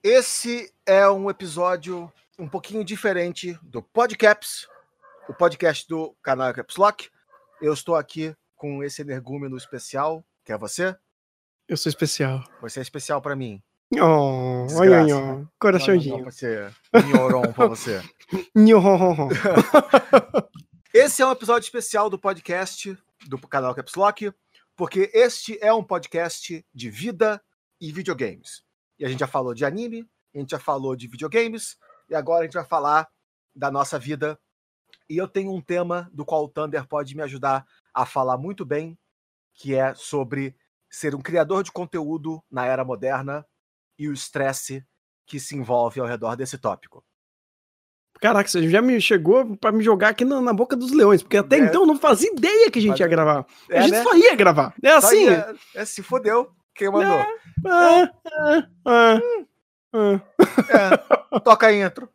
Esse é um episódio um pouquinho diferente do Podcaps, o podcast do canal Caps Lock. Eu estou aqui com esse energúmeno especial, que é você. Eu sou especial. Você é especial pra mim. Oh, Desgraça, oi, né? coraçãozinho. Não, pode ser nhoron pra você. Nhoron. Esse é um episódio especial do podcast do canal Caps Lock, porque este é um podcast de vida e videogames. E a gente já falou de anime, a gente já falou de videogames, e agora a gente vai falar da nossa vida. E eu tenho um tema do qual o Thunder pode me ajudar a falar muito bem, que é sobre ser um criador de conteúdo na era moderna e o estresse que se envolve ao redor desse tópico. Caraca, você já me chegou pra me jogar aqui na boca dos leões, porque até então eu não fazia ideia que a gente ia gravar. A gente só ia gravar. É só assim? Se fodeu. Quem mandou? Toca a intro.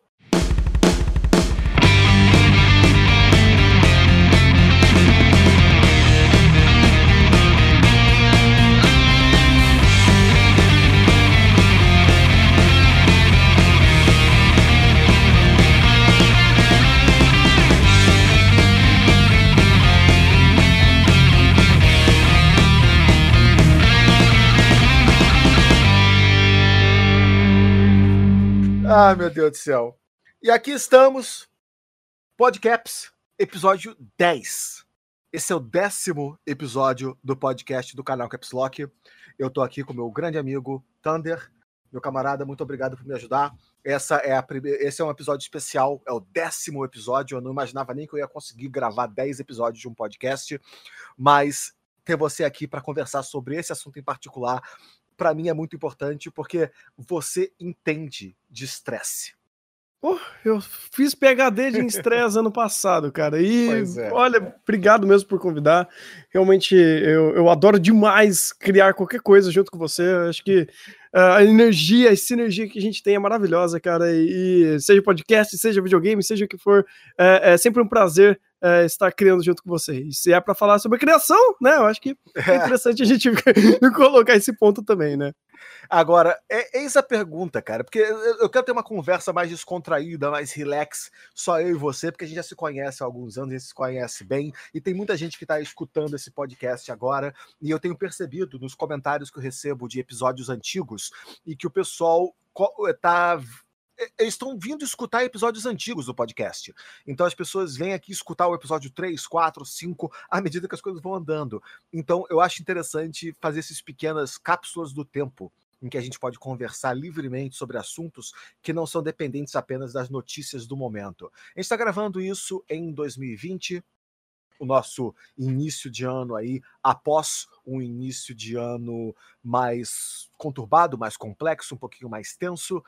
Ah, meu Deus do céu. E aqui estamos, Podcaps, episódio 10. Esse é o 10º episódio do podcast do canal Caps Lock. Eu tô aqui com meu grande amigo Thunder. Meu camarada, muito obrigado por me ajudar. Esse é um episódio especial, é o 10º episódio. Eu não imaginava nem que eu ia conseguir gravar 10 episódios de um podcast, mas ter você aqui para conversar sobre esse assunto em particular, para mim é muito importante, porque você entende de estresse. Eu fiz PhD de estresse ano passado, cara. E olha, obrigado mesmo por convidar. Realmente, eu adoro demais criar qualquer coisa junto com você. Eu acho que a energia, a sinergia que a gente tem é maravilhosa, cara. E seja podcast, seja videogame, seja o que for, é sempre um prazer estar criando junto com você. E se é pra falar sobre criação, né? Eu acho que é interessante a gente colocar esse ponto também, né? Agora, eis a pergunta, cara, porque eu quero ter uma conversa mais descontraída, mais relax, só eu e você, porque a gente já se conhece há alguns anos, a gente se conhece bem, e tem muita gente que tá escutando esse podcast agora, e eu tenho percebido nos comentários que eu recebo de episódios antigos, e que o pessoal eles estão vindo escutar episódios antigos do podcast. Então as pessoas vêm aqui escutar o episódio 3, 4, 5, à medida que as coisas vão andando. Então eu acho interessante fazer essas pequenas cápsulas do tempo, em que a gente pode conversar livremente sobre assuntos que não são dependentes apenas das notícias do momento. A gente está gravando isso em 2020, o nosso início de ano aí, após um início de ano mais conturbado, mais complexo, um pouquinho mais tenso.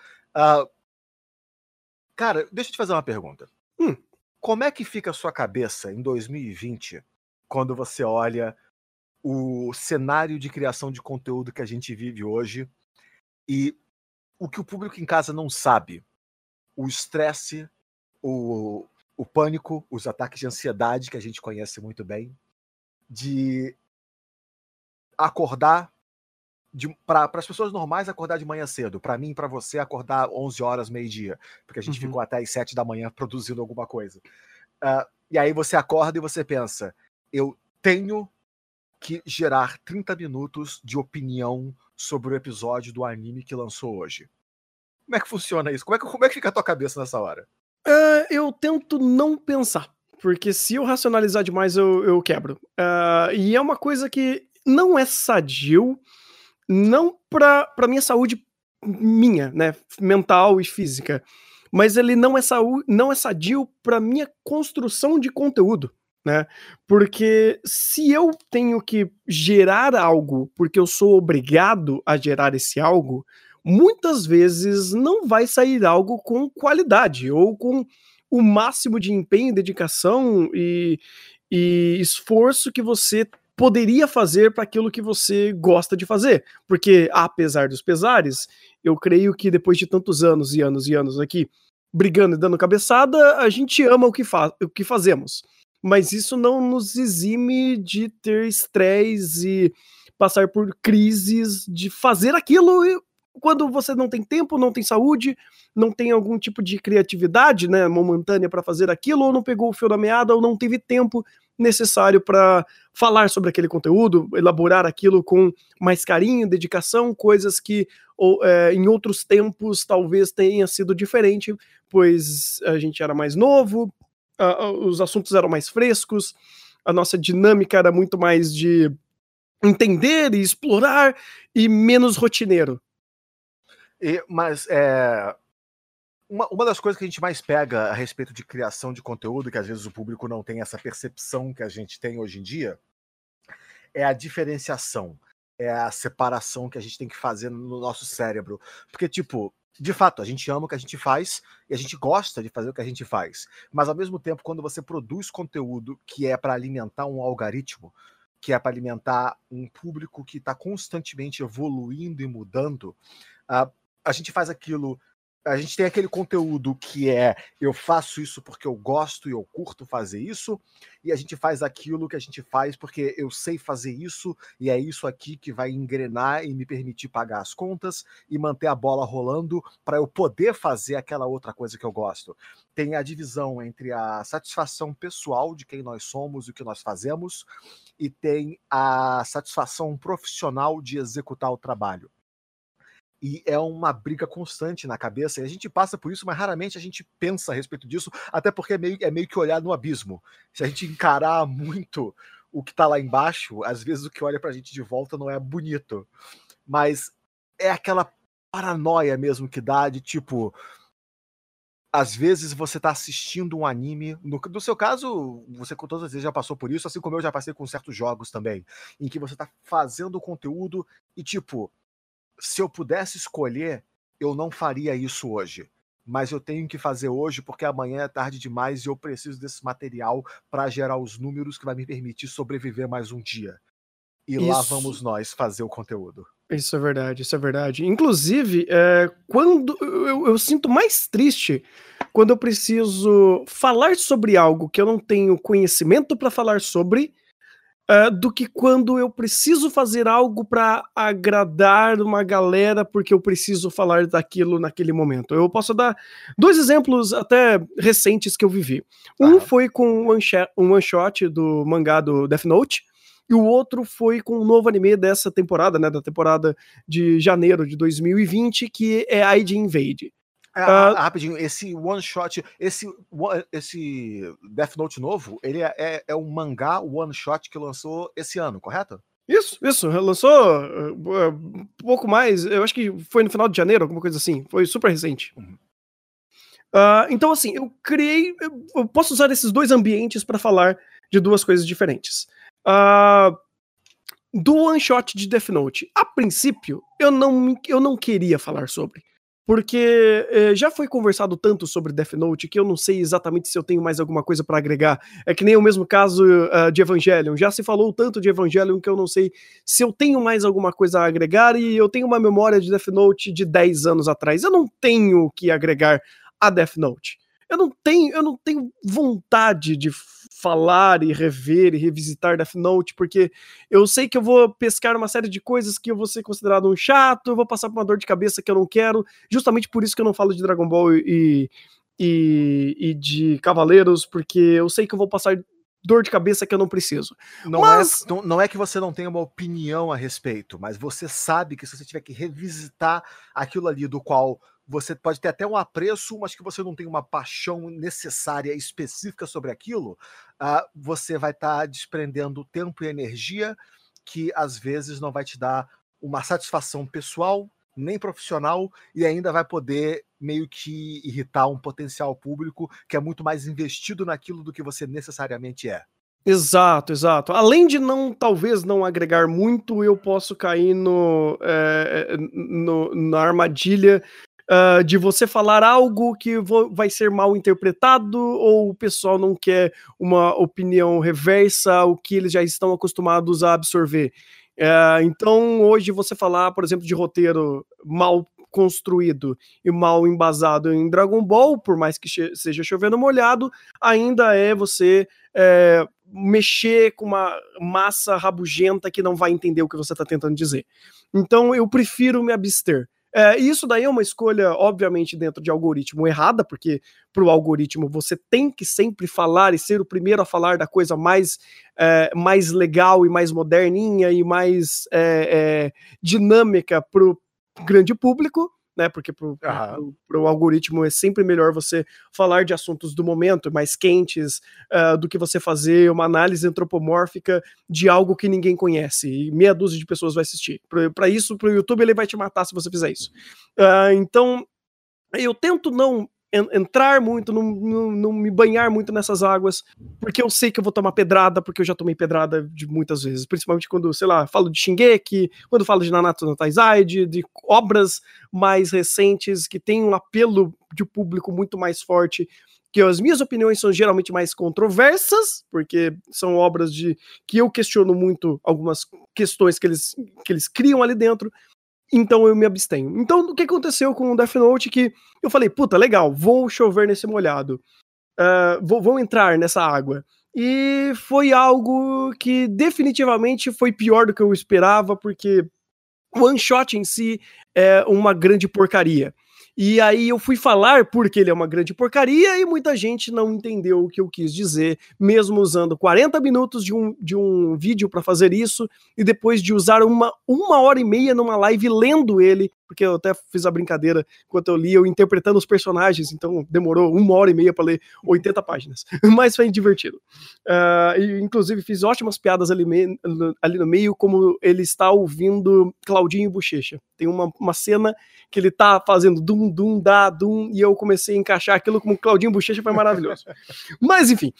Cara, deixa eu te fazer uma pergunta. Como é que fica a sua cabeça em 2020 quando você olha o cenário de criação de conteúdo que a gente vive hoje e o que o público em casa não sabe? O estresse, o pânico, os ataques de ansiedade que a gente conhece muito bem, de acordar, para as pessoas normais acordar de manhã cedo, para mim e para você acordar 11 horas, meio-dia, porque a gente ficou até as 7 da manhã produzindo alguma coisa. E aí você acorda e você pensa, eu tenho que gerar 30 minutos de opinião sobre o episódio do anime que lançou hoje. Como é que funciona isso? Como é que fica a tua cabeça nessa hora? Eu tento não pensar, porque se eu racionalizar demais eu quebro. E é uma coisa que não é sadio, não pra minha saúde né, mental e física, mas ele não é sadio pra minha construção de conteúdo, né? Porque se eu tenho que gerar algo porque eu sou obrigado a gerar esse algo, muitas vezes não vai sair algo com qualidade ou com o máximo de empenho, dedicação e esforço que você poderia fazer para aquilo que você gosta de fazer. Porque, apesar dos pesares, eu creio que depois de tantos anos e anos e anos aqui brigando e dando cabeçada, a gente ama o que fazemos. Mas isso não nos exime de ter estresse e passar por crises de fazer aquilo quando você não tem tempo, não tem saúde, não tem algum tipo de criatividade, né, momentânea para fazer aquilo, ou não pegou o fio da meada, ou não teve tempo necessário para falar sobre aquele conteúdo, elaborar aquilo com mais carinho, dedicação, coisas que em outros tempos talvez tenha sido diferente, pois a gente era mais novo, os assuntos eram mais frescos, a nossa dinâmica era muito mais de entender e explorar e menos rotineiro. Mas uma das coisas que a gente mais pega a respeito de criação de conteúdo, que às vezes o público não tem essa percepção que a gente tem hoje em dia, é a diferenciação, é a separação que a gente tem que fazer no nosso cérebro. Porque, tipo, de fato, a gente ama o que a gente faz e a gente gosta de fazer o que a gente faz. Mas, ao mesmo tempo, quando você produz conteúdo que é para alimentar um algoritmo, que é para alimentar um público que está constantemente evoluindo e mudando, a gente faz aquilo. A gente tem aquele conteúdo que eu faço isso porque eu gosto e eu curto fazer isso, e a gente faz aquilo que a gente faz porque eu sei fazer isso, e é isso aqui que vai engrenar e me permitir pagar as contas e manter a bola rolando para eu poder fazer aquela outra coisa que eu gosto. Tem a divisão entre a satisfação pessoal de quem nós somos e o que nós fazemos, e tem a satisfação profissional de executar o trabalho. E é uma briga constante na cabeça, e a gente passa por isso, mas raramente a gente pensa a respeito disso, até porque é meio que olhar no abismo. Se a gente encarar muito o que tá lá embaixo, às vezes o que olha pra gente de volta não é bonito. Mas é aquela paranoia mesmo que dá de tipo... Às vezes você tá assistindo um anime, no seu caso, você com todas as vezes já passou por isso, assim como eu já passei com certos jogos também, em que você tá fazendo conteúdo e tipo... Se eu pudesse escolher, eu não faria isso hoje. Mas eu tenho que fazer hoje porque amanhã é tarde demais e eu preciso desse material para gerar os números que vai me permitir sobreviver mais um dia. E lá vamos nós fazer o conteúdo. Isso é verdade, isso é verdade. Inclusive, quando eu sinto mais triste quando eu preciso falar sobre algo que eu não tenho conhecimento para falar sobre, do que quando eu preciso fazer algo para agradar uma galera porque eu preciso falar daquilo naquele momento. Eu posso dar 2 exemplos até recentes que eu vivi. Um foi com um one shot do mangá do Death Note, e o outro foi com um novo anime dessa temporada, né, da temporada de janeiro de 2020, que é ID Invade. Rapidinho, esse one shot, esse Death Note novo, ele é um mangá one shot que lançou esse ano, correto? Isso, lançou um pouco mais, eu acho que foi no final de janeiro, alguma coisa assim, foi super recente. Uhum. Então, assim, eu posso usar esses 2 ambientes para falar de 2 coisas diferentes. Do one shot de Death Note, a princípio, eu não queria falar sobre. Porque já foi conversado tanto sobre Death Note que eu não sei exatamente se eu tenho mais alguma coisa para agregar. É que nem o mesmo caso de Evangelion. Já se falou tanto de Evangelion que eu não sei se eu tenho mais alguma coisa a agregar, e eu tenho uma memória de Death Note de 10 anos atrás. Eu não tenho o que agregar a Death Note. Eu não tenho vontade de falar e rever e revisitar Death Note, porque eu sei que eu vou pescar uma série de coisas que eu vou ser considerado um chato, eu vou passar por uma dor de cabeça que eu não quero, justamente por isso que eu não falo de Dragon Ball e de Cavaleiros, porque eu sei que eu vou passar dor de cabeça que eu não preciso. Não é que você não tenha uma opinião a respeito, mas você sabe que se você tiver que revisitar aquilo ali do qual você pode ter até um apreço, mas que você não tem uma paixão necessária, específica sobre aquilo, você vai estar desprendendo tempo e energia que às vezes não vai te dar uma satisfação pessoal, nem profissional, e ainda vai poder meio que irritar um potencial público que é muito mais investido naquilo do que você necessariamente é. Exato. Além de talvez não agregar muito, eu posso cair na armadilha de você falar algo que vai ser mal interpretado, ou o pessoal não quer uma opinião reversa ao que eles já estão acostumados a absorver. Então, hoje você falar, por exemplo, de roteiro mal construído e mal embasado em Dragon Ball, por mais que seja chovendo molhado, ainda é você mexer com uma massa rabugenta que não vai entender o que você está tentando dizer. Então, eu prefiro me abster. E isso daí é uma escolha, obviamente, dentro de algoritmo errada, porque para o algoritmo você tem que sempre falar e ser o primeiro a falar da coisa mais legal e mais moderninha e mais dinâmica para o grande público, né? Porque pro algoritmo é sempre melhor você falar de assuntos do momento, mais quentes, do que você fazer uma análise antropomórfica de algo que ninguém conhece e meia dúzia de pessoas vai assistir. Para isso, pro YouTube, ele vai te matar se você fizer isso. Então, eu tento não entrar muito, não me banhar muito nessas águas, porque eu sei que eu vou tomar pedrada, porque eu já tomei pedrada de muitas vezes, principalmente quando, sei lá, falo de Shingeki, quando falo de Nanatsu no Taizai, de obras mais recentes que têm um apelo de público muito mais forte, que as minhas opiniões são geralmente mais controversas, porque são obras que eu questiono muito algumas questões que eles criam ali dentro. Então eu me abstenho. Então o que aconteceu com o Death Note que eu falei, puta, legal, vou chover nesse molhado. Vou entrar nessa água. E foi algo que definitivamente foi pior do que eu esperava, porque o one shot em si é uma grande porcaria. E aí eu fui falar porque ele é uma grande porcaria e muita gente não entendeu o que eu quis dizer, mesmo usando 40 minutos de um vídeo para fazer isso, e depois de usar uma hora e meia numa live lendo ele, porque eu até fiz a brincadeira enquanto eu li, eu interpretando os personagens, então demorou 1h30 para ler 80 páginas, mas foi divertido. E, inclusive fiz ótimas piadas ali no meio, como ele está ouvindo Claudinho Bochecha. Tem uma cena que ele tá fazendo dum, dá, dum, e eu comecei a encaixar aquilo como Claudinho Bochecha, foi maravilhoso. Mas, enfim,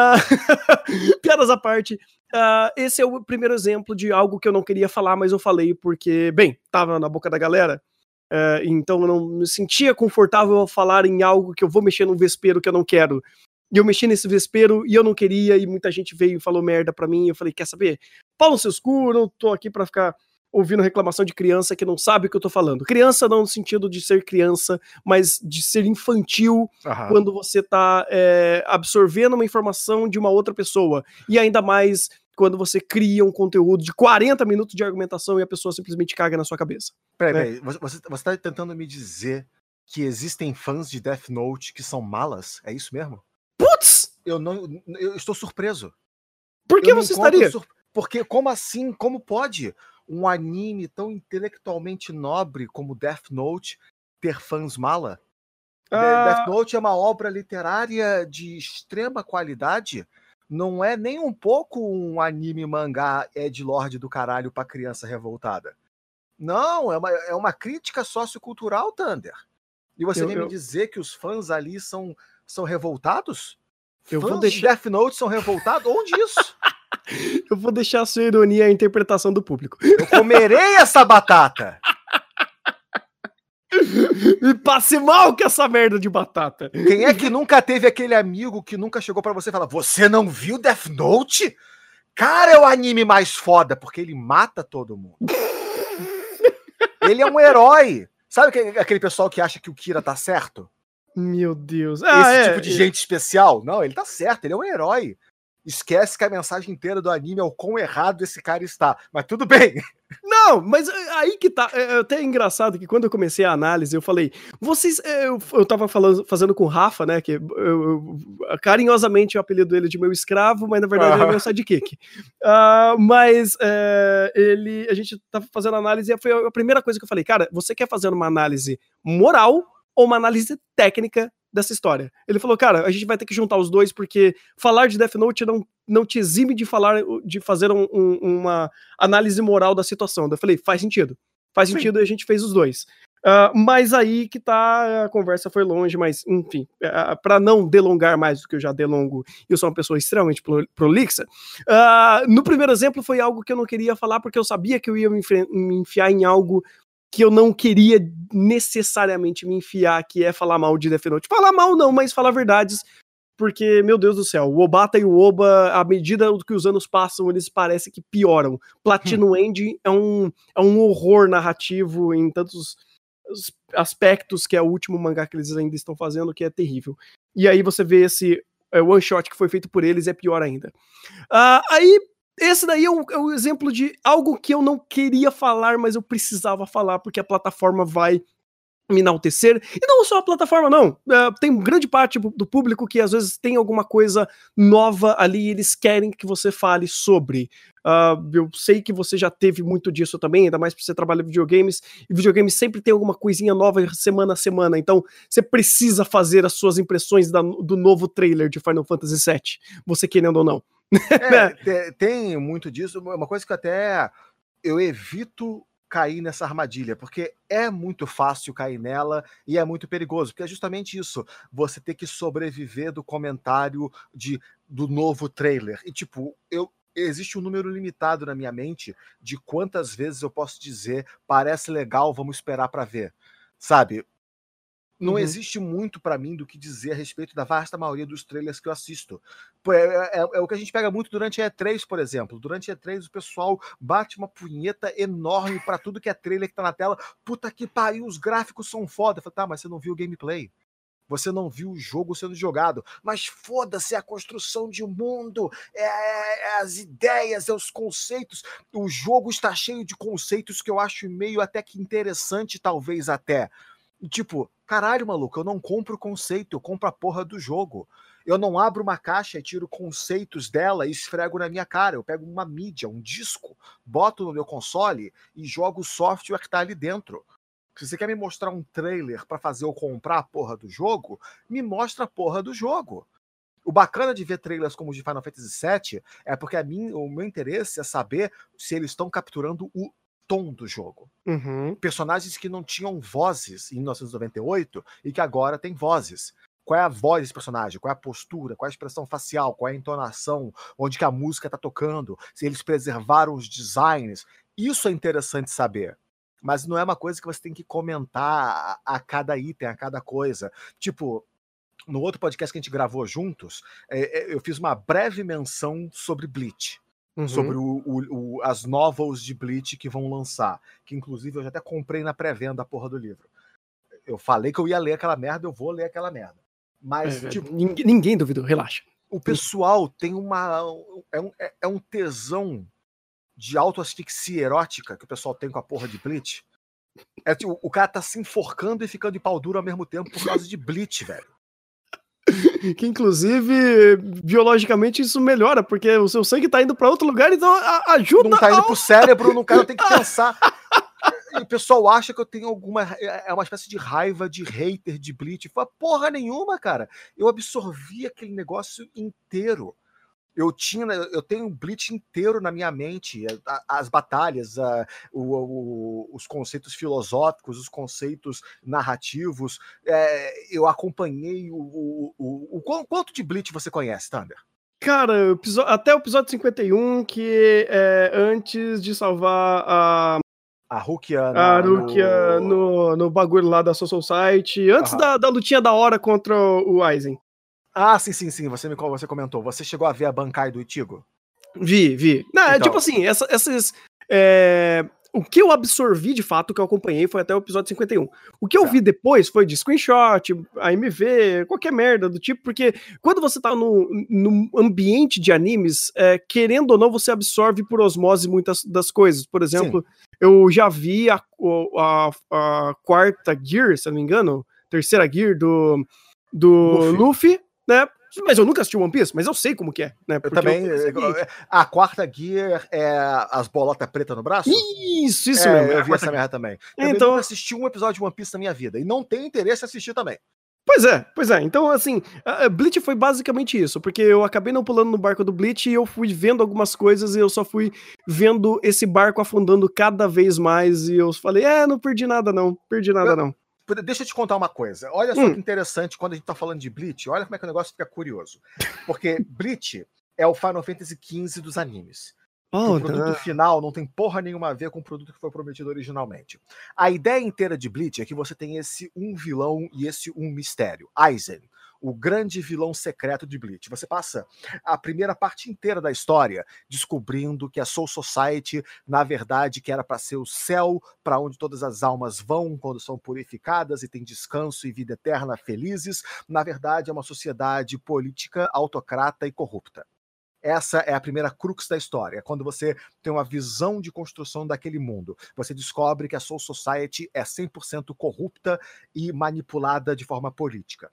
piadas à parte, esse é o primeiro exemplo de algo que eu não queria falar, mas eu falei porque, bem, tava na boca da galera, então eu não me sentia confortável ao falar em algo que eu vou mexer num vespeiro que eu não quero. E eu mexi nesse vespeiro e eu não queria, e muita gente veio e falou merda pra mim, e eu falei, quer saber? Pau no seu escuro, eu tô aqui pra ficar ouvindo reclamação de criança que não sabe o que eu tô falando. Criança não no sentido de ser criança, mas de ser infantil quando você tá absorvendo uma informação de uma outra pessoa. E ainda mais quando você cria um conteúdo de 40 minutos de argumentação e a pessoa simplesmente caga na sua cabeça. Peraí, você tá tentando me dizer que existem fãs de Death Note que são malas? É isso mesmo? Putz! Eu estou surpreso. Por que você estaria? Porque como assim? Como pode um anime tão intelectualmente nobre como Death Note ter fãs mala? Death Note é uma obra literária de extrema qualidade. Não é nem um pouco um anime mangá edgelord do caralho pra criança revoltada. Não, é uma crítica sociocultural, Thunder. E você vem me dizer que os fãs ali são revoltados? Fãs de Death Note são revoltados? Onde isso? Eu vou deixar a sua ironia a interpretação do público. Eu comerei essa batata! Me passe mal com essa merda de batata. Quem é que nunca teve aquele amigo que nunca chegou pra você e fala, você não viu Death Note? Cara, é o anime mais foda, porque ele mata todo mundo. Ele é um herói. Sabe aquele pessoal que acha que o Kira tá certo? Meu Deus. Esse tipo de gente especial? Não, ele tá certo, ele é um herói. Esquece que a mensagem inteira do anime é o quão errado esse cara está. Mas tudo bem. Não, mas aí que tá. É até engraçado que quando eu comecei a análise, eu falei, vocês. Eu tava fazendo com o Rafa, né? Que carinhosamente eu apelido ele de meu escravo, mas na verdade ele é meu sidekick. Mas a gente tava fazendo análise e foi a primeira coisa que eu falei, cara, você quer fazer uma análise moral ou uma análise técnica dessa história? Ele falou, cara, a gente vai ter que juntar os dois, porque falar de Death Note não te exime de fazer uma análise moral da situação. Eu falei, faz sentido. Faz sentido. E a gente fez os dois. Mas aí que tá, a conversa foi longe, mas enfim, para não delongar mais do que eu já delongo, eu sou uma pessoa extremamente prolixa, no primeiro exemplo foi algo que eu não queria falar, porque eu sabia que eu ia me enfiar em algo que eu não queria necessariamente me enfiar, que é falar mal de Death Note. Falar mal não, mas falar verdades, porque, meu Deus do céu, o Obata e o Oba, à medida que os anos passam, eles parecem que pioram. Platinum End é um horror narrativo em tantos aspectos, que é o último mangá que eles ainda estão fazendo, que é terrível. E aí você vê esse one shot que foi feito por eles, é pior ainda. Aí esse daí é um exemplo de algo que eu não queria falar, mas eu precisava falar, porque a plataforma vai me enaltecer, e não só a plataforma não, tem grande parte do público que às vezes tem alguma coisa nova ali, eles querem que você fale sobre. Eu sei que você já teve muito disso também, ainda mais porque você trabalha em videogames, e videogames sempre tem alguma coisinha nova semana a semana, então você precisa fazer as suas impressões do novo trailer de Final Fantasy VII, você querendo ou não. Tem muito disso, uma coisa que até eu evito cair nessa armadilha, porque é muito fácil cair nela e é muito perigoso, porque é justamente isso, você ter que sobreviver do comentário do novo trailer. E tipo, existe um número limitado na minha mente de quantas vezes eu posso dizer, parece legal, vamos esperar para ver. Sabe? Não existe muito para mim do que dizer a respeito da vasta maioria dos trailers que eu assisto. É o que a gente pega muito durante a E3, por exemplo. Durante a E3 o pessoal bate uma punheta enorme para tudo que é trailer que tá na tela. Puta que pariu, os gráficos são foda. Eu falo, tá, mas você não viu o gameplay. Você não viu o jogo sendo jogado. Mas foda-se a construção de um mundo, as ideias, os conceitos. O jogo está cheio de conceitos que eu acho meio até que interessante, talvez até. Tipo, caralho, maluco, eu não compro o conceito, eu compro a porra do jogo. Eu não abro uma caixa e tiro conceitos dela e esfrego na minha cara. Eu pego uma mídia, um disco, boto no meu console e jogo o software que tá ali dentro. Se você quer me mostrar um trailer pra fazer eu comprar a porra do jogo, me mostra a porra do jogo. O bacana de ver trailers como o de Final Fantasy VII é porque o meu interesse é saber se eles estão capturando o tom do jogo. Personagens que não tinham vozes em 1998 e que agora têm vozes. Qual é a voz desse personagem? Qual é a postura? Qual é a expressão facial? Qual é a entonação? Onde que a música está tocando? Se eles preservaram os designs? Isso é interessante saber. Mas não é uma coisa que você tem que comentar a cada item, a cada coisa. Tipo, no outro podcast que a gente gravou juntos, eu fiz uma breve menção sobre Bleach. Sobre as novels de Bleach que vão lançar. Que inclusive eu já até comprei na pré-venda a porra do livro. Eu falei que eu ia ler aquela merda, eu vou ler aquela merda. Mas, tipo. Ninguém duvidou, relaxa. O pessoal tem um tesão de autoasfixia erótica que o pessoal tem com a porra de Bleach. Tipo, o cara tá se enforcando e ficando de pau duro ao mesmo tempo por causa de Bleach, velho. Que inclusive, biologicamente isso melhora, porque o seu sangue tá indo pra outro lugar, então ajuda. Não tá indo pro cérebro, o cara tem que pensar. E o pessoal acha que eu tenho uma espécie de raiva de hater de Bleach. Fala, porra nenhuma, cara. Eu absorvi aquele negócio inteiro. Eu tenho um Bleach inteiro na minha mente, as batalhas, os conceitos filosóficos, os conceitos narrativos. Eu acompanhei quanto de Bleach você conhece, Thunder? Cara, até o episódio 51, que é antes de salvar a Rukia no bagulho lá da Soul Society, antes da lutinha da hora contra o Aizen. Ah, sim, você comentou. Você chegou a ver a Bankai do Ichigo? Vi. Não, então... tipo assim, o que eu absorvi de fato, que eu acompanhei, foi até o episódio 51. O que eu vi depois foi de screenshot, AMV, qualquer merda do tipo, porque quando você tá no ambiente de animes, querendo ou não, você absorve por osmose muitas das coisas. Por exemplo, eu já vi a quarta Gear, se eu não me engano, terceira Gear do Luffy, né? Mas eu nunca assisti One Piece, mas eu sei como que é, né? Eu também. A quarta Gear é as bolotas pretas no braço? Isso mesmo. Eu vi essa merda também. Eu nunca assisti um episódio de One Piece na minha vida. E não tenho interesse em assistir também. Pois é. Então, assim, Bleach foi basicamente isso, porque eu acabei não pulando no barco do Bleach e eu fui vendo algumas coisas e eu só fui vendo esse barco afundando cada vez mais e eu falei, não perdi nada não. Deixa eu te contar uma coisa. Olha só que interessante quando a gente tá falando de Bleach. Olha como é que o negócio fica curioso. Porque Bleach é o Final Fantasy XV dos animes. O produto final não tem porra nenhuma a ver com o produto que foi prometido originalmente. A ideia inteira de Bleach é que você tem esse um vilão e esse um mistério. Aizen, o grande vilão secreto de Bleach. Você passa a primeira parte inteira da história descobrindo que a Soul Society, na verdade, que era para ser o céu para onde todas as almas vão quando são purificadas e têm descanso e vida eterna felizes, na verdade é uma sociedade política, autocrata e corrupta. Essa é a primeira crux da história. Quando você tem uma visão de construção daquele mundo, você descobre que a Soul Society é 100% corrupta e manipulada de forma política.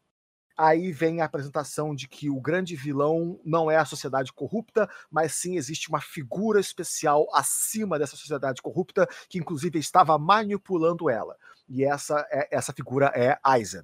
Aí vem a apresentação de que o grande vilão não é a sociedade corrupta, mas sim existe uma figura especial acima dessa sociedade corrupta, que inclusive estava manipulando ela. E essa figura é Aizen.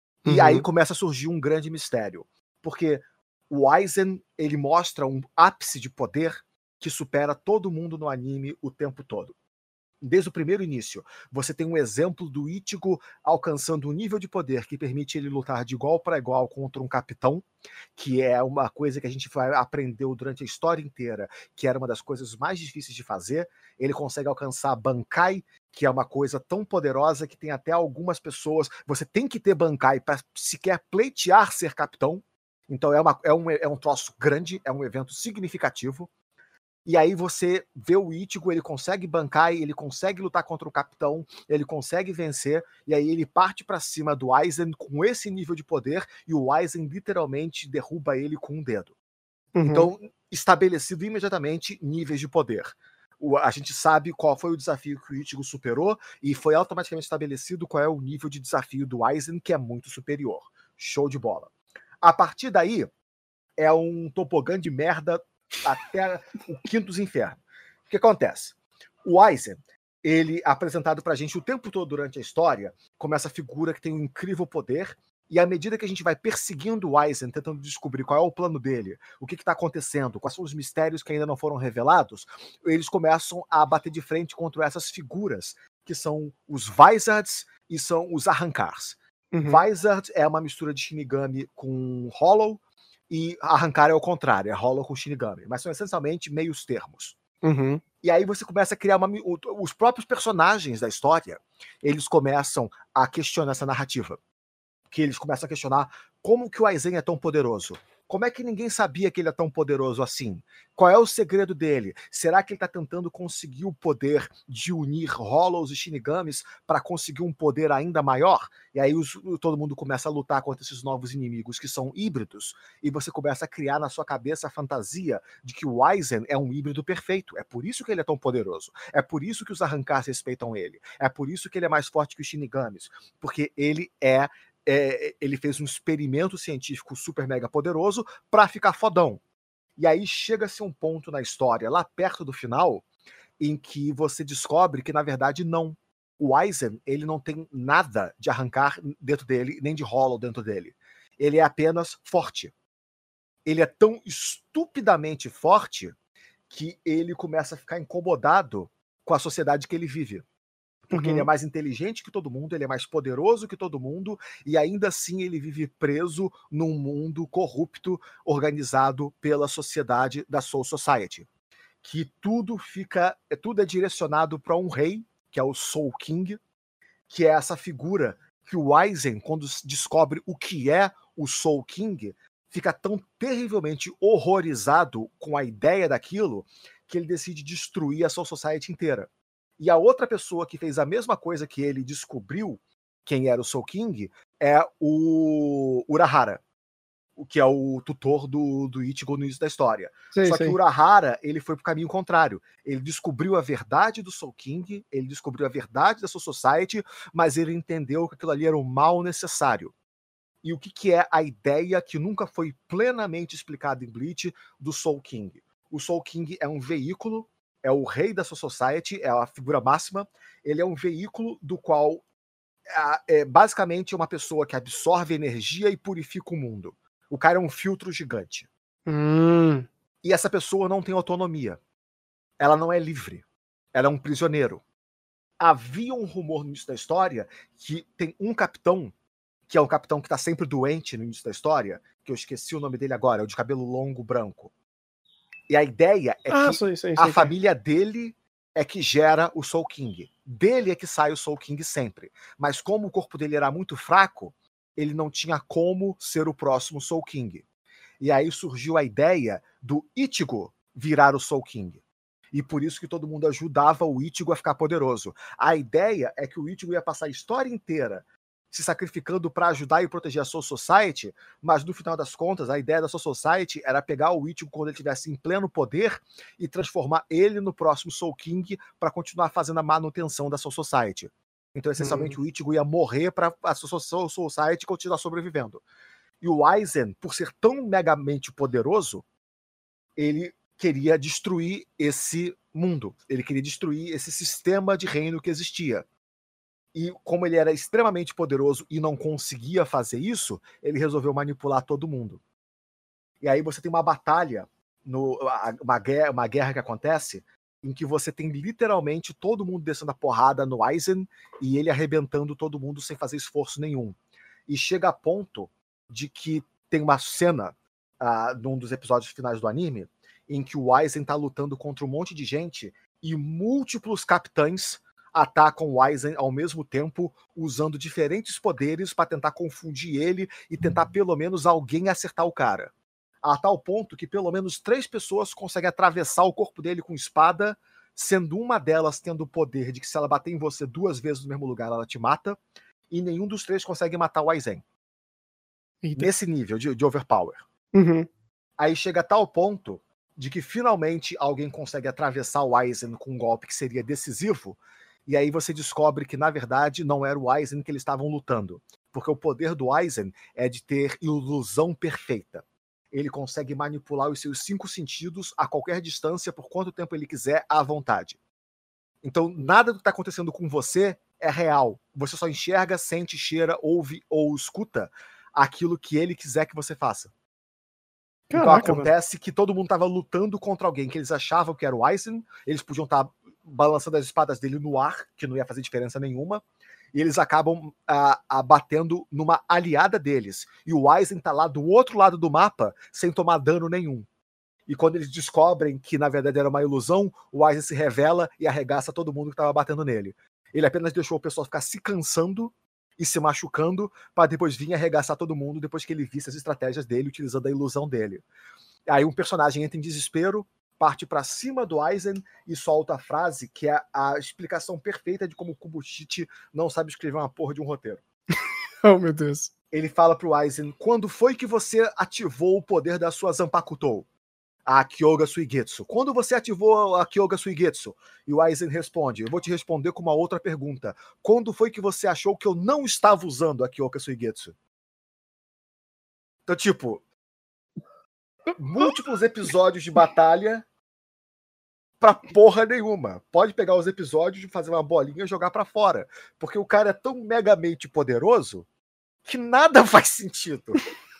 E aí começa a surgir um grande mistério. Porque o Aizen, ele mostra um ápice de poder que supera todo mundo no anime o tempo todo. Desde o primeiro início, você tem um exemplo do Ichigo alcançando um nível de poder que permite ele lutar de igual para igual contra um capitão, que é uma coisa que a gente aprendeu durante a história inteira, que era uma das coisas mais difíceis de fazer. Ele consegue alcançar Bankai, que é uma coisa tão poderosa que tem até algumas pessoas... Você tem que ter Bankai para sequer pleitear ser capitão. Então é um troço grande, é um evento significativo. E aí você vê o Ichigo, ele consegue bancar, ele consegue lutar contra o capitão, ele consegue vencer, e aí ele parte pra cima do Aizen com esse nível de poder, e o Aizen literalmente derruba ele com um dedo. Então, estabelecido imediatamente níveis de poder. A gente sabe qual foi o desafio que o Ichigo superou, e foi automaticamente estabelecido qual é o nível de desafio do Aizen, que é muito superior. Show de bola. A partir daí, é um tobogã de merda até o quinto dos infernos. O que acontece? O Aizen, ele é apresentado pra gente o tempo todo durante a história como essa figura que tem um incrível poder, e à medida que a gente vai perseguindo o Aizen, tentando descobrir qual é o plano dele, o que está acontecendo, quais são os mistérios que ainda não foram revelados, eles começam a bater de frente contra essas figuras, que são os Vizards e são os Arrancars. Vizard é uma mistura de Shinigami com Hollow, e Arrancar é o contrário, é Hollow com Shinigami, mas são essencialmente meios termos. E aí você começa a criar os próprios personagens da história, eles começam a questionar essa narrativa. Que eles começam a questionar como que o Aizen é tão poderoso. Como é que ninguém sabia que ele é tão poderoso assim? Qual é o segredo dele? Será que ele está tentando conseguir o poder de unir Hollows e Shinigamis para conseguir um poder ainda maior? E aí todo mundo começa a lutar contra esses novos inimigos que são híbridos, e você começa a criar na sua cabeça a fantasia de que o Aizen é um híbrido perfeito. É por isso que ele é tão poderoso. É por isso que os Arrancars respeitam ele. É por isso que ele é mais forte que os Shinigamis. Porque ele ele fez um experimento científico super mega poderoso para ficar fodão. E aí chega-se um ponto na história, lá perto do final, em que você descobre que, na verdade, não. O Aizen, ele não tem nada de Arrancar dentro dele, nem de Hollow dentro dele. Ele é apenas forte. Ele é tão estupidamente forte que ele começa a ficar incomodado com a sociedade que ele vive. Porque ele é mais inteligente que todo mundo, ele é mais poderoso que todo mundo, e ainda assim ele vive preso num mundo corrupto, organizado pela sociedade da Soul Society. Que tudo é direcionado para um rei, que é o Soul King, que é essa figura que o Aizen, quando descobre o que é o Soul King, fica tão terrivelmente horrorizado com a ideia daquilo, que ele decide destruir a Soul Society inteira. E a outra pessoa que fez a mesma coisa que ele descobriu quem era o Soul King é o Urahara, que é o tutor do Ichigo no início da história. Que o Urahara, ele foi pro caminho contrário. Ele descobriu a verdade do Soul King, ele descobriu a verdade da Soul Society, mas ele entendeu que aquilo ali era o mal necessário. E o que é a ideia que nunca foi plenamente explicada em Bleach do Soul King? O Soul King é um veículo, é o rei da Soul Society, é a figura máxima. Ele é um veículo do qual é basicamente uma pessoa que absorve energia e purifica o mundo. O cara é um filtro gigante. E essa pessoa não tem autonomia. Ela não é livre. Ela é um prisioneiro. Havia um rumor no início da história que tem um capitão, que é um capitão que está sempre doente no início da história, que eu esqueci o nome dele agora, é o de cabelo longo, branco. E a ideia é que a família dele é que gera o Soul King. Dele é que sai o Soul King sempre. Mas como o corpo dele era muito fraco, ele não tinha como ser o próximo Soul King. E aí surgiu a ideia do Ichigo virar o Soul King. E por isso que todo mundo ajudava o Ichigo a ficar poderoso. A ideia é que o Ichigo ia passar a história inteira se sacrificando para ajudar e proteger a Soul Society, mas no final das contas, a ideia da Soul Society era pegar o Ichigo quando ele estivesse em pleno poder e transformar ele no próximo Soul King para continuar fazendo a manutenção da Soul Society. Então, essencialmente, o Ichigo ia morrer para a Soul Society continuar sobrevivendo. E o Aizen, por ser tão megamente poderoso, ele queria destruir esse mundo. Ele queria destruir esse sistema de reino que existia. E como ele era extremamente poderoso e não conseguia fazer isso, ele resolveu manipular todo mundo. E aí você tem uma batalha, uma guerra que acontece, em que você tem literalmente todo mundo descendo a porrada no Aizen e ele arrebentando todo mundo sem fazer esforço nenhum. E chega a ponto de que tem uma cena num dos episódios finais do anime em que o Aizen tá lutando contra um monte de gente e múltiplos capitães atacam o Aizen ao mesmo tempo, usando diferentes poderes para tentar confundir ele e tentar pelo menos alguém acertar o cara. A tal ponto que pelo menos 3 pessoas conseguem atravessar o corpo dele com espada, sendo uma delas tendo o poder de que se ela bater em você 2 vezes no mesmo lugar, ela te mata, e nenhum dos 3 consegue matar o Aizen. Eita. Nesse nível de overpower. Uhum. Aí chega a tal ponto de que finalmente alguém consegue atravessar o Aizen com um golpe que seria decisivo, e aí você descobre que, na verdade, não era o Aizen que eles estavam lutando. Porque o poder do Aizen é de ter ilusão perfeita. Ele consegue manipular os seus 5 sentidos a qualquer distância, por quanto tempo ele quiser, à vontade. Então, nada do que está acontecendo com você é real. Você só enxerga, sente, cheira, ouve ou escuta aquilo que ele quiser que você faça. Caraca, então acontece que todo mundo estava lutando contra alguém que eles achavam que era o Aizen, eles podiam estar balançando as espadas dele no ar, que não ia fazer diferença nenhuma, e eles acabam batendo numa aliada deles. E o Aizen tá lá do outro lado do mapa, sem tomar dano nenhum. E quando eles descobrem que na verdade era uma ilusão, o Aizen se revela e arregaça todo mundo que estava batendo nele. Ele apenas deixou o pessoal ficar se cansando e se machucando para depois vir arregaçar todo mundo depois que ele visse as estratégias dele utilizando a ilusão dele. Aí um personagem entra em desespero, parte para cima do Aizen e solta a frase que é a explicação perfeita de como o Kubushiki não sabe escrever uma porra de um roteiro. Oh, meu Deus. Ele fala pro Aizen: quando foi que você ativou o poder da sua Zanpakutou? A Kyoga Suigetsu. Quando você ativou a Kyoga Suigetsu? E o Aizen responde: eu vou te responder com uma outra pergunta. Quando foi que você achou que eu não estava usando a Kyoga Suigetsu? Então, tipo, múltiplos episódios de batalha pra porra nenhuma. Pode pegar os episódios de fazer uma bolinha e jogar pra fora. Porque o cara é tão megamente poderoso que nada faz sentido.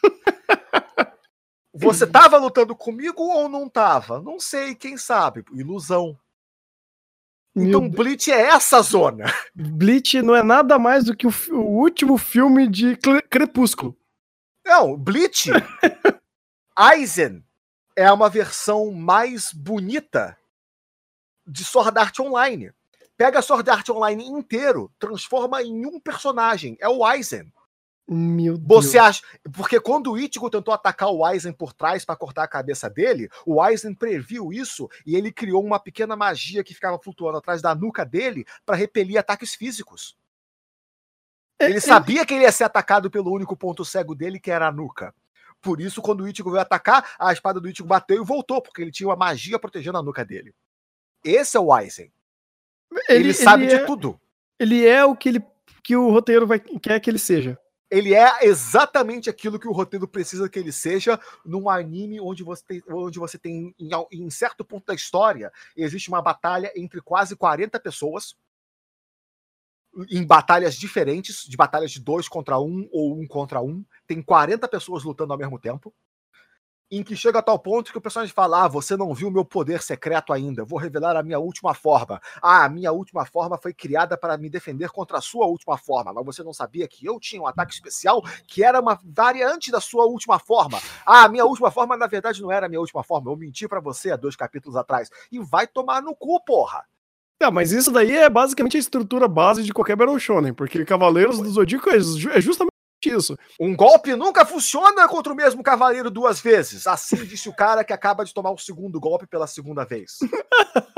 Você tava lutando comigo ou não tava? Não sei, quem sabe. Ilusão. Então Bleach é essa zona. Bleach não é nada mais do que o último filme de Crepúsculo. Não, Bleach... Aizen é uma versão mais bonita de Sword Art Online. Pega Sword Art Online inteiro, transforma em um personagem. É o Aizen. Meu Deus. Você acha... Porque quando o Ichigo tentou atacar o Aizen por trás para cortar a cabeça dele, o Aizen previu isso e ele criou uma pequena magia que ficava flutuando atrás da nuca dele para repelir ataques físicos. Ele sabia que ele ia ser atacado pelo único ponto cego dele, que era a nuca. Por isso, quando o Ichigo veio atacar, a espada do Ichigo bateu e voltou, porque ele tinha uma magia protegendo a nuca dele. Esse é o Aizen. Ele sabe de tudo. Ele é o que o roteiro quer que ele seja. Ele é exatamente aquilo que o roteiro precisa que ele seja num anime onde você tem em certo ponto da história, existe uma batalha entre quase 40 pessoas, em batalhas diferentes, de batalhas de 2 contra 1 ou 1 contra 1, tem 40 pessoas lutando ao mesmo tempo, em que chega a tal ponto que o personagem fala: você não viu meu poder secreto ainda, vou revelar a minha última forma. A minha última forma foi criada para me defender contra a sua última forma, mas você não sabia que eu tinha um ataque especial que era uma variante da sua última forma. A minha última forma, na verdade, não era a minha última forma, eu menti para você há 2 capítulos atrás. E vai tomar no cu, porra! Não, mas isso daí é basicamente a estrutura base de qualquer Battle Shonen, porque Cavaleiros do Zodíaco é justamente isso. Um golpe nunca funciona contra o mesmo cavaleiro 2 vezes. Assim disse o cara que acaba de tomar o segundo golpe pela segunda vez.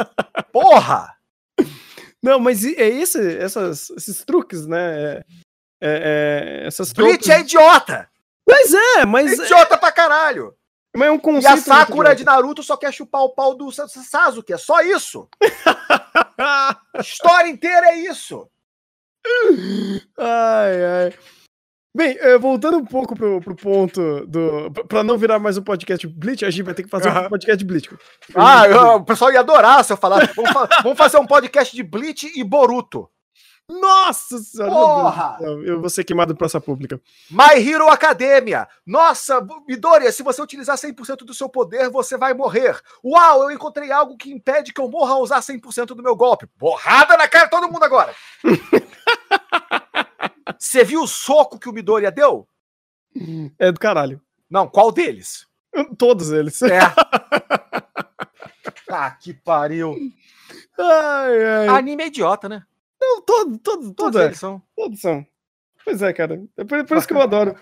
Porra! Não, mas é esses truques, né? essas Bleach é idiota! Mas é idiota pra caralho! Mas é um conceito. E a Sakura de Naruto só quer chupar o pau do Sasuke, é só isso! A história inteira é isso! Ai. Bem, voltando um pouco pro ponto pra não virar mais um podcast de Bleach, a gente vai ter que fazer um podcast de Bleach. O pessoal ia adorar se eu falasse. Vamos fazer um podcast de Bleach e Boruto. Nossa senhora! Porra! Eu vou ser queimado em praça pública. My Hero Academia. Nossa, Midoriya, se você utilizar 100% do seu poder, você vai morrer. Uau, eu encontrei algo que impede que eu morra ao usar 100% do meu golpe. Porrada na cara de todo mundo agora. Você viu o soco que o Midoriya deu? É do caralho. Não, qual deles? Todos eles. Ah, que pariu. Ai. Anime é idiota, né? Não, todos eles são. Todos são. Pois é, cara. Por isso que eu adoro.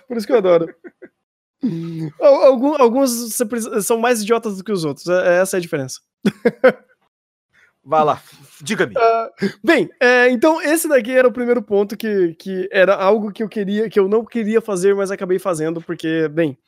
Alguns são mais idiotas do que os outros. Essa é a diferença. Vai lá, diga-me. Bem, então esse daqui era o primeiro ponto que era algo que eu não queria fazer, mas acabei fazendo, porque, bem,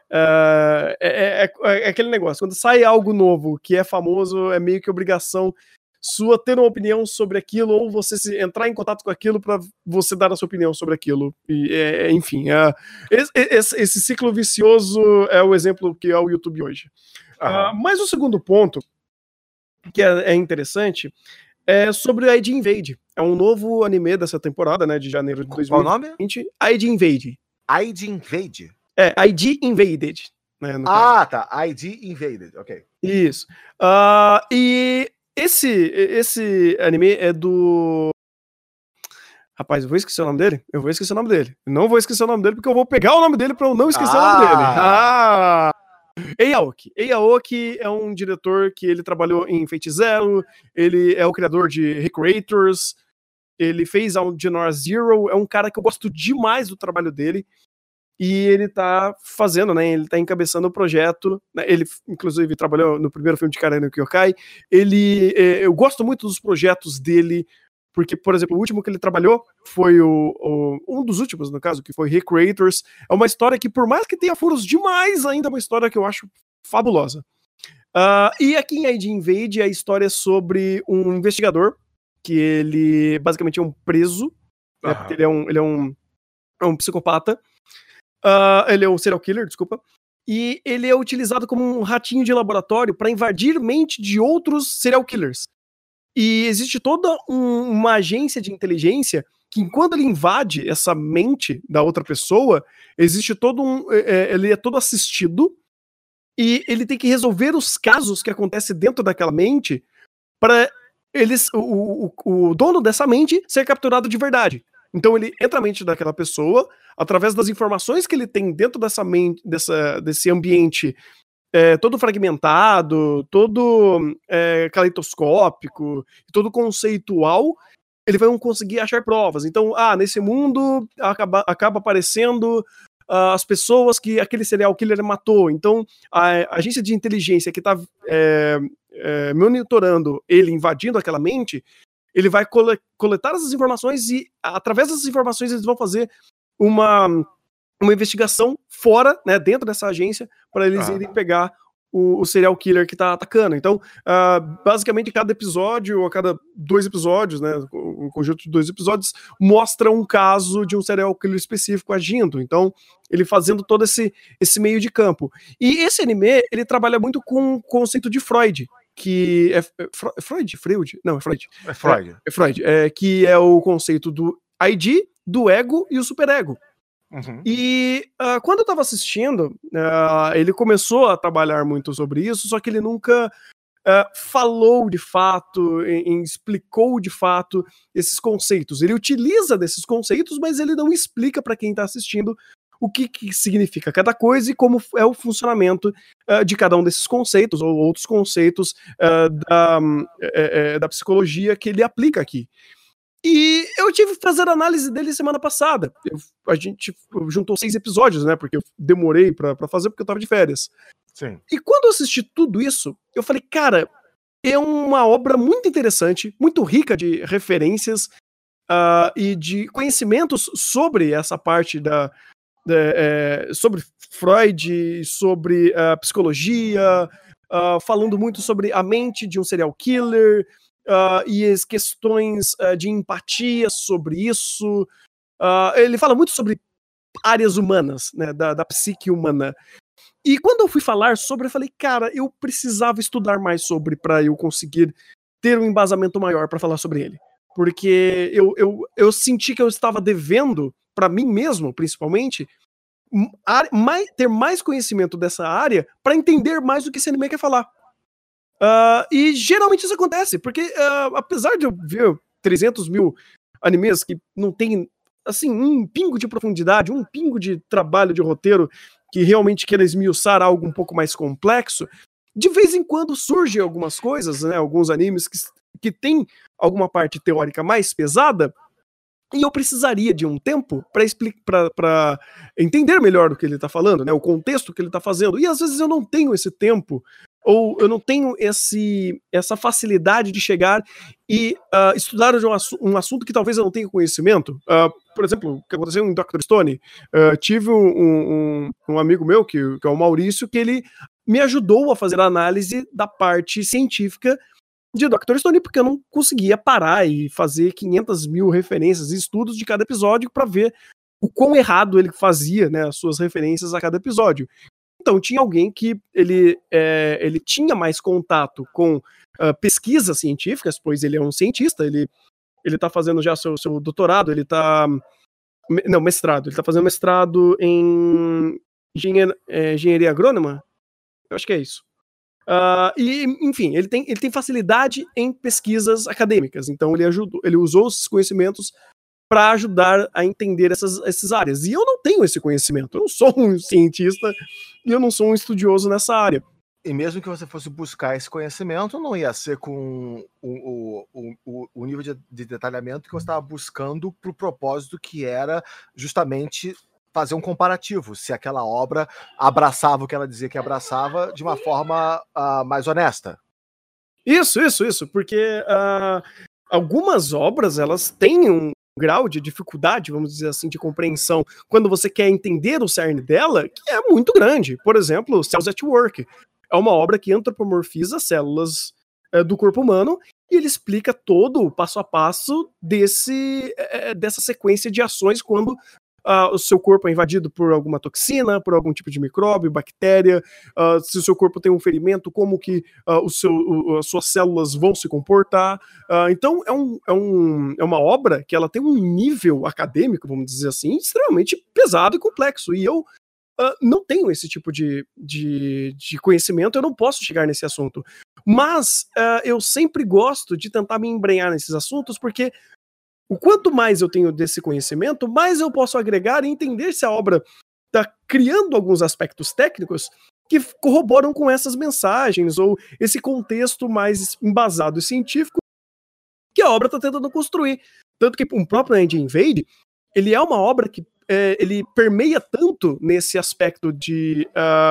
é aquele negócio, quando sai algo novo que é famoso, é meio que obrigação sua ter uma opinião sobre aquilo, ou você entrar em contato com aquilo para você dar a sua opinião sobre aquilo. E, enfim, esse ciclo vicioso é o exemplo que é o YouTube hoje. Mas o segundo ponto, que é interessante, é sobre o ID Invade. É um novo anime dessa temporada, né, de janeiro de 2020. Qual o nome? ID Invade. ID Invade? ID Invaded. Né, tá. ID Invaded, ok. Isso. E esse anime é do... Rapaz, eu vou esquecer o nome dele? Eu não vou esquecer o nome dele porque eu vou pegar o nome dele pra eu não esquecer o nome dele. Ei Aoki é um diretor que ele trabalhou em Fate Zero, ele é o criador de Recreators, ele fez Algebra Zero, é um cara que eu gosto demais do trabalho dele, e ele tá fazendo, né, ele tá encabeçando o projeto, né, ele inclusive trabalhou no primeiro filme de Karen no Kyokai, eu gosto muito dos projetos dele, porque, por exemplo, o último que ele trabalhou foi um dos últimos, no caso, que foi Recreators. É uma história que, por mais que tenha furos demais, ainda é uma história que eu acho fabulosa. E aqui em ID Invade, a história é sobre um investigador, que ele basicamente é um preso, né, porque ele é um psicopata. Ele é um serial killer, desculpa. E ele é utilizado como um ratinho de laboratório para invadir mente de outros serial killers. E existe toda uma agência de inteligência que, enquanto ele invade essa mente da outra pessoa, existe ele é todo assistido e ele tem que resolver os casos que acontecem dentro daquela mente para o dono dessa mente ser capturado de verdade. Então ele entra na mente daquela pessoa, através das informações que ele tem dentro dessa mente, desse ambiente todo fragmentado, todo caleidoscópico, todo conceitual, ele vai conseguir achar provas. Então, nesse mundo acaba aparecendo as pessoas que aquele serial killer matou. Então, a agência de inteligência que está monitorando ele invadindo aquela mente, ele vai coletar essas informações e, através dessas informações, eles vão fazer uma investigação fora, né, dentro dessa agência, para eles irem pegar o serial killer que tá atacando. Então, basicamente, cada episódio, ou a cada 2 episódios, né, um conjunto de 2 episódios, mostra um caso de um serial killer específico agindo. Então, ele fazendo todo esse meio de campo. E esse anime, ele trabalha muito com o conceito de Freud, que é Freud? Não, é Freud. É Freud. É Freud, que é o conceito do ID, do ego e o superego. E quando eu tava assistindo, ele começou a trabalhar muito sobre isso, só que ele nunca falou de fato, explicou de fato esses conceitos. Ele utiliza desses conceitos, mas ele não explica para quem tá assistindo o que significa cada coisa e como é o funcionamento de cada um desses conceitos ou outros conceitos da psicologia que ele aplica aqui. E eu tive que fazer a análise dele semana passada. A gente juntou 6 episódios, né? Porque eu demorei pra fazer porque eu tava de férias. Sim. E quando eu assisti tudo isso, eu falei, cara, é uma obra muito interessante, muito rica de referências. e de conhecimentos sobre essa parte sobre Freud, sobre psicologia, falando muito sobre a mente de um serial killer e as questões de empatia sobre isso. Ele fala muito sobre áreas humanas, né, da psique humana. E quando eu fui falar sobre, eu falei, cara, eu precisava estudar mais sobre para eu conseguir ter um embasamento maior para falar sobre ele. Porque eu senti que eu estava devendo, para mim mesmo, principalmente, ter mais conhecimento dessa área para entender mais do que esse anime quer falar. E geralmente isso acontece, porque apesar de eu ver 300 mil animes que não tem, assim, um pingo de profundidade, um pingo de trabalho de roteiro que realmente queira esmiuçar algo um pouco mais complexo, de vez em quando surgem algumas coisas, né, alguns animes que tem alguma parte teórica mais pesada, e eu precisaria de um tempo para entender melhor o que ele está falando, né, o contexto que ele está fazendo, e às vezes eu não tenho esse tempo, ou eu não tenho essa facilidade de chegar e estudar um assunto que talvez eu não tenha conhecimento. Por exemplo, o que aconteceu em Dr. Stone, tive um amigo meu, que é o Maurício, que ele me ajudou a fazer a análise da parte científica de Dr. Stone, porque eu não conseguia parar e fazer 500 mil referências e estudos de cada episódio para ver o quão errado ele fazia, né, as suas referências a cada episódio. Então tinha alguém que ele tinha mais contato com pesquisas científicas, pois ele é um cientista, ele está fazendo já seu doutorado, mestrado, ele está fazendo mestrado em engenharia agrônoma, eu acho que é isso. E, enfim, ele tem facilidade em pesquisas acadêmicas, então ele usou esses conhecimentos para ajudar a entender essas áreas. E eu não tenho esse conhecimento, eu não sou um cientista e eu não sou um estudioso nessa área. E mesmo que você fosse buscar esse conhecimento, não ia ser com o nível de detalhamento que você estava buscando para o propósito que era justamente fazer um comparativo, se aquela obra abraçava o que ela dizia que abraçava de uma forma mais honesta. Isso, porque algumas obras, elas têm um grau de dificuldade, vamos dizer assim, de compreensão, quando você quer entender o cerne dela, que é muito grande. Por exemplo, Cells at Work é uma obra que antropomorfiza células do corpo humano e ele explica todo o passo a passo dessa sequência de ações quando o seu corpo é invadido por alguma toxina, por algum tipo de micróbio, bactéria, se o seu corpo tem um ferimento, como que as suas células vão se comportar. Então é uma obra que ela tem um nível acadêmico, vamos dizer assim, extremamente pesado e complexo, e eu não tenho esse tipo de conhecimento, eu não posso chegar nesse assunto. Mas eu sempre gosto de tentar me embrenhar nesses assuntos, porque o quanto mais eu tenho desse conhecimento, mais eu posso agregar e entender se a obra está criando alguns aspectos técnicos que corroboram com essas mensagens, ou esse contexto mais embasado e científico que a obra está tentando construir. Tanto que o próprio End Invade, ele é uma obra que ele permeia tanto nesse aspecto de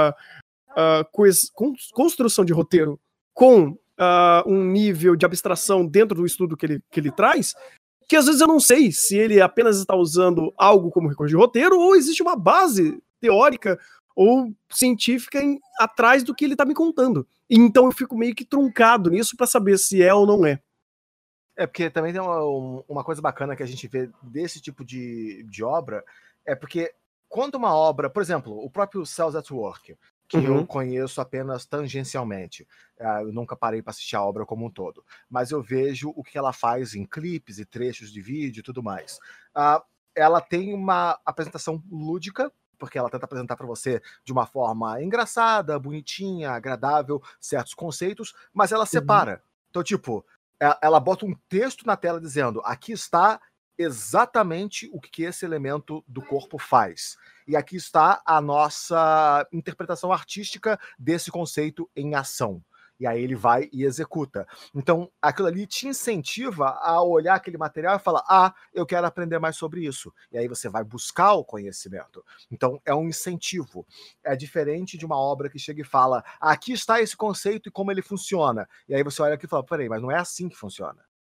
construção de roteiro com um nível de abstração dentro do estudo que ele traz, que às vezes eu não sei se ele apenas está usando algo como recurso de roteiro ou existe uma base teórica ou científica atrás do que ele está me contando. E então eu fico meio que truncado nisso para saber se é ou não é. Porque também tem uma coisa bacana que a gente vê desse tipo de obra, é porque quando uma obra, por exemplo, o próprio Cells at Work, que eu conheço apenas tangencialmente. Eu nunca parei para assistir a obra como um todo. Mas eu vejo o que ela faz em clipes e trechos de vídeo e tudo mais. Ela tem uma apresentação lúdica, porque ela tenta apresentar para você de uma forma engraçada, bonitinha, agradável, certos conceitos, mas ela separa. Então, tipo, ela bota um texto na tela dizendo: aqui está exatamente o que esse elemento do corpo faz. E aqui está a nossa interpretação artística desse conceito em ação. E aí ele vai e executa. Então, aquilo ali te incentiva a olhar aquele material e falar: eu quero aprender mais sobre isso. E aí você vai buscar o conhecimento. Então, é um incentivo. É diferente de uma obra que chega e fala: aqui está esse conceito e como ele funciona. E aí você olha aqui e fala: peraí, mas não é assim que funciona.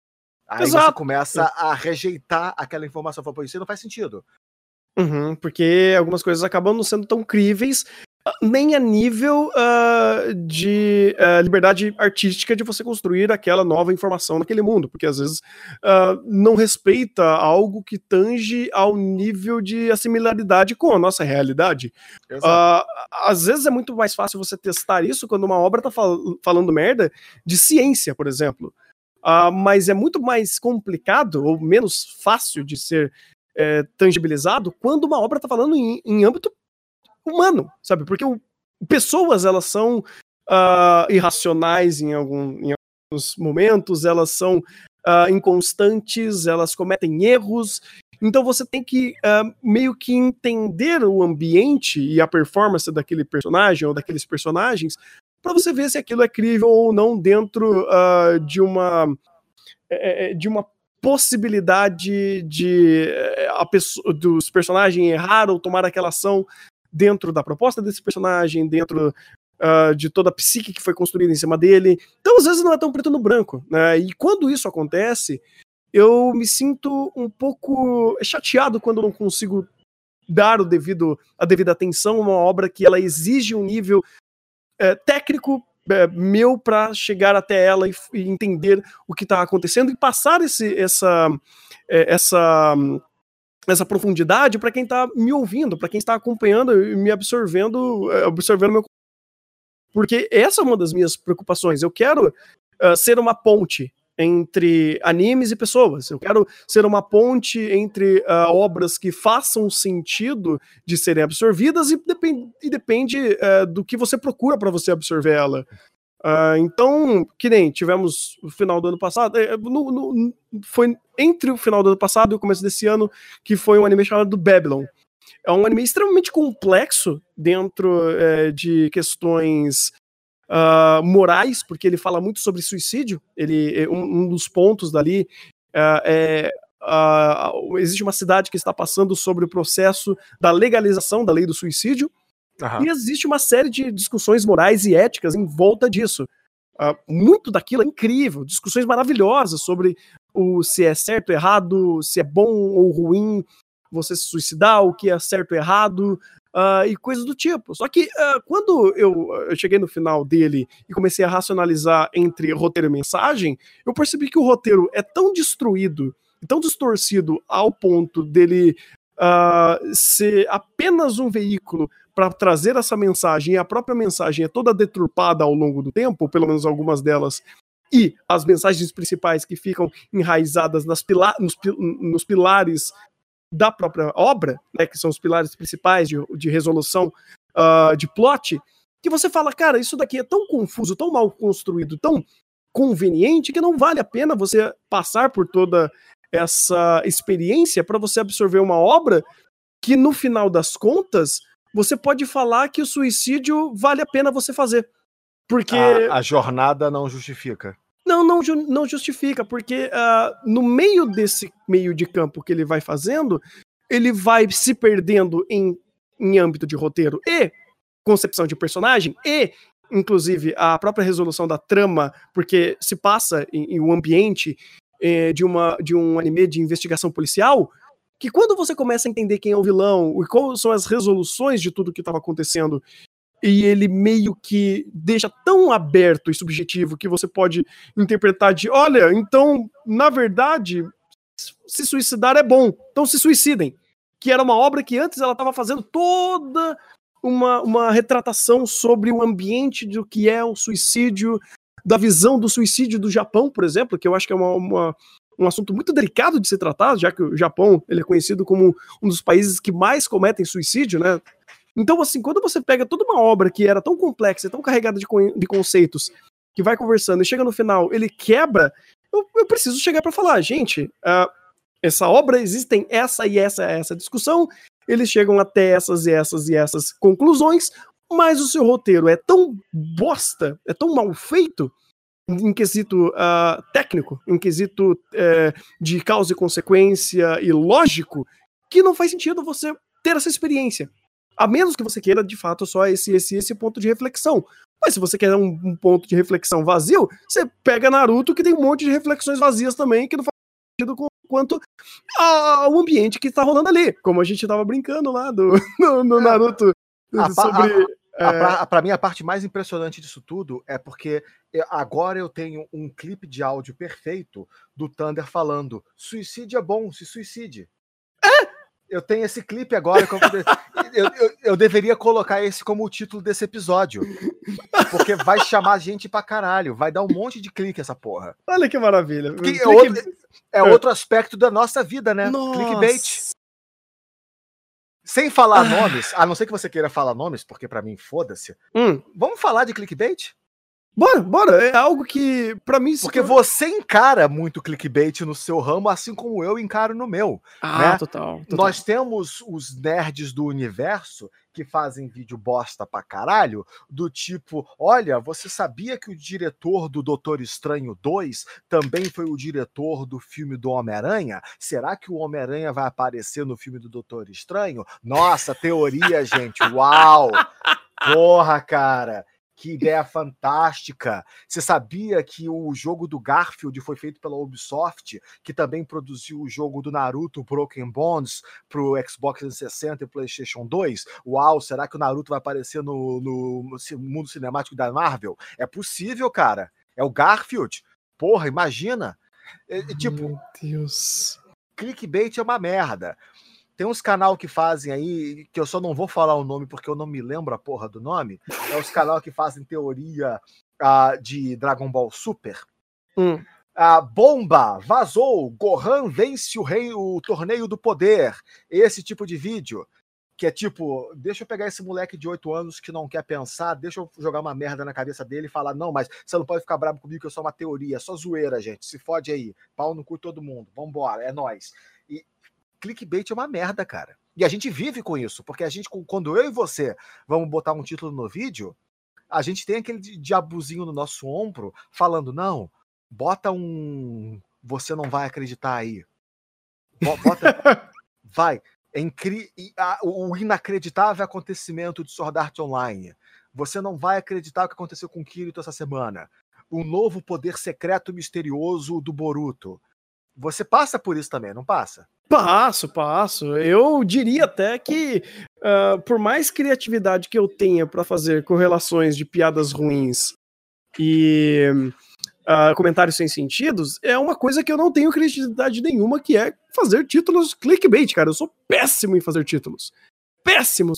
Aí você começa a rejeitar aquela informação. Fala, pô, isso não faz sentido. Porque algumas coisas acabam não sendo tão críveis, nem a nível de liberdade artística de você construir aquela nova informação naquele mundo, porque às vezes não respeita algo que tange ao nível de assimilaridade com a nossa realidade. Às vezes é muito mais fácil você testar isso quando uma obra tá falando merda de ciência, por exemplo. Mas é muito mais complicado ou menos fácil de ser tangibilizado quando uma obra tá falando em âmbito humano, sabe? Porque pessoas, elas são irracionais em alguns momentos, elas são inconstantes, elas cometem erros, então você tem que meio que entender o ambiente e a performance daquele personagem ou daqueles personagens para você ver se aquilo é crível ou não dentro de uma possibilidade de dos personagens errar ou tomar aquela ação dentro da proposta desse personagem, dentro de toda a psique que foi construída em cima dele. Então, às vezes, não é tão preto no branco, né? E quando isso acontece, eu me sinto um pouco chateado quando eu não consigo dar a devida atenção a uma obra que ela exige um nível técnico meu para chegar até ela e entender o que está acontecendo e passar essa profundidade para quem está me ouvindo, para quem está acompanhando e me observando meu. Porque essa é uma das minhas preocupações. Eu quero ser uma ponte entre animes e pessoas. Eu quero ser uma ponte entre obras que façam sentido de serem absorvidas e depende do que você procura para você absorver ela. Então, que nem tivemos o final do ano passado, foi entre o final do ano passado e o começo desse ano, que foi um anime chamado Babylon. É um anime extremamente complexo dentro de questões morais, porque ele fala muito sobre suicídio. Um dos pontos dali existe uma cidade que está passando sobre o processo da legalização da lei do suicídio. E existe uma série de discussões morais e éticas em volta disso. Muito daquilo é incrível, discussões maravilhosas sobre se é certo ou errado, se é bom ou ruim você se suicidar, o que é certo ou errado, e coisas do tipo. Só que quando eu cheguei no final dele e comecei a racionalizar entre roteiro e mensagem, eu percebi que o roteiro é tão destruído, tão distorcido ao ponto dele ser apenas um veículo para trazer essa mensagem, e a própria mensagem é toda deturpada ao longo do tempo, ou pelo menos algumas delas, e as mensagens principais que ficam enraizadas nos pilares da própria obra, né, que são os pilares principais de resolução de plot, que você fala, cara, isso daqui é tão confuso, tão mal construído, tão conveniente, que não vale a pena você passar por toda essa experiência para você absorver uma obra que, no final das contas, você pode falar que o suicídio vale a pena você fazer. Porque a jornada não justifica. Não justifica, porque no meio desse meio de campo que ele vai fazendo, ele vai se perdendo em âmbito de roteiro e concepção de personagem e, inclusive, a própria resolução da trama, porque se passa em um ambiente de um anime de investigação policial, que quando você começa a entender quem é o vilão e quais são as resoluções de tudo que estava acontecendo, e ele meio que deixa tão aberto e subjetivo que você pode interpretar de, olha, então, na verdade, se suicidar é bom, então se suicidem. Que era uma obra que antes ela estava fazendo toda uma retratação sobre o ambiente do que é o suicídio, da visão do suicídio do Japão, por exemplo, que eu acho que é um assunto muito delicado de ser tratado, já que o Japão ele é conhecido como um dos países que mais cometem suicídio, né? Então, assim, quando você pega toda uma obra que era tão complexa, tão carregada de conceitos, que vai conversando e chega no final, ele quebra, eu preciso chegar para falar, gente, essa obra existem essa e essa discussão, eles chegam até essas e essas conclusões, mas o seu roteiro é tão bosta, é tão mal feito, em quesito técnico, em quesito de causa e consequência e lógico, que não faz sentido você ter essa experiência. A menos que você queira, de fato, só esse ponto de reflexão. Mas se você quer um ponto de reflexão vazio, você pega Naruto, que tem um monte de reflexões vazias também, que não faz quanto ao ambiente que está rolando ali, como a gente tava brincando lá no Naruto sobre... Pra mim, a parte mais impressionante disso tudo é porque agora eu tenho um clipe de áudio perfeito do Thunder falando: suicídio é bom, se suicide. Eu tenho esse clipe agora. Eu deveria colocar esse como o título desse episódio. Porque vai chamar gente pra caralho. Vai dar um monte de clique essa porra. Olha que maravilha. Outro aspecto da nossa vida, né? Nossa. Clickbait. Sem falar nomes, a não ser que você queira falar nomes, porque pra mim, foda-se. Vamos falar de clickbait? Bora. É algo que, pra mim... Porque você encara muito clickbait no seu ramo, assim como eu encaro no meu. Né? Total. Nós temos os nerds do universo que fazem vídeo bosta pra caralho, do tipo, olha, você sabia que o diretor do Doutor Estranho 2 também foi o diretor do filme do Homem-Aranha? Será que o Homem-Aranha vai aparecer no filme do Doutor Estranho? Nossa, teoria, gente, uau! Porra, cara! Que ideia fantástica! Você sabia que o jogo do Garfield foi feito pela Ubisoft, que também produziu o jogo do Naruto Broken Bonds pro Xbox 360 e PlayStation 2? Uau, será que o Naruto vai aparecer no mundo cinemático da Marvel? É possível, cara. É o Garfield. Porra, imagina. Meu Deus. Clickbait é uma merda. Tem uns canal que fazem aí, que eu só não vou falar o nome porque eu não me lembro a porra do nome. É os canal que fazem teoria de Dragon Ball Super. Bomba, vazou, Gohan vence o torneio do poder. Esse tipo de vídeo. Que é tipo, deixa eu pegar esse moleque de 8 anos que não quer pensar, deixa eu jogar uma merda na cabeça dele e falar, não, mas você não pode ficar bravo comigo que eu sou uma teoria, é só zoeira, gente. Se fode aí, pau no cu todo mundo, vambora, é nóis. E clickbait é uma merda, cara. E a gente vive com isso, porque a gente, quando eu e você vamos botar um título no vídeo, a gente tem aquele diabozinho no nosso ombro falando, não, bota um... Você não vai acreditar aí. Bota... vai. O inacreditável acontecimento de Sword Art Online. Você não vai acreditar o que aconteceu com Kirito essa semana. O novo poder secreto misterioso do Boruto. Você passa por isso também, não passa? Passo. Eu diria até que, por mais criatividade que eu tenha para fazer correlações de piadas ruins e comentários sem sentidos, é uma coisa que eu não tenho criatividade nenhuma, que é fazer títulos clickbait, cara. Eu sou péssimo em fazer títulos. Péssimo.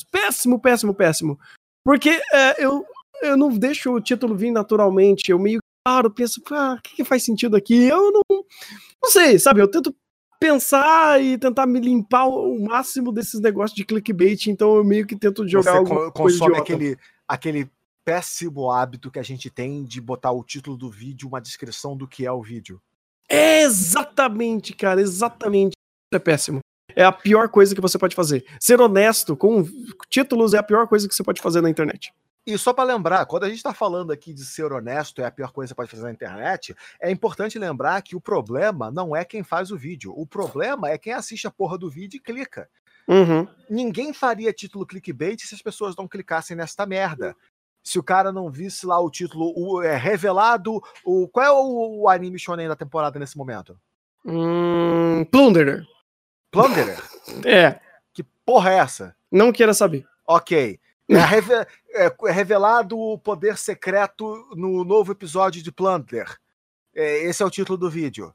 Porque eu não deixo o título vir naturalmente, eu meio claro, penso, o que faz sentido aqui? Eu não sei, sabe? Eu tento pensar e tentar me limpar o máximo desses negócios de clickbait, então eu meio que tento jogar alguma coisa consome aquele péssimo hábito que a gente tem de botar o título do vídeo, uma descrição do que é o vídeo. Exatamente, cara, exatamente. É péssimo. É a pior coisa que você pode fazer. Ser honesto com títulos é a pior coisa que você pode fazer na internet. E só para lembrar, quando a gente está falando aqui de ser honesto é a pior coisa que você pode fazer na internet, é importante lembrar que o problema não é quem faz o vídeo. O problema é quem assiste a porra do vídeo e clica. Ninguém faria título clickbait se as pessoas não clicassem nesta merda. Se o cara não visse lá o título revelado... Qual é o anime shonen da temporada nesse momento? Plunderer. Plunderer? É. Que porra é essa? Não queira saber. Ok. É revelado o poder secreto no novo episódio de Plunderer. Esse é o título do vídeo.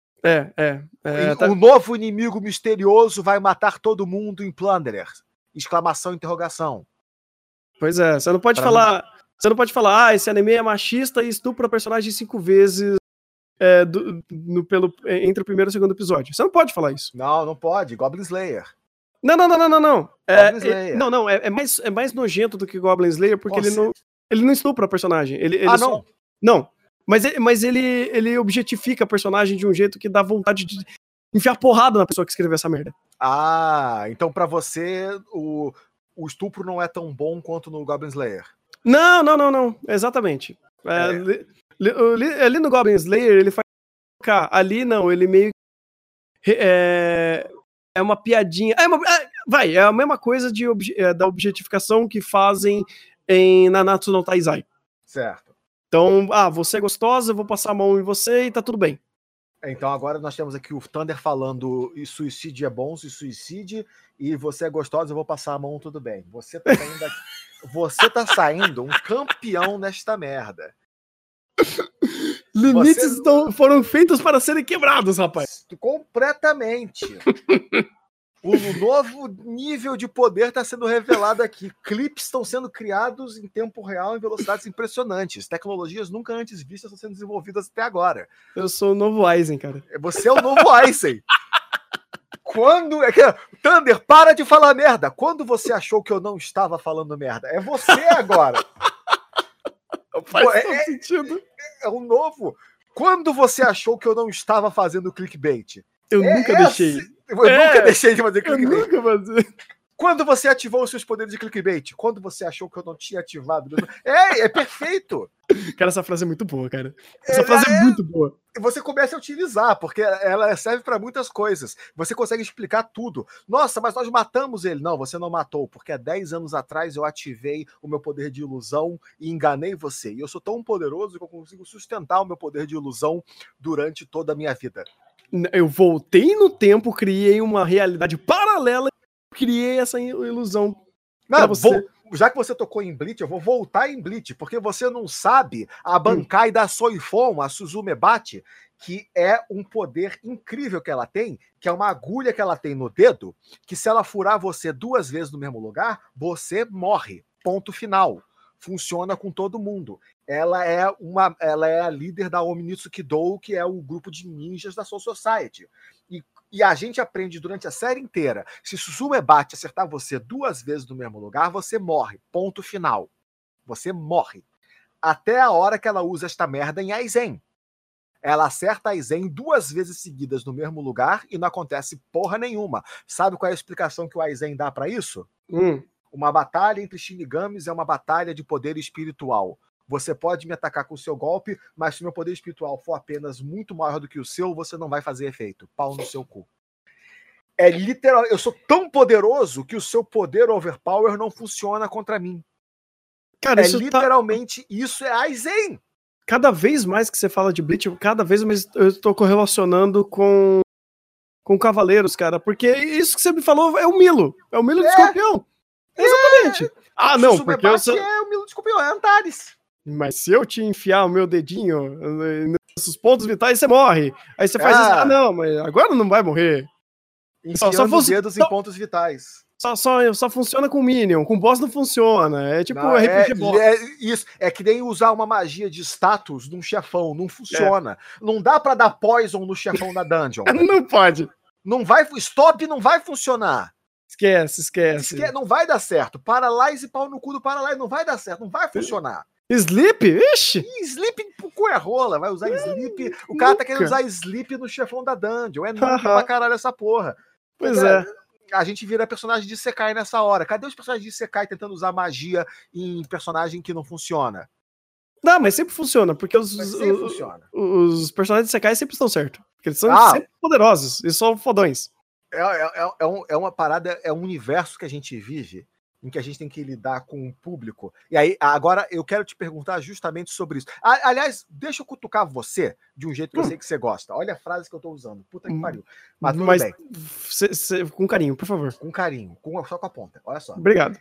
O novo inimigo misterioso vai matar todo mundo em Plunderer. Exclamação, interrogação. Pois é, você não pode falar, esse anime é machista e estupra personagem 5 vezes entre o primeiro e o segundo episódio. Você não pode falar isso. Não pode. Goblin Slayer. Não. Goblin Slayer. É mais nojento do que Goblin Slayer, porque ele não estupra o personagem. Não? Não. Mas ele objetifica a personagem de um jeito que dá vontade de enfiar porrada na pessoa que escreveu essa merda. Então pra você o estupro não é tão bom quanto no Goblin Slayer. Não. Exatamente. Ali no Goblin Slayer, ele faz... Ali não, ele meio... É uma piadinha... É a mesma coisa da objetificação que fazem em Nanatsu no Taizai. Certo. Então, você é gostosa, eu vou passar a mão em você e tá tudo bem. Então agora nós temos aqui o Thunder falando e suicídio é bom, se suicide, e você é gostosa, eu vou passar a mão, tudo bem. Você tá saindo daqui, você tá saindo um campeão nesta merda. Limites foram feitos para serem quebrados, rapaz. Completamente. O novo nível de poder está sendo revelado aqui. Clipes estão sendo criados em tempo real em velocidades impressionantes. Tecnologias nunca antes vistas estão sendo desenvolvidas até agora. Eu sou o novo Aizen, cara. Você é o novo Aizen. Quando... Thunder, para de falar merda. Quando você achou que eu não estava falando merda? É você agora. Faz todo sentido. É o novo. Quando você achou que eu não estava fazendo clickbait? Eu nunca deixei. Eu nunca deixei de fazer clickbait. Eu nunca fazia. Quando você ativou os seus poderes de clickbait? Quando você achou que eu não tinha ativado? É perfeito. Cara, essa frase é muito boa, cara. Essa frase é muito boa. Você começa a utilizar, porque ela serve para muitas coisas. Você consegue explicar tudo. Nossa, mas nós matamos ele. Não, você não matou, porque há 10 anos atrás eu ativei o meu poder de ilusão e enganei você. E eu sou tão poderoso que eu consigo sustentar o meu poder de ilusão durante toda a minha vida. Eu voltei no tempo, criei uma realidade paralela e criei essa ilusão. Não, já que você tocou em Bleach, eu vou voltar em Bleach, porque você não sabe a Bankai da Soifon, a Suzume Bate, que é um poder incrível que ela tem, que é uma agulha que ela tem no dedo, que se ela furar você 2 vezes no mesmo lugar, você morre. Ponto final. Funciona com todo mundo. Ela é a líder da Ominitsu Kidou, que é o grupo de ninjas da Soul Society. E a gente aprende durante a série inteira, se Suzume Bate acertar você 2 vezes no mesmo lugar, você morre. Ponto final. Você morre. Até a hora que ela usa esta merda em Aizen. Ela acerta Aizen 2 vezes seguidas no mesmo lugar e não acontece porra nenhuma. Sabe qual é a explicação que o Aizen dá pra isso? Uma batalha entre Shinigamis é uma batalha de poder espiritual. Você pode me atacar com o seu golpe, mas se o meu poder espiritual for apenas muito maior do que o seu, você não vai fazer efeito. Pau no seu cu. É literal. Eu sou tão poderoso que o seu poder overpower não funciona contra mim. Cara, isso literalmente isso é Aizen. Cada vez mais que você fala de Bleach, cada vez mais eu estou correlacionando com Cavaleiros, cara. Porque isso que você me falou é o Milo. É o Milo do Escorpião. Exatamente. Ah, não, porque eu sou... é o Milo do Escorpião, é Antares. Mas se eu te enfiar o meu dedinho nesses pontos vitais, você morre. Aí você faz isso. Não, mas agora não vai morrer. Enfiando os dedos em pontos vitais. Só funciona com Minion. Com boss não funciona. É tipo RPG boss. Isso. É que nem usar uma magia de status num chefão. Não funciona. Não dá pra dar poison no chefão da dungeon. Não pode. Não vai. Stop não vai funcionar. Esquece. Não vai dar certo. Paralyze, pau no cu do Paralyze. Não vai dar certo. Não vai funcionar. Sleep? Ixi! Sleep pro cu é rola, vai usar Sleep. O cara tá querendo usar Sleep no chefão da dungeon. É noob pra caralho essa porra. Pois é. A gente vira personagem de Sekai nessa hora. Cadê os personagens de Sekai tentando usar magia em personagem que não funciona? Não, mas sempre funciona, porque os personagens de Sekai sempre estão certos. Porque eles são sempre poderosos e são fodões. É uma parada, é um universo que a gente vive em que a gente tem que lidar com o público. E aí, agora eu quero te perguntar justamente sobre isso. Aliás, deixa eu cutucar você de um jeito que eu sei que você gosta. Olha a frase que eu tô usando. Puta que pariu. Mas tudo bem. Com carinho, por favor. Com carinho. Só com a ponta. Olha só. Obrigado.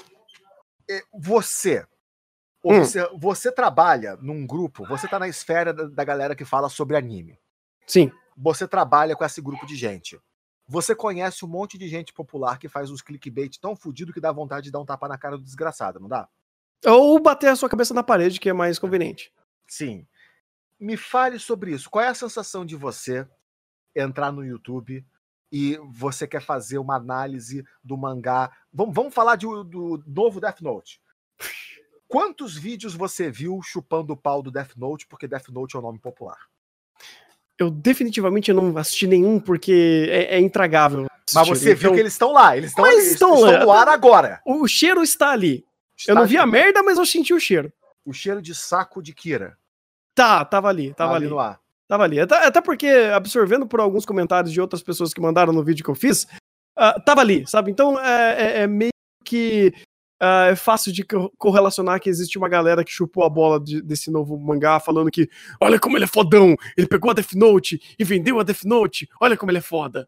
Você trabalha num grupo, você tá na esfera da galera que fala sobre anime. Sim. Você trabalha com esse grupo de gente. Você conhece um monte de gente popular que faz uns clickbait tão fudido que dá vontade de dar um tapa na cara do desgraçado, não dá? Ou bater a sua cabeça na parede, que é mais conveniente. Sim. Me fale sobre isso. Qual é a sensação de você entrar no YouTube e você quer fazer uma análise do mangá? Vamos falar do novo Death Note. Quantos vídeos você viu chupando o pau do Death Note porque Death Note é o nome popular? Eu definitivamente não assisti nenhum porque é intragável. Mas você viu que eles estão lá. Eles estão no ar agora. O cheiro está ali. Eu não vi a merda, mas eu senti o cheiro. O cheiro de saco de Kira. Tava ali. No ar. Tava ali. Até porque, absorvendo por alguns comentários de outras pessoas que mandaram no vídeo que eu fiz, tava ali, sabe? Então, é meio que é fácil de correlacionar que existe uma galera que chupou a bola desse novo mangá, falando que olha como ele é fodão, ele pegou a Death Note e vendeu a Death Note, olha como ele é foda.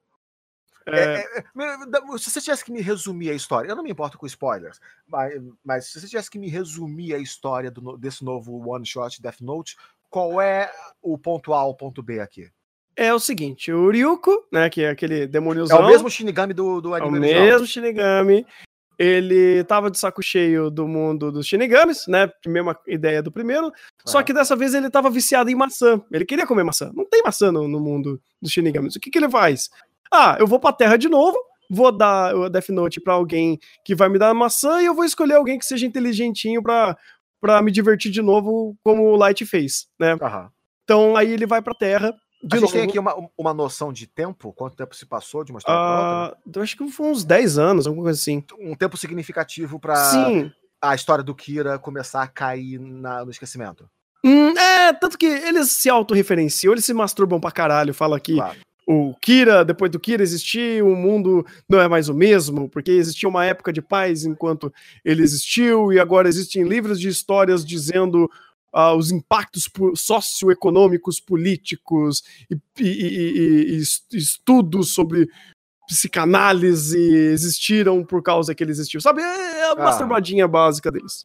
Se você tivesse que me resumir a história, eu não me importo com spoilers, mas se você tivesse que me resumir a história desse novo one-shot Death Note, qual é o ponto A ao ponto B aqui? É o seguinte, o Ryuko, né, que é aquele demôniozão... É o mesmo Shinigami do anime original. É o mesmo Shinigami. Ele tava de saco cheio do mundo dos Shinigamis, né, mesma ideia do primeiro, só que dessa vez ele tava viciado em maçã. Ele queria comer maçã. Não tem maçã no mundo dos Shinigamis. O que ele faz? Eu vou pra Terra de novo, vou dar o Death Note pra alguém que vai me dar maçã e eu vou escolher alguém que seja inteligentinho pra me divertir de novo, como o Light fez, né? Uhum. Então aí ele vai pra Terra... A gente tem aqui uma noção de tempo? Quanto tempo se passou de uma história pra outra? Eu acho que foi uns 10 anos, alguma coisa assim. Um tempo significativo pra a história do Kira começar a cair no esquecimento. Tanto que eles se autorreferenciam, eles se masturbam pra caralho, fala que o Kira, depois do Kira existir, o mundo não é mais o mesmo, porque existia uma época de paz enquanto ele existiu, e agora existem livros de histórias dizendo... os impactos socioeconômicos, políticos e estudos sobre psicanálise existiram por causa que ele existiu. Sabe? É a masturbadinha básica deles.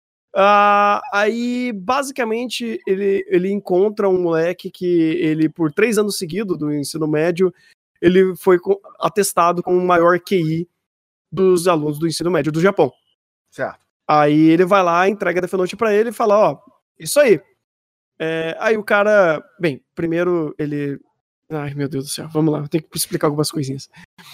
Aí, basicamente, ele encontra um moleque que ele, por 3 anos seguidos do ensino médio, ele foi atestado como o maior QI dos alunos do ensino médio do Japão. Certo. Aí ele vai lá, entrega a Death Note pra ele e fala, isso aí. Aí o cara... Bem, primeiro ele... Ai, meu Deus do céu. Vamos lá, eu tenho que explicar algumas coisinhas.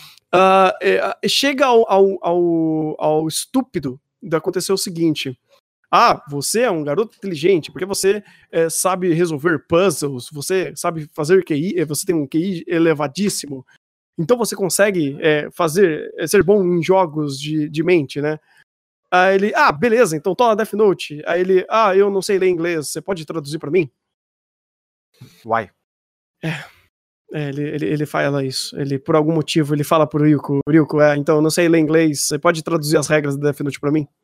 Chega ao estúpido de acontecer o seguinte. Você é um garoto inteligente, porque você sabe resolver puzzles, você sabe fazer QI, você tem um QI elevadíssimo. Então você consegue ser bom em jogos de mente, né? Aí ele, beleza, então toma Death Note. Aí ele, eu não sei ler inglês, você pode traduzir pra mim? Why? Ele fala isso. Ele, por algum motivo, ele fala pro Ryuko, então eu não sei ler inglês, você pode traduzir as regras do Death Note pra mim?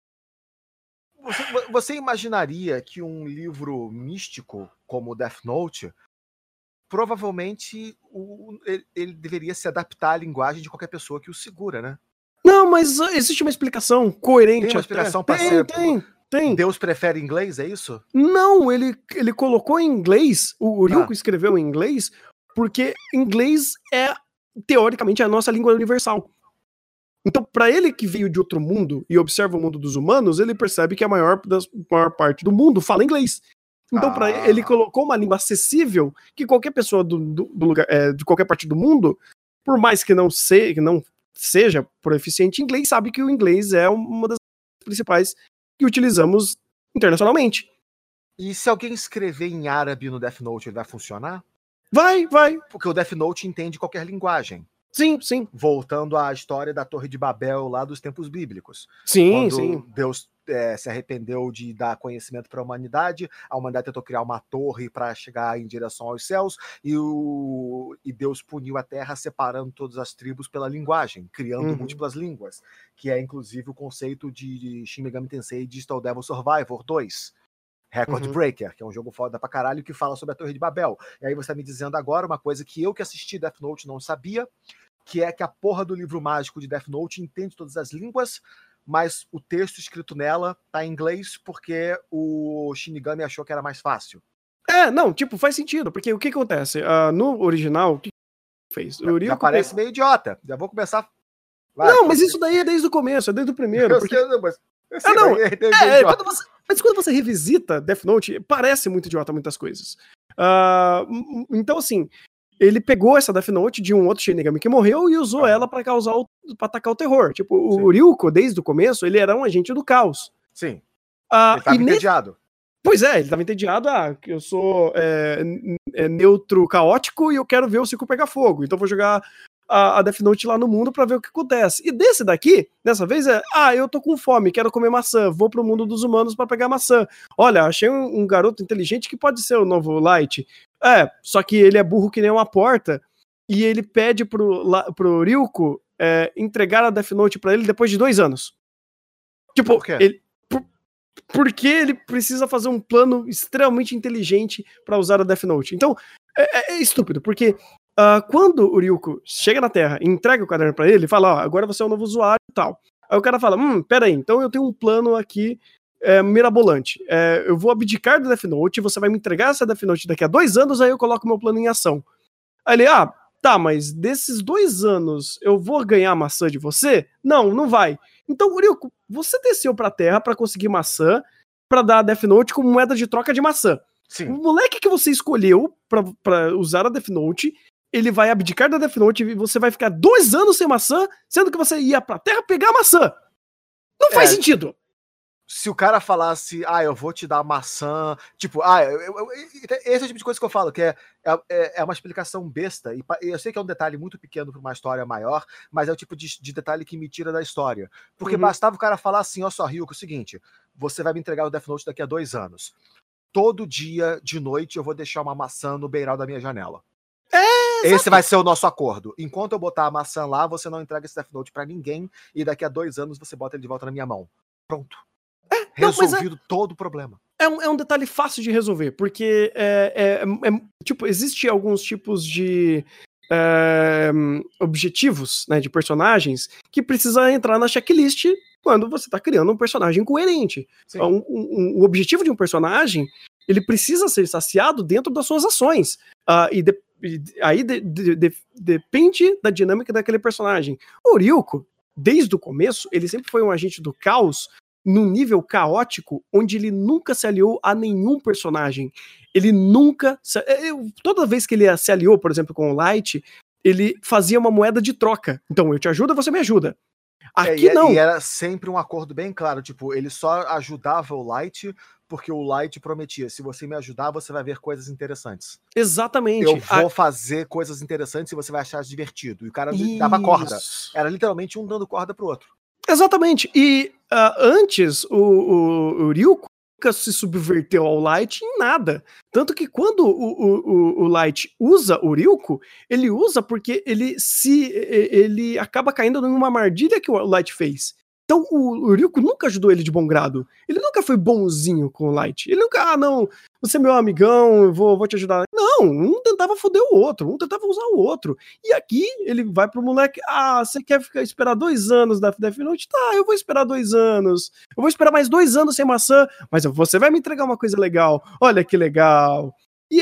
Você imaginaria que um livro místico como Death Note, provavelmente ele deveria se adaptar à linguagem de qualquer pessoa que o segura, né? Não, mas existe uma explicação coerente. Tem uma explicação pra ser... Tem. Deus prefere inglês, é isso? Não, ele colocou em inglês, o Ryuko escreveu em inglês, porque inglês é, teoricamente, a nossa língua universal. Então, pra ele que veio de outro mundo e observa o mundo dos humanos, ele percebe que a maior parte do mundo fala inglês. Então, ele colocou uma língua acessível que qualquer pessoa do lugar, de qualquer parte do mundo, por mais que não seja proficiente em inglês, sabe que o inglês é uma das principais que utilizamos internacionalmente. E se alguém escrever em árabe no Death Note, ele vai funcionar? Vai. Porque o Death Note entende qualquer linguagem. Sim. Voltando à história da Torre de Babel lá dos tempos bíblicos. Sim. Deus se arrependeu de dar conhecimento para a humanidade tentou criar uma torre para chegar em direção aos céus, e Deus puniu a Terra separando todas as tribos pela linguagem, criando múltiplas línguas, que é inclusive o conceito de Shin Megami Tensei Digital Devil Survivor 2. Record Breaker, que é um jogo foda pra caralho que fala sobre a Torre de Babel. E aí você tá me dizendo agora uma coisa que eu que assisti Death Note não sabia, que é que a porra do livro mágico de Death Note entende todas as línguas, mas o texto escrito nela tá em inglês porque o Shinigami achou que era mais fácil. Faz sentido, porque o que acontece? No original, o que fez? O já parece meio idiota, já vou começar... Mas isso daí é desde o começo, é desde o primeiro. Mas quando você revisita Death Note, parece muito idiota muitas coisas. Então, assim, ele pegou essa Death Note de um outro Shinigami que morreu e usou ela pra atacar o terror. Tipo, o Ryuko, desde o começo, ele era um agente do caos. Sim. Ele tava entediado. Pois é, ele tava entediado, que eu sou neutro caótico e eu quero ver o ciclo pegar fogo. Então eu vou jogar a Death Note lá no mundo pra ver o que acontece. E dessa vez eu tô com fome, quero comer maçã, vou pro mundo dos humanos pra pegar maçã. Olha, achei um garoto inteligente que pode ser o novo Light. Só que ele é burro que nem uma porta, e ele pede pro Ryuko entregar a Death Note pra ele depois de 2 anos. Tipo, Por quê? porque ele precisa fazer um plano extremamente inteligente pra usar a Death Note. Então, é estúpido, porque quando o Ryuko chega na Terra e entrega o caderno pra ele fala, ó, agora você é um novo usuário e tal. Aí o cara fala, pera aí, então eu tenho um plano aqui mirabolante. Eu vou abdicar da Death Note, você vai me entregar essa Death Note daqui a 2 anos, aí eu coloco meu plano em ação. Aí ele, tá, mas desses 2 anos eu vou ganhar maçã de você? Não, não vai. Então, Ryuko, você desceu pra Terra pra conseguir maçã, pra dar a Death Note como moeda de troca de maçã. Sim. O moleque que você escolheu pra usar a Death Note, ele vai abdicar da Death Note e você vai ficar 2 anos sem maçã, sendo que você ia pra Terra pegar maçã. Não faz sentido. Se o cara falasse, eu vou te dar maçã, tipo, esse é o tipo de coisa que eu falo, que é uma explicação besta, e eu sei que é um detalhe muito pequeno para uma história maior, mas é o tipo de detalhe que me tira da história. Porque bastava o cara falar assim, ó só, Ryuko, é o seguinte, você vai me entregar o Death Note daqui a 2 anos. Todo dia, de noite, eu vou deixar uma maçã no beiral da minha janela. Esse vai ser o nosso acordo. Enquanto eu botar a maçã lá, você não entrega esse Death Note pra ninguém, e daqui a 2 anos você bota ele de volta na minha mão. Pronto. Resolvido todo o problema. É um detalhe fácil de resolver, porque tipo, existe alguns tipos de objetivos, né, de personagens que precisa entrar na checklist quando você tá criando um personagem coerente. Então, o objetivo de um personagem, ele precisa ser saciado dentro das suas ações. Aí depende da dinâmica daquele personagem. O Ryuko, desde o começo, ele sempre foi um agente do caos num nível caótico, onde ele nunca se aliou a nenhum personagem. Ele nunca... Toda vez que ele se aliou, por exemplo, com o Light, ele fazia uma moeda de troca. Então, eu te ajudo, você me ajuda. Aqui não. E era sempre um acordo bem claro, tipo, ele só ajudava o Light porque o Light prometia, se você me ajudar, você vai ver coisas interessantes. Exatamente. Eu vou fazer coisas interessantes e você vai achar divertido. E o cara dava corda. Era literalmente um dando corda pro outro. Exatamente. E antes, o Ryuko nunca se subverteu ao Light em nada. Tanto que quando o Light usa o Ryuko, ele usa porque ele acaba caindo numa armadilha que o Light fez. Então o Ryuko nunca ajudou ele de bom grado. Ele nunca foi bonzinho com o Light. Ele nunca, não, você é meu amigão, eu vou te ajudar. Não, um tentava foder o outro, um tentava usar o outro. E aqui ele vai pro moleque, você quer esperar 2 anos da Death Note? Tá, eu vou esperar 2 anos. Eu vou esperar mais 2 anos sem maçã, mas você vai me entregar uma coisa legal. Olha que legal. E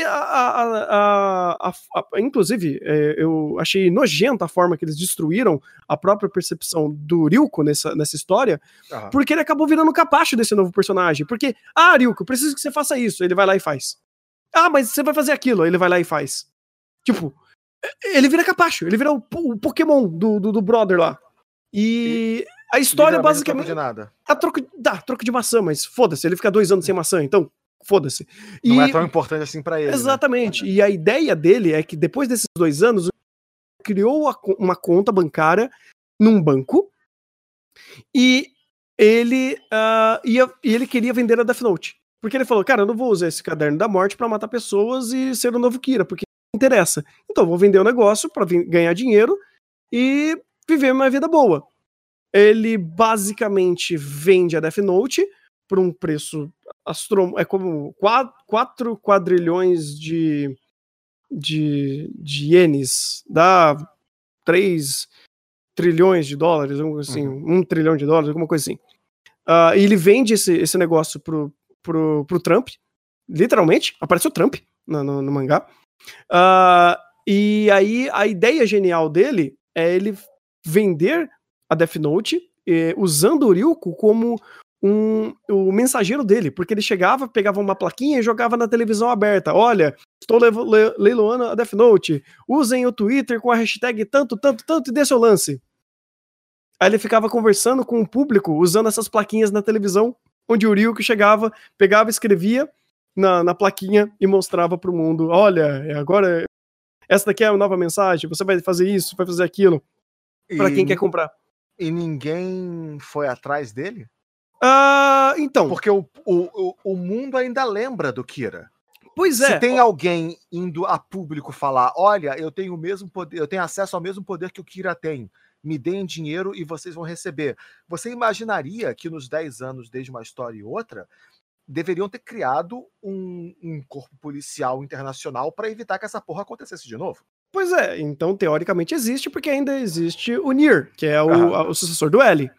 inclusive, eu achei nojenta a forma que eles destruíram a própria percepção do Ryuko nessa história, porque ele acabou virando o capacho desse novo personagem. Porque, Ryuko, preciso que você faça isso. Ele vai lá e faz. Mas você vai fazer aquilo. Ele vai lá e faz. Tipo, ele vira capacho. Ele vira o Pokémon do brother lá. E a história basicamente... Troco de maçã, mas foda-se. Ele fica 2 anos sem maçã, então... Foda-se. Não é tão importante assim pra ele. Exatamente. Né? E a ideia dele é que depois desses 2 anos, ele criou uma conta bancária num banco e ele queria vender a Death Note. Porque ele falou, cara, eu não vou usar esse caderno da morte pra matar pessoas e ser o novo Kira, porque não interessa. Então eu vou vender o negócio pra ganhar dinheiro e viver uma vida boa. Ele basicamente vende a Death Note por um preço é como 4 quadrilhões de ienes, dá 3 trilhões de dólares, assim, 1 trilhão de dólares, alguma coisa assim. E ele vende esse negócio pro Trump, literalmente, aparece o Trump no mangá. E aí a ideia genial dele é ele vender a Death Note usando o Ryuko como o mensageiro dele, porque ele chegava, pegava uma plaquinha e jogava na televisão aberta. Olha, estou leiloando a Death Note. Usem o Twitter com a hashtag tanto e dê seu lance. Aí ele ficava conversando com o público usando essas plaquinhas na televisão, onde o Ryuko chegava, pegava, escrevia na plaquinha e mostrava pro mundo. Olha, agora essa daqui é a nova mensagem, você vai fazer isso, vai fazer aquilo. Pra quem quer comprar. E ninguém foi atrás dele? Então. Porque o mundo ainda lembra do Kira. Pois é. Se tem alguém indo a público falar, olha, eu tenho o mesmo poder, eu tenho acesso ao mesmo poder que o Kira tem, me deem dinheiro e vocês vão receber. Você imaginaria que nos 10 anos, desde Uma História e Outra, deveriam ter criado um corpo policial internacional para evitar que essa porra acontecesse de novo? Pois é, então teoricamente existe, porque ainda existe o Nier, que é o sucessor do L.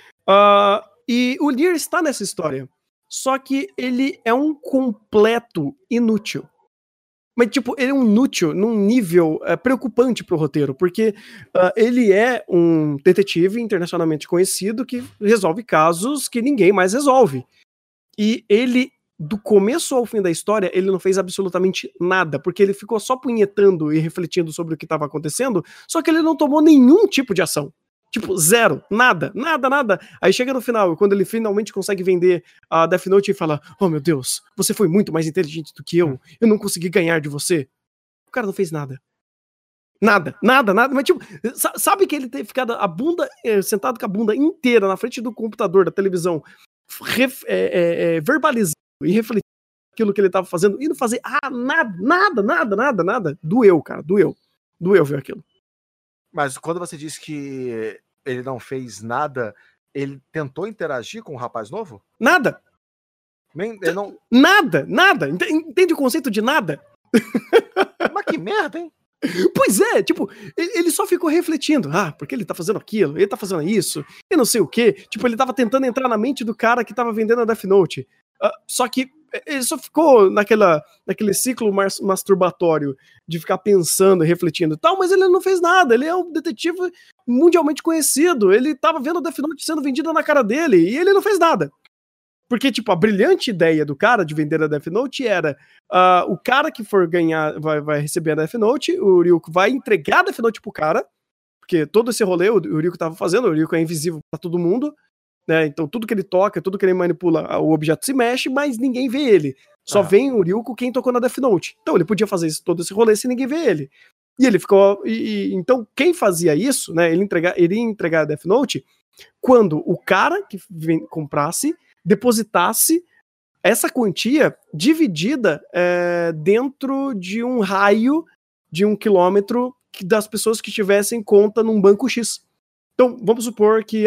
E o Nier está nessa história. Só que ele é um completo inútil. Mas, tipo, ele é um inútil num nível preocupante pro roteiro, porque ele é um detetive internacionalmente conhecido que resolve casos que ninguém mais resolve. E ele, do começo ao fim da história, ele não fez absolutamente nada, porque ele ficou só punhetando e refletindo sobre o que estava acontecendo, só que ele não tomou nenhum tipo de ação. Tipo, zero, nada. Aí chega no final, quando ele finalmente consegue vender a Death Note e fala: oh meu Deus, você foi muito mais inteligente do que eu não consegui ganhar de você. O cara não fez nada. Nada, mas tipo, sabe que ele ter ficado sentado com a bunda inteira na frente do computador, da televisão, verbalizando e refletindo aquilo que ele tava fazendo e não fazer nada. Doeu, cara, doeu ver aquilo. Mas quando você disse que ele não fez nada, ele tentou interagir com o rapaz novo? Nada. Ele não... Nada. Entende o conceito de nada? Mas que merda, hein? Pois é, tipo, ele só ficou refletindo. Porque ele tá fazendo aquilo, ele tá fazendo isso, e não sei o quê. Tipo, ele tava tentando entrar na mente do cara que tava vendendo a Death Note. Só que ele só ficou naquele ciclo masturbatório de ficar pensando e refletindo e tal, mas ele não fez nada. Ele é um detetive mundialmente conhecido. Ele tava vendo a Death Note sendo vendida na cara dele e ele não fez nada. Porque, tipo, a brilhante ideia do cara de vender a Death Note era o cara que for ganhar, vai receber a Death Note, o Ryuko vai entregar a Death Note pro cara, porque todo esse rolê o Ryuko tava fazendo, o Ryuko é invisível pra todo mundo, né? Então tudo que ele toca, tudo que ele manipula, o objeto se mexe, mas ninguém vê ele. Só vem o Ryuko quem tocou na Death Note. Então ele podia fazer todo esse rolê sem ninguém ver ele. E ele ficou... então quem fazia isso, né? Ele iria entregar a Death Note quando o cara que comprasse depositasse essa quantia dividida dentro de um raio de 1 quilômetro das pessoas que tivessem conta num banco X. Então, vamos supor que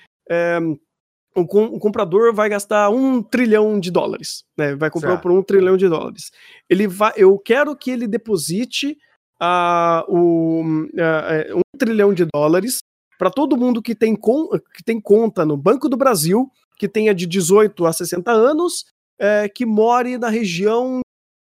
o comprador vai gastar $1 trilhão, né? Vai comprar por $1 trilhão. Eu quero que ele deposite $1 trilhão para todo mundo que tem conta no Banco do Brasil, que tenha de 18 a 60 anos, que more na região,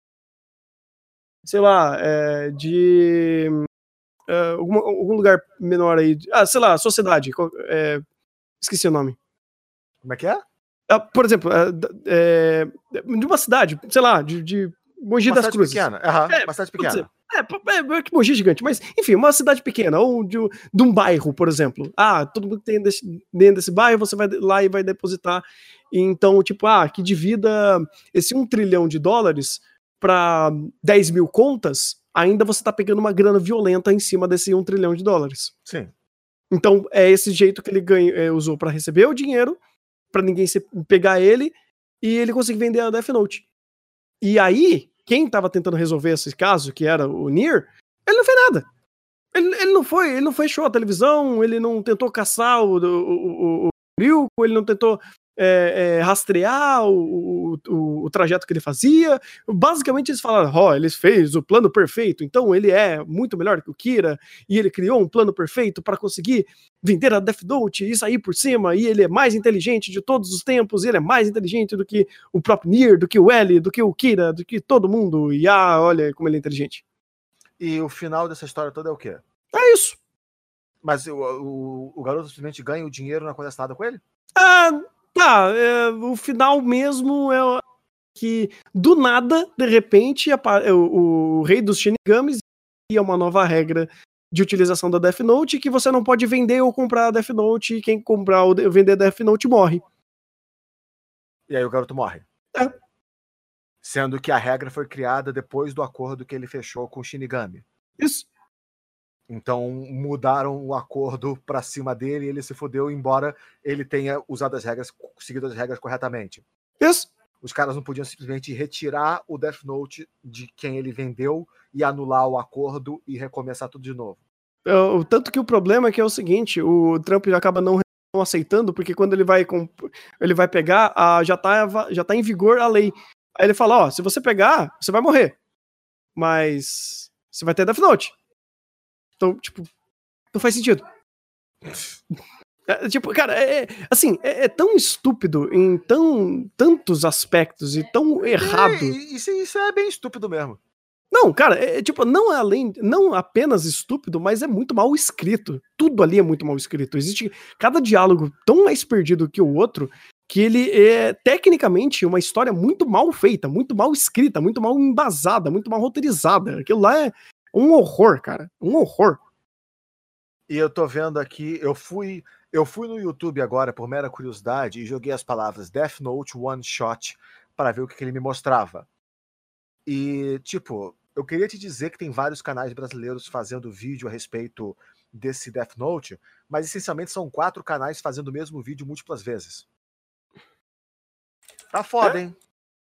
sei lá, de algum lugar menor aí, sei lá, sociedade, esqueci o nome. Como é que é? Por exemplo, de uma cidade, sei lá, de Mogi das Cruzes. Uma cidade pequena. Que Mogi é gigante, mas enfim, uma cidade pequena, ou de um bairro, por exemplo. Todo mundo que tem dentro desse bairro, você vai lá e vai depositar. Então, tipo, que divida esse $1 trilhão para 10 mil contas, ainda você tá pegando uma grana violenta em cima desse $1 trilhão. Sim. Então, é esse jeito que ele usou para receber o dinheiro, para ninguém pegar ele, e ele conseguiu vender a Death Note. E aí, quem tava tentando resolver esse caso, que era o Nier, ele não fez nada. Ele não fechou a televisão, ele não tentou caçar o Ryuko, ele não tentou rastrear o trajeto que ele fazia. Basicamente eles falaram, ele fez o plano perfeito, então ele é muito melhor que o Kira, e ele criou um plano perfeito para conseguir vender a Death Note e sair por cima, e ele é mais inteligente de todos os tempos, e ele é mais inteligente do que o próprio Nier, do que o L, do que o Kira, do que todo mundo, e olha como ele é inteligente. E o final dessa história toda é o quê? É isso. Mas o garoto simplesmente ganha o dinheiro e não acontece nada com ele? O final mesmo é que, do nada, de repente, o rei dos Shinigamis cria uma nova regra de utilização da Death Note, que você não pode vender ou comprar a Death Note, e quem comprar ou vender a Death Note morre. E aí o garoto morre? Sendo que a regra foi criada depois do acordo que ele fechou com o Shinigami. Isso. Então mudaram o acordo pra cima dele e ele se fodeu, embora ele tenha usado as regras, seguido as regras corretamente. Isso. Os caras não podiam simplesmente retirar o Death Note de quem ele vendeu e anular o acordo e recomeçar tudo de novo. Tanto que o problema é que é o seguinte, o Trump acaba não aceitando, porque quando ele vai pegar, já tá em vigor a lei. Aí ele fala, ó, se você pegar, você vai morrer. Mas você vai ter Death Note. Então, tipo, não faz sentido. Tipo, cara, assim, é tão estúpido em tantos aspectos e tão errado. Isso é bem estúpido mesmo. Não, cara, tipo, não apenas estúpido, mas é muito mal escrito. Tudo ali é muito mal escrito. Existe cada diálogo tão mais perdido que o outro, que ele é tecnicamente uma história muito mal feita, muito mal escrita, muito mal embasada, muito mal roteirizada. Aquilo lá é um horror, cara. Um horror. E eu tô vendo aqui, eu fui no YouTube agora, por mera curiosidade, e joguei as palavras Death Note One Shot para ver o que ele me mostrava. E, tipo, eu queria te dizer que tem vários canais brasileiros fazendo vídeo a respeito desse Death Note, mas essencialmente são 4 canais fazendo o mesmo vídeo múltiplas vezes. Tá foda, hein?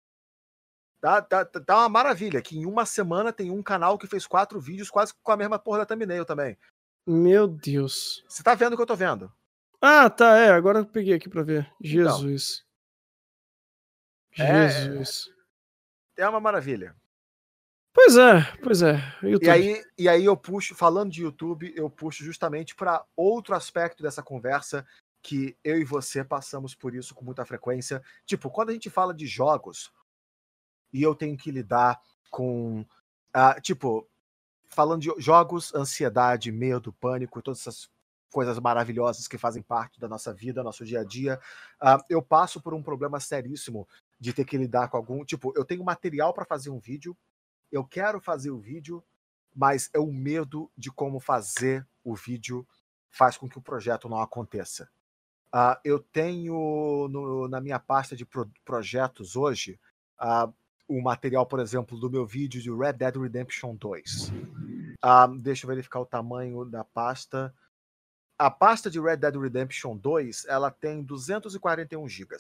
Tá uma maravilha, que em uma semana tem um canal que fez 4 vídeos quase com a mesma porra da thumbnail também. Meu Deus. Você tá vendo o que eu tô vendo? Ah, tá, agora eu peguei aqui pra ver. Jesus. Então, Jesus. É uma maravilha. Pois é. YouTube. E aí eu puxo, falando de YouTube, eu puxo justamente para outro aspecto dessa conversa que eu e você passamos por isso com muita frequência. Tipo, quando a gente fala de jogos e eu tenho que lidar com, tipo, falando de jogos, ansiedade, medo, pânico, todas essas coisas maravilhosas que fazem parte da nossa vida, nosso dia a dia, eu passo por um problema seríssimo de ter que lidar com algum. Tipo, eu tenho material para fazer um vídeo, eu quero fazer o vídeo, mas é o medo de como fazer o vídeo faz com que o projeto não aconteça. Eu tenho na minha pasta de projetos hoje o material, por exemplo, do meu vídeo de Red Dead Redemption 2. Deixa eu verificar o tamanho da pasta. A pasta de Red Dead Redemption 2 ela tem 241 GB.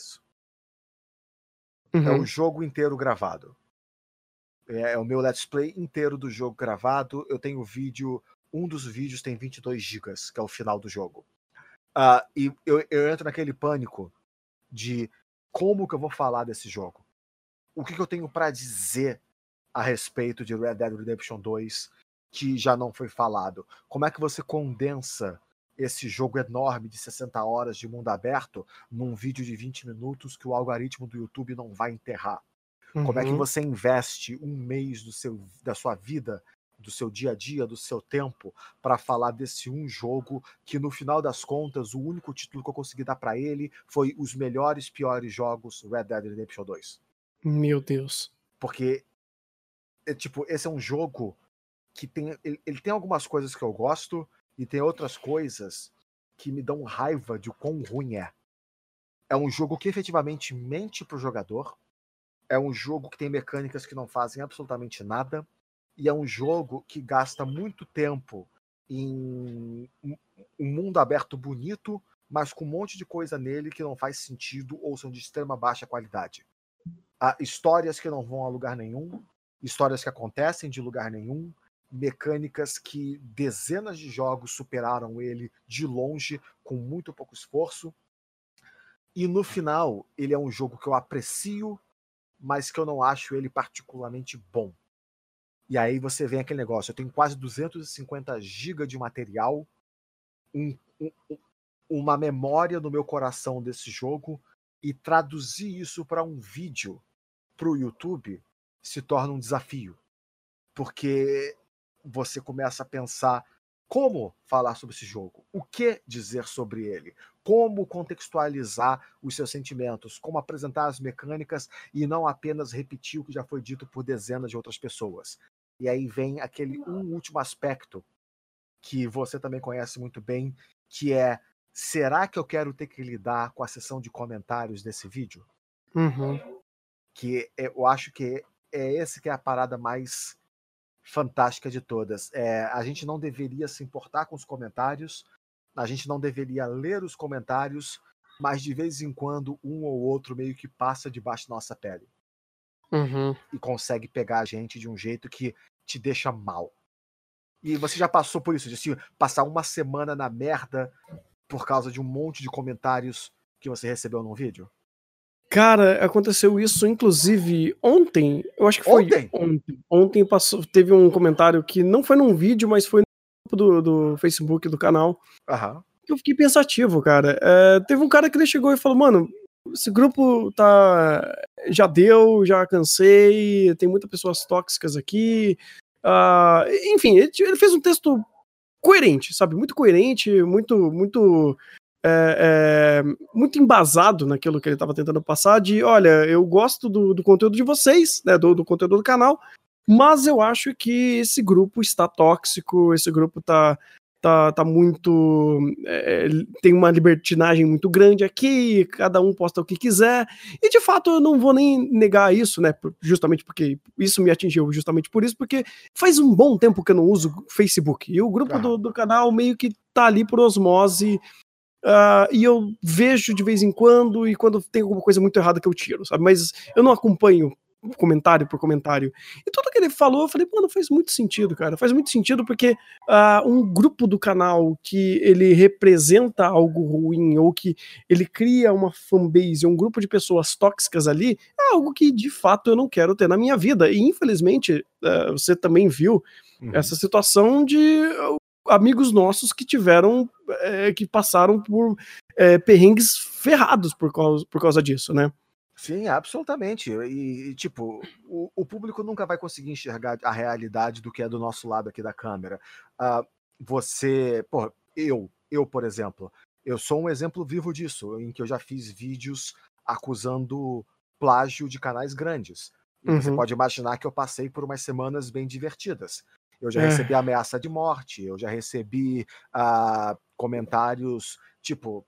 É o jogo inteiro gravado. É o meu let's play inteiro do jogo gravado. Eu tenho vídeo, um dos vídeos tem 22 GB, que é o final do jogo. E eu entro naquele pânico de como que eu vou falar desse jogo. O que eu tenho para dizer a respeito de Red Dead Redemption 2 que já não foi falado? Como é que você condensa esse jogo enorme de 60 horas de mundo aberto num vídeo de 20 minutos que o algoritmo do YouTube não vai enterrar? Como é que você investe um mês da sua vida, do seu dia a dia, do seu tempo, para falar desse um jogo que, no final das contas, o único título que eu consegui dar para ele foi os melhores, piores jogos Red Dead Redemption 2. Meu Deus. Porque, tipo, esse é um jogo que ele tem algumas coisas que eu gosto e tem outras coisas que me dão raiva de quão ruim é. É um jogo que efetivamente mente pro jogador. É um jogo que tem mecânicas que não fazem absolutamente nada. E é um jogo que gasta muito tempo em um mundo aberto bonito, mas com um monte de coisa nele que não faz sentido ou são de extrema baixa qualidade. Há histórias que não vão a lugar nenhum, histórias que acontecem de lugar nenhum, mecânicas que dezenas de jogos superaram ele de longe, com muito pouco esforço. E no final, ele é um jogo que eu aprecio, mas que eu não acho ele particularmente bom. E aí você vem aquele negócio, eu tenho quase 250 GB de material, uma memória no meu coração desse jogo, e traduzir isso para um vídeo para o YouTube se torna um desafio. Porque você começa a pensar como falar sobre esse jogo, o que dizer sobre ele, como contextualizar os seus sentimentos, como apresentar as mecânicas e não apenas repetir o que já foi dito por dezenas de outras pessoas. E aí vem aquele último aspecto que você também conhece muito bem, que é: será que eu quero ter que lidar com a seção de comentários desse vídeo? Que eu acho que é esse que é a parada mais fantástica de todas. A gente não deveria se importar com os comentários, a gente não deveria ler os comentários, mas de vez em quando um ou outro meio que passa debaixo da nossa pele. E consegue pegar a gente de um jeito que te deixa mal. E você já passou por isso, de assim, passar uma semana na merda por causa de um monte de comentários que você recebeu num vídeo? Cara, aconteceu isso inclusive ontem, eu acho que foi Ontem? ontem. Ontem teve um comentário que não foi num vídeo, mas foi no grupo do Facebook do canal. Aham. Eu fiquei pensativo, cara. Teve um cara que ele chegou e falou, mano, esse grupo já deu, já cansei, tem muitas pessoas tóxicas aqui. Enfim, ele fez um texto coerente, sabe? Muito coerente, muito embasado naquilo que ele estava tentando passar de, olha, eu gosto do conteúdo de vocês, né, do conteúdo do canal, mas eu acho que esse grupo está tóxico, esse grupo tá muito... tem uma libertinagem muito grande aqui, cada um posta o que quiser, e de fato eu não vou nem negar isso, né, justamente porque isso me atingiu, justamente por isso, porque faz um bom tempo que eu não uso Facebook, e o grupo do canal meio que tá ali por osmose, e eu vejo de vez em quando, e quando tem alguma coisa muito errada que eu tiro, sabe? Mas eu não acompanho comentário por comentário. E tudo que ele falou, eu falei, mano, faz muito sentido, cara. Faz muito sentido porque um grupo do canal que ele representa algo ruim, ou que ele cria uma fanbase, um grupo de pessoas tóxicas ali, é algo que de fato eu não quero ter na minha vida. E infelizmente, você também viu essa situação de amigos nossos que que passaram por perrengues ferrados por causa disso, né? Sim, absolutamente. Tipo, o público nunca vai conseguir enxergar a realidade do que é do nosso lado aqui da câmera. Porra, por exemplo, eu sou um exemplo vivo disso, em que eu já fiz vídeos acusando plágio de canais grandes. E você pode imaginar que eu passei por umas semanas bem divertidas. Eu já recebi ameaça de morte, eu já recebi comentários, tipo,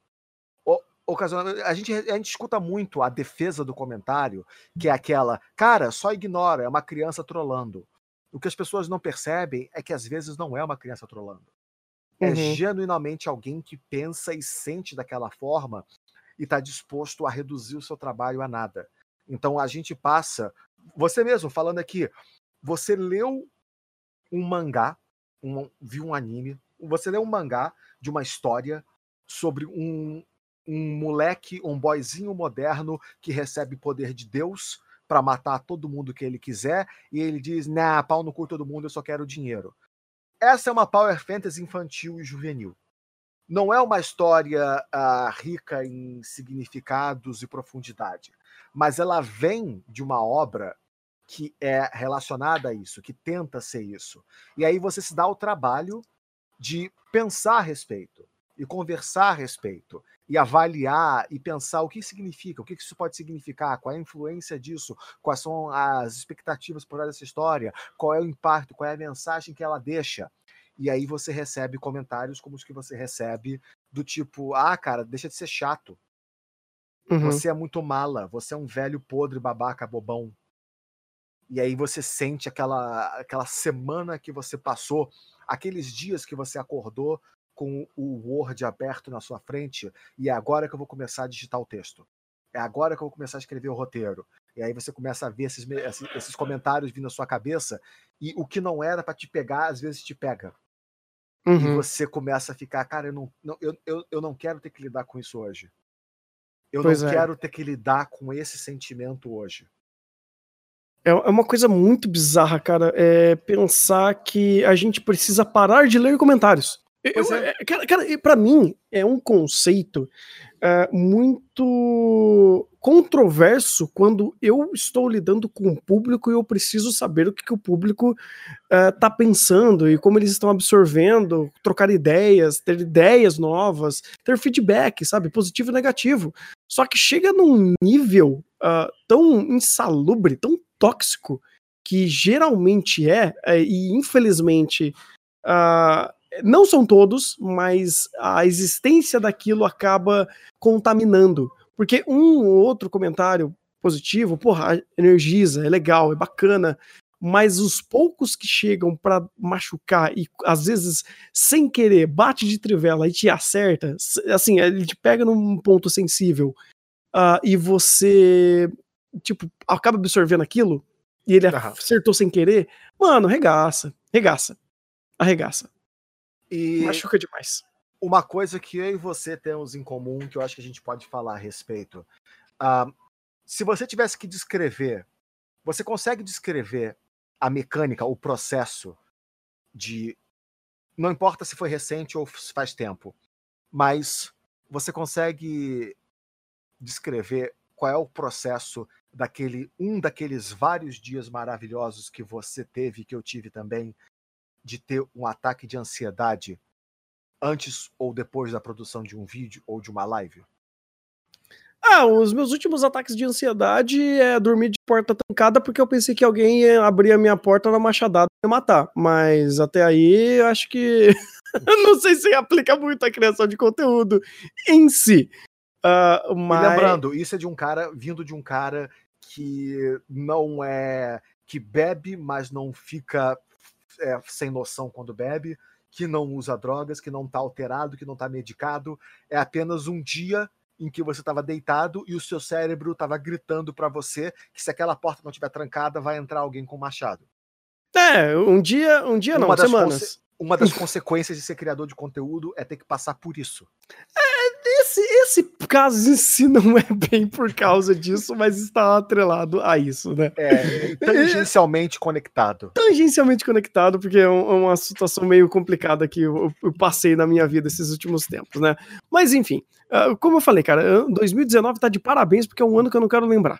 a gente escuta muito a defesa do comentário, que é aquela, cara, só ignora, é uma criança trolando. O que as pessoas não percebem é que às vezes não é uma criança trolando. É genuinamente alguém que pensa e sente daquela forma e está disposto a reduzir o seu trabalho a nada. Então a gente passa... Você mesmo, falando aqui, você leu um mangá, viu um anime, você leu um mangá de uma história sobre um moleque, um boyzinho moderno que recebe poder de Deus para matar todo mundo que ele quiser, e ele diz, nah, pau no cu todo mundo, eu só quero dinheiro. Essa é uma power fantasy infantil e juvenil. Não é uma história rica em significados e profundidade, mas ela vem de uma obra que é relacionada a isso, que tenta ser isso. E aí você se dá o trabalho de pensar a respeito, e conversar a respeito, e avaliar e pensar o que significa, o que isso pode significar, qual é a influência disso, quais são as expectativas por trás dessa história, qual é o impacto, qual é a mensagem que ela deixa. E aí você recebe comentários como os que você recebe, do tipo, cara, deixa de ser chato. Você é muito mala, você é um velho podre, babaca, bobão. E aí você sente aquela semana que você passou, aqueles dias que você acordou com o Word aberto na sua frente, e é agora que eu vou começar a digitar o texto. É agora que eu vou começar a escrever o roteiro. E aí você começa a ver esses comentários vindo na sua cabeça, e o que não era para te pegar, às vezes te pega. E você começa a ficar, cara, eu não quero ter que lidar com isso hoje. Eu não quero ter que lidar com esse sentimento hoje. É uma coisa muito bizarra, cara, pensar que a gente precisa parar de ler comentários. Cara, pra mim, é um conceito muito controverso quando eu estou lidando com o público e eu preciso saber o que o público tá pensando e como eles estão absorvendo, trocar ideias, ter ideias novas, ter feedback, sabe, positivo e negativo. Só que chega num nível tão insalubre, tão tóxico, que geralmente e infelizmente não são todos, mas a existência daquilo acaba contaminando. Porque um ou outro comentário positivo, porra, energiza, é legal, é bacana, mas os poucos que chegam pra machucar e às vezes sem querer bate de trivela e te acerta, assim, ele te pega num ponto sensível e você tipo acaba absorvendo aquilo e ele acertou sem querer, mano, regaça. arregaça. E machuca demais. Uma coisa que eu e você temos em comum, que eu acho que a gente pode falar a respeito. Se você tivesse que descrever, você consegue descrever a mecânica, o processo de... Não importa se foi recente ou faz tempo, mas você consegue descrever qual é o processo daqueles vários dias maravilhosos que você teve, que eu tive também, de ter um ataque de ansiedade antes ou depois da produção de um vídeo ou de uma live? Os meus últimos ataques de ansiedade é dormir de porta trancada porque eu pensei que alguém ia abrir a minha porta na machadada e me matar. Mas até aí, eu acho que... não sei se aplica muito a criação de conteúdo em si. E lembrando, isso é vindo de um cara que não é... que bebe, mas não fica sem noção quando bebe, que não usa drogas, que não tá alterado, que não tá medicado. É apenas um dia em que você estava deitado e o seu cérebro estava gritando para você que se aquela porta não estiver trancada, vai entrar alguém com machado. Um dia não, semanas. Uma das consequências de ser criador de conteúdo é ter que passar por isso. Esse caso em si não é bem por causa disso, mas está atrelado a isso, né? Tangencialmente conectado. Tangencialmente conectado, porque é uma situação meio complicada que eu passei na minha vida esses últimos tempos, né? Mas enfim, como eu falei, cara, 2019 tá de parabéns, porque é um ano que eu não quero lembrar.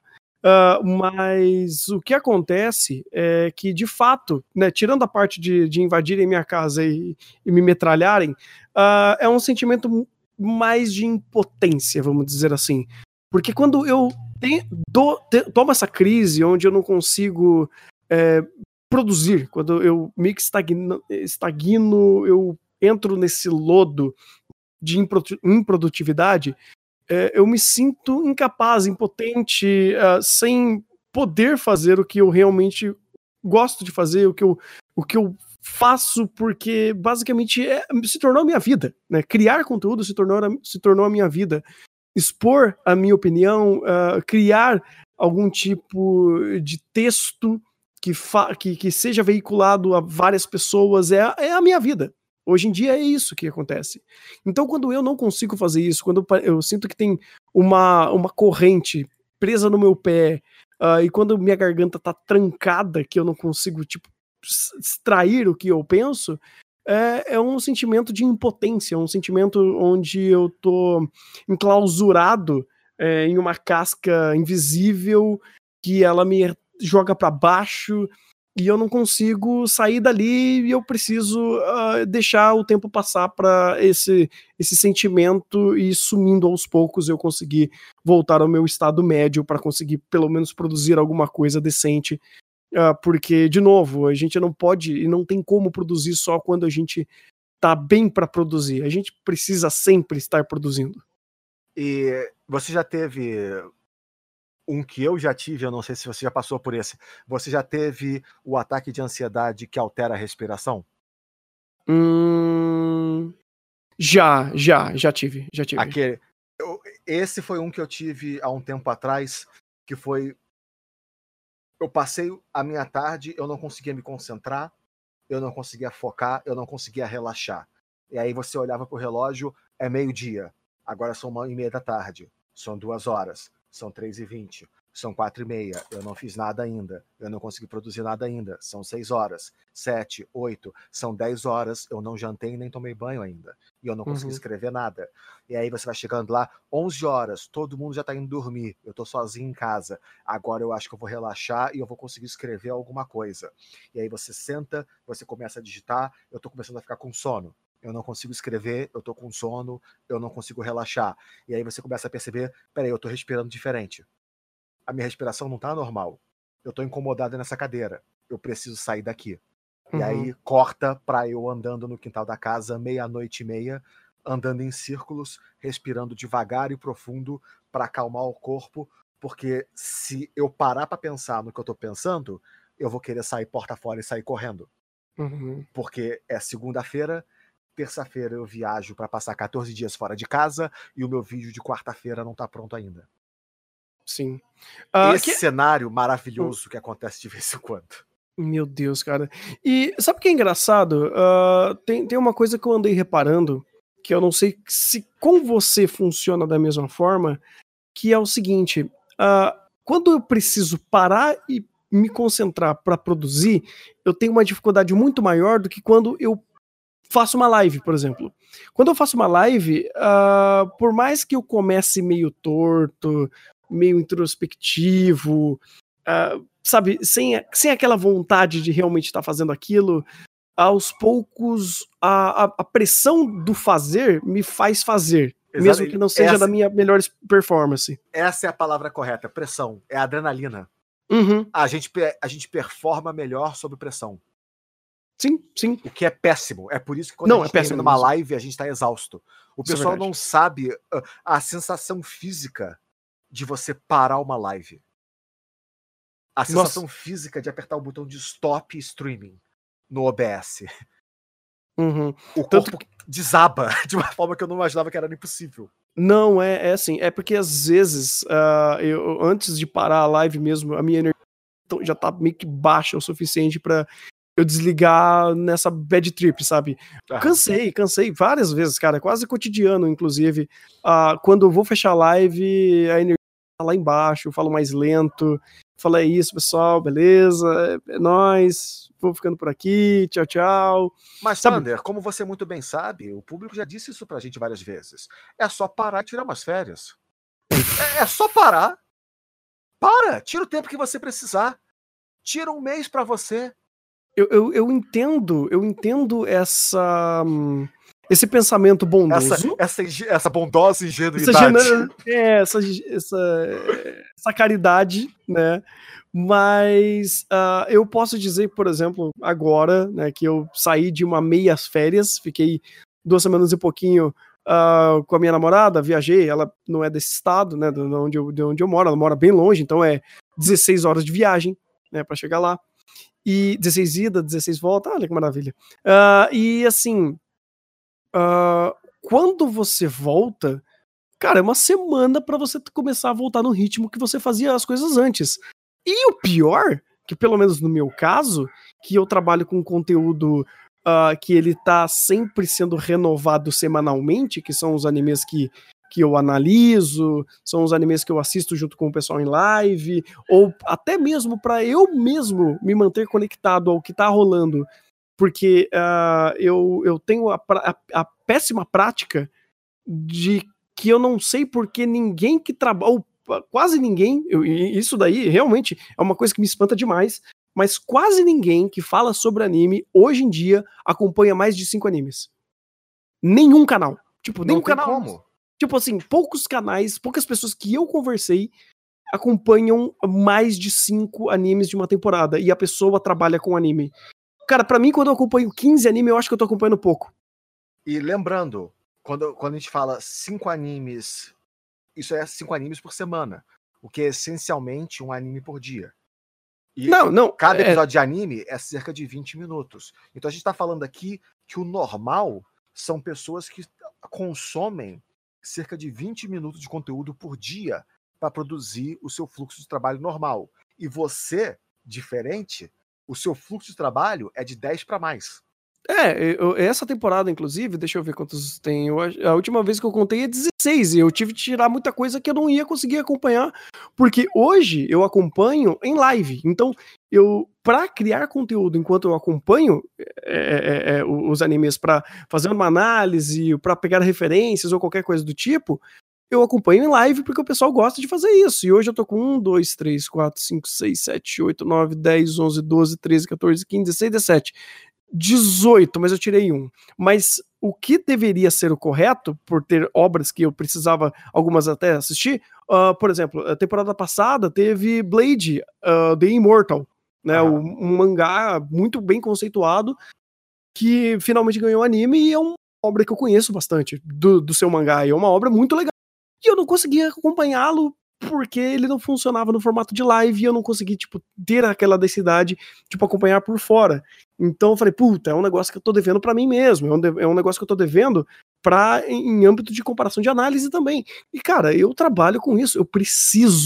Mas o que acontece é que, de fato, né, tirando a parte de invadirem minha casa e me metralharem, é um sentimento mais de impotência, vamos dizer assim. Porque quando eu tomo essa crise onde eu não consigo produzir, quando eu meio que estagno, eu entro nesse lodo de improdutividade, eu me sinto incapaz, impotente, sem poder fazer o que eu realmente gosto de fazer, o que eu faço, porque basicamente se tornou a minha vida, né? Criar conteúdo se tornou a minha vida. Expor a minha opinião, criar algum tipo de texto que seja veiculado a várias pessoas é a minha vida. Hoje em dia é isso que acontece. Então, quando eu não consigo fazer isso, quando eu sinto que tem uma corrente presa no meu pé, e quando minha garganta tá trancada, que eu não consigo, tipo, extrair o que eu penso, é um sentimento de impotência, um sentimento onde eu tô enclausurado em uma casca invisível que ela me joga para baixo e eu não consigo sair dali e eu preciso deixar o tempo passar para esse sentimento ir sumindo aos poucos, eu conseguir voltar ao meu estado médio para conseguir pelo menos produzir alguma coisa decente. Porque, de novo, a gente não pode e não tem como produzir só quando a gente tá bem para produzir. A gente precisa sempre estar produzindo. E você já teve um que eu já tive, eu não sei se você já passou por esse. Você já teve o ataque de ansiedade que altera a respiração? Já tive. Esse foi um que eu tive há um tempo atrás, que foi... Eu passei a minha tarde, eu não conseguia me concentrar, eu não conseguia focar, eu não conseguia relaxar. E aí você olhava pro relógio, é meio-dia, agora são 1h30 da tarde, são 2 horas, são 3h20, são 4h30, eu não fiz nada ainda, eu não consegui produzir nada ainda, são 6 horas, 7, 8, são 10 horas, eu não jantei nem tomei banho ainda, e eu não consegui escrever nada. E aí você vai chegando lá, 11 horas, todo mundo já tá indo dormir, eu tô sozinho em casa, agora eu acho que eu vou relaxar e eu vou conseguir escrever alguma coisa. E aí você senta, você começa a digitar, eu tô começando a ficar com sono. Eu não consigo escrever, eu tô com sono, eu não consigo relaxar. E aí você começa a perceber, peraí, eu tô respirando diferente. A minha respiração não tá normal. Eu tô incomodado nessa cadeira. Eu preciso sair daqui. E aí corta pra eu andando no quintal da casa, 00:30, andando em círculos, respirando devagar e profundo para acalmar o corpo, porque se eu parar para pensar no que eu tô pensando, eu vou querer sair porta fora e sair correndo. Porque é segunda-feira, terça-feira eu viajo para passar 14 dias fora de casa e o meu vídeo de quarta-feira não tá pronto ainda. Sim. Esse cenário maravilhoso que acontece de vez em quando. Meu Deus, cara. E sabe o que é engraçado? Tem uma coisa que eu andei reparando, que eu não sei se com você funciona da mesma forma, que é o seguinte, quando eu preciso parar e me concentrar para produzir, eu tenho uma dificuldade muito maior do que quando eu faço uma live, por exemplo. Quando eu faço uma live, por mais que eu comece meio torto, meio introspectivo, sabe, sem aquela vontade de realmente estar fazendo aquilo, aos poucos a pressão do fazer me faz fazer, mesmo que não seja da minha melhor performance. Essa é a palavra correta, pressão, é adrenalina. Uhum. A gente performa melhor sob pressão. Sim, sim. O que é péssimo. É por isso que quando a gente termina uma live, a gente tá exausto. O pessoal não sabe a sensação física de você parar uma live. A sensação física de apertar o botão de stop streaming no OBS. Uhum. O corpo desaba de uma forma que eu não imaginava que era impossível. Não, é assim, é porque às vezes, eu, antes de parar a live mesmo, a minha energia já tá meio que baixa o suficiente pra eu desligar nessa bad trip, sabe? Cansei várias vezes, cara, quase cotidiano, inclusive. Quando eu vou fechar a live, a energia tá lá embaixo, eu falo mais lento, falo, é isso, pessoal, beleza, é nóis, vou ficando por aqui, tchau, tchau. Mas, Thunder, como você muito bem sabe, o público já disse isso pra gente várias vezes. É só parar e tirar umas férias. É só parar. Tira o tempo que você precisar. Tira um mês pra você. Eu entendo esse pensamento bondoso. Essa bondosa ingenuidade. Essa caridade, né? Mas eu posso dizer, por exemplo, agora, né, que eu saí de uma meias férias, fiquei 2 semanas e pouquinho com a minha namorada, viajei, ela não é desse estado, né, de onde eu moro, ela mora bem longe, então é 16 horas de viagem, né, pra chegar lá. E 16 ida, 16 volta, olha que maravilha. E assim, quando você volta, cara, é uma semana pra você começar a voltar no ritmo que você fazia as coisas antes. E o pior, que pelo menos no meu caso, que eu trabalho com conteúdo que ele tá sempre sendo renovado semanalmente, que são os animes que eu analiso, são os animes que eu assisto junto com o pessoal em live, ou até mesmo para eu mesmo me manter conectado ao que tá rolando, porque eu tenho a péssima prática de que eu não sei porque ninguém que trabalha, quase ninguém, isso daí realmente é uma coisa que me espanta demais, mas quase ninguém que fala sobre anime hoje em dia acompanha mais de 5 animes. Nenhum canal. Tipo, nenhum canal. Como? Tipo assim, poucos canais, poucas pessoas que eu conversei acompanham mais de 5 animes de uma temporada. E a pessoa trabalha com anime. Cara, pra mim, quando eu acompanho 15 animes, eu acho que eu tô acompanhando pouco. E lembrando, quando a gente fala 5 animes, isso é 5 animes por semana. O que é essencialmente um anime por dia. E cada episódio de anime é cerca de 20 minutos. Então a gente tá falando aqui que o normal são pessoas que consomem cerca de 20 minutos de conteúdo por dia para produzir o seu fluxo de trabalho normal. E você, diferente, o seu fluxo de trabalho é de 10 para mais. Essa temporada, inclusive, deixa eu ver quantos tem. A última vez que eu contei é 16, e eu tive que tirar muita coisa que eu não ia conseguir acompanhar, porque hoje eu acompanho em live. Então, pra criar conteúdo enquanto eu acompanho os animes, pra fazer uma análise, pra pegar referências ou qualquer coisa do tipo, eu acompanho em live porque o pessoal gosta de fazer isso. E hoje eu tô com 1, 2, 3, 4, 5, 6, 7, 8, 9, 10, 11, 12, 13, 14, 15, 16, 17. 18, mas eu tirei 1. Mas o que deveria ser o correto, por ter obras que eu precisava, algumas até assistir, por exemplo, a temporada passada teve Blade, The Immortal, né, um mangá muito bem conceituado, que finalmente ganhou anime, e é uma obra que eu conheço bastante do seu mangá, e é uma obra muito legal. E eu não conseguia acompanhá-lo porque ele não funcionava no formato de live, e eu não consegui, tipo, ter aquela densidade, tipo, acompanhar por fora. Então eu falei, puta, é um negócio que eu tô devendo pra mim mesmo, é um negócio que eu tô devendo em âmbito de comparação de análise também. E, cara, eu trabalho com isso, eu preciso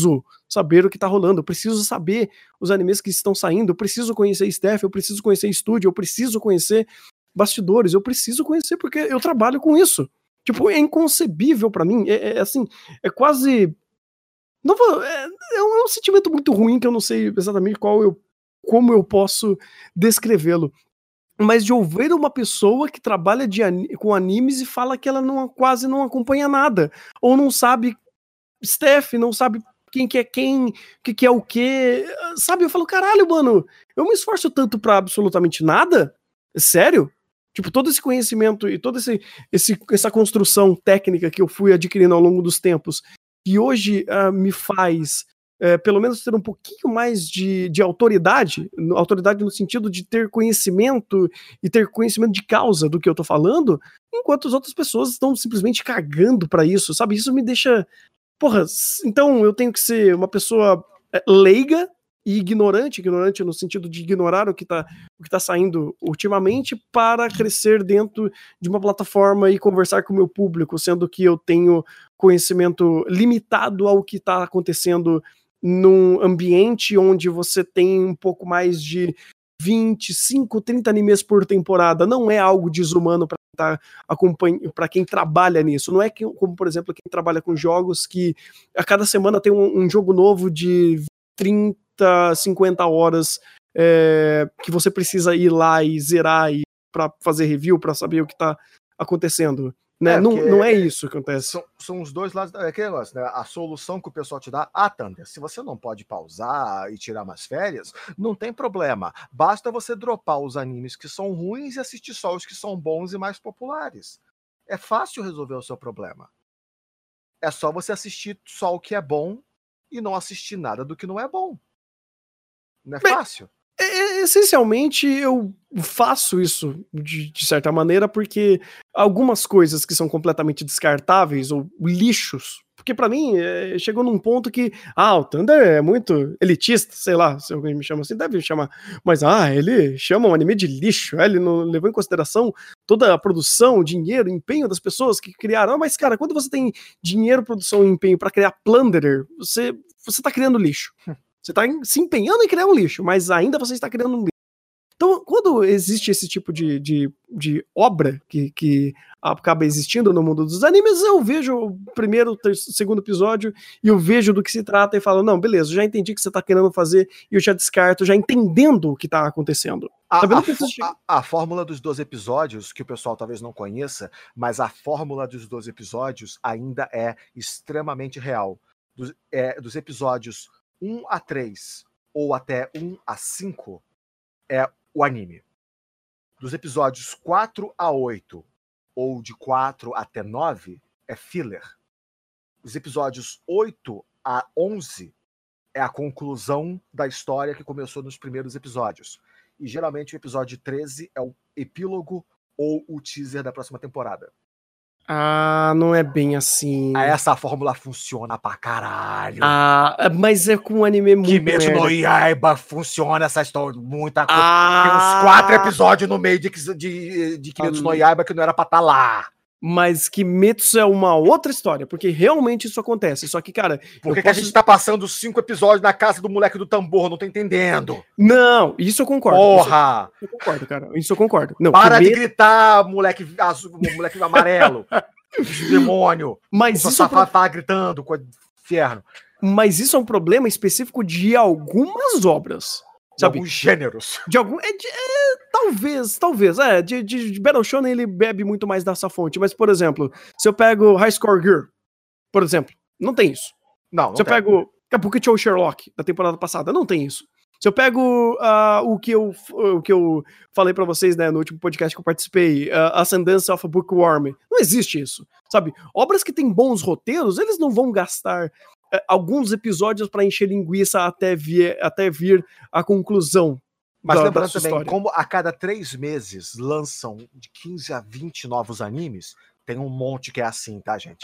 saber o que tá rolando, eu preciso saber os animes que estão saindo, eu preciso conhecer staff, eu preciso conhecer estúdio, eu preciso conhecer bastidores, eu preciso conhecer porque eu trabalho com isso. Tipo, é inconcebível pra mim, assim, é quase... Não vou, é um sentimento muito ruim que eu não sei exatamente como eu posso descrevê-lo. Mas de ouvir uma pessoa que trabalha com animes e fala que ela quase não acompanha nada. Ou não sabe staff, não sabe quem que é quem, o que é o quê. Sabe, eu falo, caralho, mano, eu me esforço tanto pra absolutamente nada? Sério? Tipo, todo esse conhecimento e toda essa construção técnica que eu fui adquirindo ao longo dos tempos, que hoje me faz... pelo menos ter um pouquinho mais de autoridade no sentido de ter conhecimento e ter conhecimento de causa do que eu tô falando, enquanto as outras pessoas estão simplesmente cagando pra isso, sabe? Isso me deixa... Porra, então eu tenho que ser uma pessoa leiga e ignorante no sentido de ignorar o que tá saindo ultimamente para crescer dentro de uma plataforma e conversar com o meu público, sendo que eu tenho conhecimento limitado ao que tá acontecendo num ambiente onde você tem um pouco mais de 25, 30 animes por temporada. Não é algo desumano para quem trabalha nisso. Não é como, por exemplo, quem trabalha com jogos que a cada semana tem um jogo novo de 30, 50 horas que você precisa ir lá e zerar para fazer review, para saber o que tá acontecendo. Né? Não é isso que acontece. São os dois lados. Aquele negócio, né? A solução que o pessoal te dá, Thunder, se você não pode pausar e tirar umas férias, não tem problema. Basta você dropar os animes que são ruins e assistir só os que são bons e mais populares. É fácil resolver o seu problema. É só você assistir só o que é bom e não assistir nada do que não é bom. Não é fácil? Essencialmente, eu faço isso de certa maneira porque algumas coisas que são completamente descartáveis ou lixos, porque pra mim chegou num ponto que o Thunder é muito elitista, sei lá, se alguém me chama assim, deve chamar, mas ele chama um anime de lixo, ele não levou em consideração toda a produção, o dinheiro, o empenho das pessoas que criaram. Mas cara, quando você tem dinheiro, produção e empenho pra criar Plunderer, você tá criando lixo. Você está se empenhando em criar um lixo, mas ainda você está criando um lixo. Então, quando existe esse tipo de obra que acaba existindo no mundo dos animes, eu vejo o primeiro, segundo episódio e eu vejo do que se trata e falo, não, beleza, já entendi o que você está querendo fazer e eu já descarto, já entendendo o que está acontecendo. A fórmula dos 12 episódios, que o pessoal talvez não conheça, mas a fórmula dos 12 episódios ainda é extremamente real. Dos episódios 1 a 3 ou até 1 a 5 é o anime. Dos episódios 4 a 8 ou de 4 até 9 é filler. Os episódios 8 a 11 é a conclusão da história que começou nos primeiros episódios. E geralmente o episódio 13 é o epílogo ou o teaser da próxima temporada. Não é bem assim. Essa fórmula funciona pra caralho. Mas é com um anime muito Kimetsu no Yaiba funciona essa história. Muita coisa. Tem uns 4 episódios no meio de Kimetsu no Yaiba que não era pra estar lá. Mas Kimetsu é uma outra história, porque realmente isso acontece. Só que, cara... Por que a gente tá passando 5 episódios na casa do moleque do tambor? Não tô entendendo. Não, isso eu concordo. Porra! Isso eu concordo, cara. Isso eu concordo. Não, para de gritar, moleque azul, moleque amarelo. Demônio. Mas isso tá gritando com o inferno. Mas isso é um problema específico de algumas obras. De alguns gêneros. Talvez. De Battle Shonen ele bebe muito mais dessa fonte. Mas, por exemplo, se eu pego High Score Girl, por exemplo, não tem isso. Não se eu pego Kabukicho Sherlock, da temporada passada, não tem isso. Se eu pego o que eu falei pra vocês, né, no último podcast que eu participei, Ascendance of a Bookworm, não existe isso, sabe? Obras que têm bons roteiros, eles não vão gastar alguns episódios pra encher linguiça até vir a conclusão. Mas lembrando também, história. Como a cada 3 meses lançam de 15 a 20 novos animes, tem um monte que é assim, tá, gente?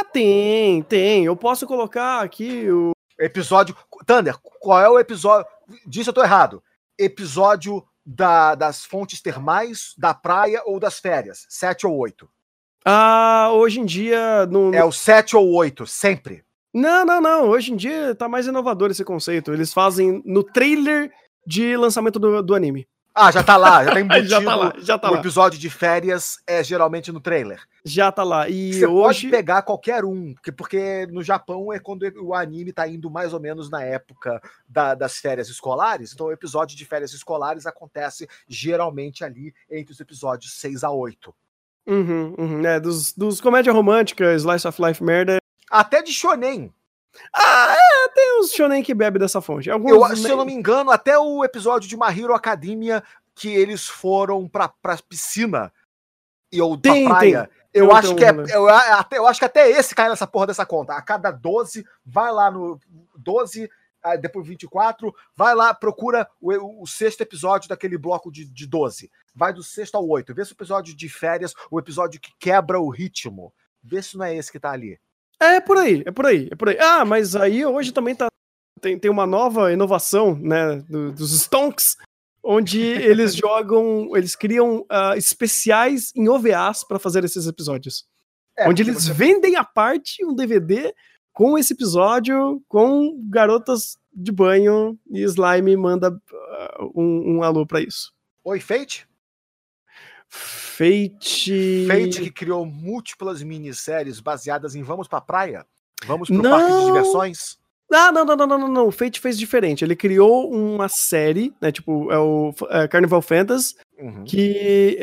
Tem. Eu posso colocar aqui o... Episódio... Thunder, qual é o episódio... Disso eu tô errado. Episódio das fontes termais, da praia ou das férias? 7 ou 8? Hoje em dia... É o 7 ou 8, sempre. Não. Hoje em dia tá mais inovador esse conceito. Eles fazem no trailer de lançamento do anime. Ah, já tá lá, já tá embutido. já tá o lá. episódio de férias é geralmente no trailer. Já tá lá. E você hoje... pode pegar qualquer um, porque no Japão é quando o anime tá indo mais ou menos na época das férias escolares. Então o episódio de férias escolares acontece geralmente ali entre os episódios 6 a 8. Dos comédia romântica, Slice of Life merda. Até de shonen. Tem uns shonen que bebe dessa fonte. Se eu não me engano, até o episódio de My Hero Academia, que eles foram pra piscina ou pra praia. Eu acho que até esse cai nessa porra dessa conta. A cada 12, vai lá no 12, depois 24, vai lá, procura o sexto episódio daquele bloco de 12. Vai do sexto ao 8. Vê se o episódio de férias, o episódio que quebra o ritmo. Vê se não é esse que tá ali. É por aí. Ah, mas aí hoje também tem uma nova inovação, né, dos Stonks, onde eles criam especiais em OVAs para fazer esses episódios. Onde eles vendem à parte um DVD com esse episódio, com garotas de banho, e Slime manda um alô para isso. Oi, Fate? Fate que criou múltiplas minisséries baseadas em vamos pra praia? Vamos pro parque de diversões? Não. O Fate fez diferente. Ele criou uma série, né? Tipo, é o Carnival Fantasy, que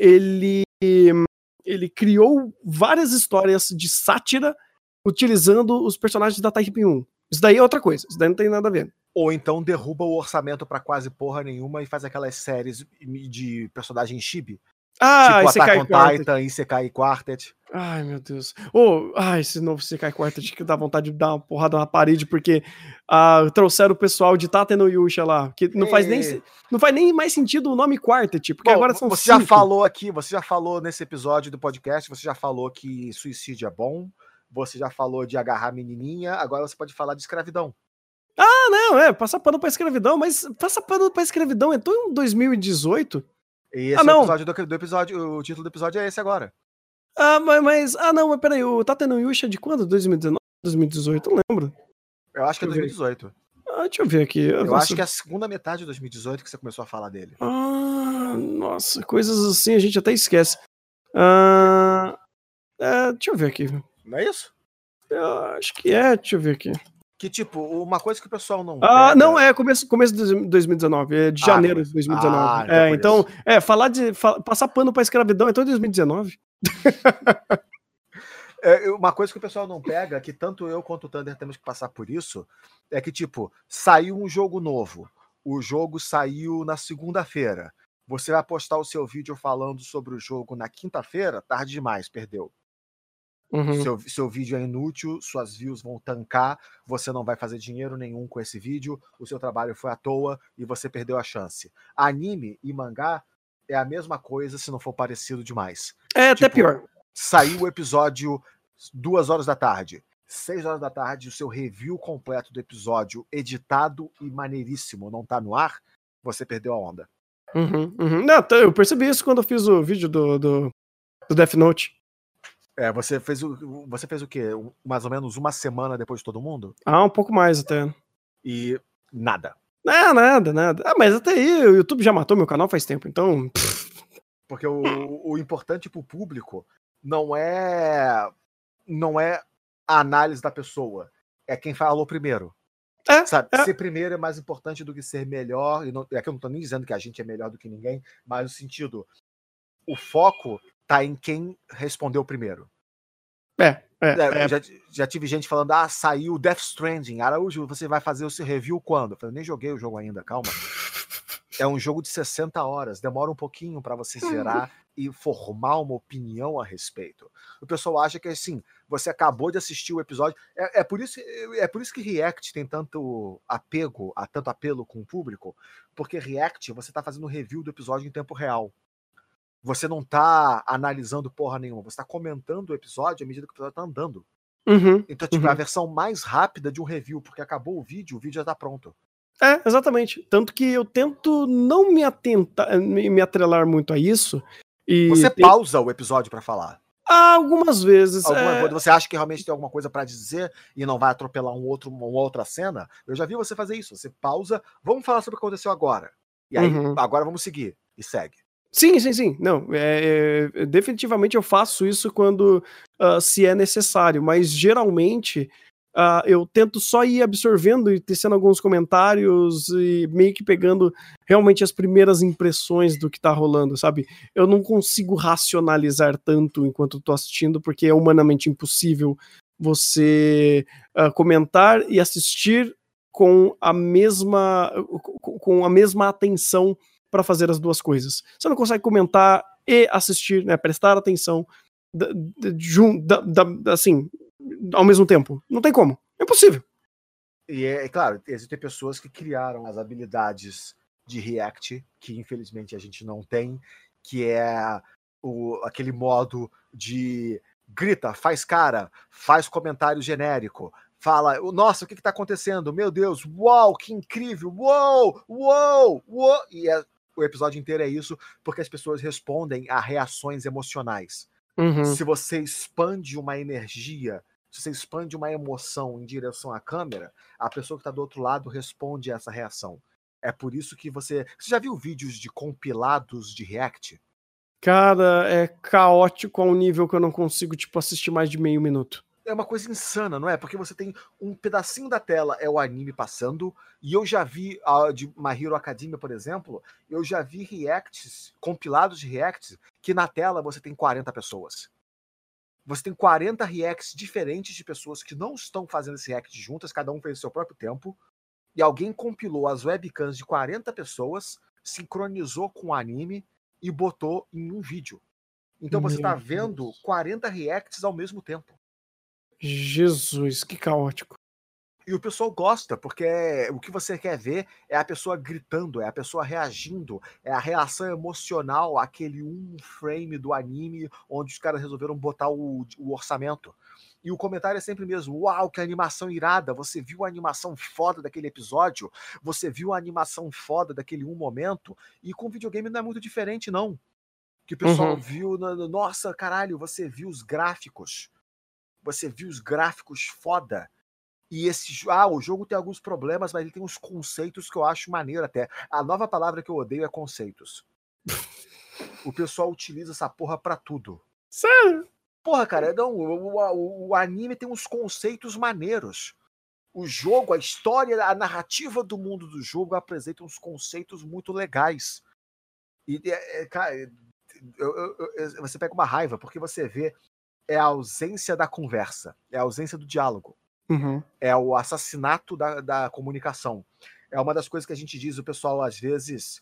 ele criou várias histórias de sátira utilizando os personagens da Type 1. Isso daí é outra coisa. Isso daí não tem nada a ver. Ou então derruba o orçamento pra quase porra nenhuma e faz aquelas séries de personagem chibi. Tipo Attack on Titan, Isekai Quartet. Ai, meu Deus. Esse novo Isekai Quartet que dá vontade de dar uma porrada na parede, porque trouxeram o pessoal de Tate no Yusha lá, que não faz nem mais sentido o nome Quartet, porque agora são você 5. Já falou aqui, você já falou nesse episódio do podcast, você já falou que suicídio é bom, você já falou de agarrar menininha, agora você pode falar de escravidão. Passar pano pra escravidão, mas passar pano pra escravidão é tão em 2018... E esse episódio do episódio, o título do episódio é esse agora. Mas peraí, o Tate no Yusha é de quando? 2019? 2018? Não lembro. Eu acho que é 2018. Deixa eu ver aqui. Eu acho que é a segunda metade de 2018 que você começou a falar dele. Nossa, coisas assim a gente até esquece. Deixa eu ver aqui. Não é isso? Eu acho que deixa eu ver aqui. Que, tipo, uma coisa que o pessoal não não, começo de 2019, é de janeiro de 2019. Então, passar pano pra escravidão é todo 2019. Uma coisa que o pessoal não pega, que tanto eu quanto o Thunder temos que passar por isso, é que, tipo, saiu um jogo novo. O jogo saiu na segunda-feira. Você vai postar o seu vídeo falando sobre o jogo na quinta-feira, tarde demais, perdeu. Seu vídeo é inútil, suas views vão tancar, você não vai fazer dinheiro nenhum com esse vídeo, o seu trabalho foi à toa e você perdeu a chance. Anime e mangá é a mesma coisa se não for parecido demais. Até pior. Saiu o episódio 2 horas da tarde. 6 horas da tarde, o seu review completo do episódio, editado e maneiríssimo, não tá no ar, você perdeu a onda. Não, eu percebi isso quando eu fiz o vídeo do Death Note. Você fez o quê? Mais ou menos uma semana depois de todo mundo? Um pouco mais até. E nada. Nada. Mas até aí o YouTube já matou meu canal faz tempo, então... Porque o importante pro público não é a análise da pessoa, é quem falou primeiro. Ser primeiro é mais importante do que ser melhor, e aqui eu não tô nem dizendo que a gente é melhor do que ninguém, mas no sentido, o foco tá em quem respondeu primeiro. Já tive gente falando, saiu Death Stranding, Araújo, você vai fazer o seu review quando? Eu falei, nem joguei o jogo ainda, calma. É um jogo de 60 horas, demora um pouquinho para você zerar e formar uma opinião a respeito. O pessoal acha que assim, você acabou de assistir o episódio, é por isso que React tem tanto apelo com o público, porque React, você tá fazendo review do episódio em tempo real. Você não tá analisando porra nenhuma, você tá comentando o episódio à medida que o episódio tá andando. Então, tipo, é a versão mais rápida de um review, porque acabou o vídeo já tá pronto. Exatamente. Tanto que eu tento não me atrelar muito a isso. Você pausa o episódio pra falar. Algumas vezes. Você acha que realmente tem alguma coisa pra dizer e não vai atropelar uma outra cena? Eu já vi você fazer isso. Você pausa, vamos falar sobre o que aconteceu agora. E aí, agora vamos seguir. E segue. Sim. Não, definitivamente eu faço isso quando se é necessário, mas geralmente eu tento só ir absorvendo e tecendo alguns comentários e meio que pegando realmente as primeiras impressões do que tá rolando, sabe? Eu não consigo racionalizar tanto enquanto tô assistindo, porque é humanamente impossível você comentar e assistir com a mesma atenção para fazer as duas coisas. Você não consegue comentar e assistir, né, prestar atenção assim, ao mesmo tempo. Não tem como. É impossível. E claro, existem pessoas que criaram as habilidades de React, que infelizmente a gente não tem, que é aquele modo de grita, faz cara, faz comentário genérico, fala, nossa, o que está acontecendo? Meu Deus, uau, que incrível, uau, uau, uau. E o episódio inteiro é isso, porque as pessoas respondem a reações emocionais. Se você expande uma energia, se você expande uma emoção em direção à câmera, a pessoa que está do outro lado responde a essa reação. É por isso que você já viu vídeos de compilados de React? Cara, é caótico a um nível que eu não consigo, assistir mais de meio minuto. É uma coisa insana, não é? Porque você tem um pedacinho da tela é o anime passando, e eu já vi de My Hero Academia, por exemplo, eu já vi reacts, compilados de reacts, que na tela você tem 40 pessoas. Você tem 40 reacts diferentes de pessoas que não estão fazendo esse react juntas, cada um fez o seu próprio tempo, e alguém compilou as webcams de 40 pessoas, sincronizou com o anime e botou em um vídeo. Então você está vendo 40 reacts ao mesmo tempo. Jesus, que caótico. E o pessoal gosta, porque o que você quer ver é a pessoa gritando, é a pessoa reagindo, é a reação emocional àquele um frame do anime onde os caras resolveram botar o orçamento. E o comentário é sempre mesmo, uau, que animação irada, você viu a animação foda daquele episódio, você viu a animação foda daquele um momento, e com videogame não é muito diferente não. Que o pessoal viu, nossa, caralho, você viu os gráficos foda. E o jogo tem alguns problemas, mas ele tem uns conceitos que eu acho maneiro até. A nova palavra que eu odeio é conceitos. O pessoal utiliza essa porra pra tudo. Sério? Porra, cara, não, o anime tem uns conceitos maneiros. O jogo, a história, a narrativa do mundo do jogo apresenta uns conceitos muito legais. E, cara, você pega uma raiva, porque você vê a ausência da conversa, é a ausência do diálogo. É o assassinato da comunicação. É uma das coisas que a gente diz, o pessoal, às vezes,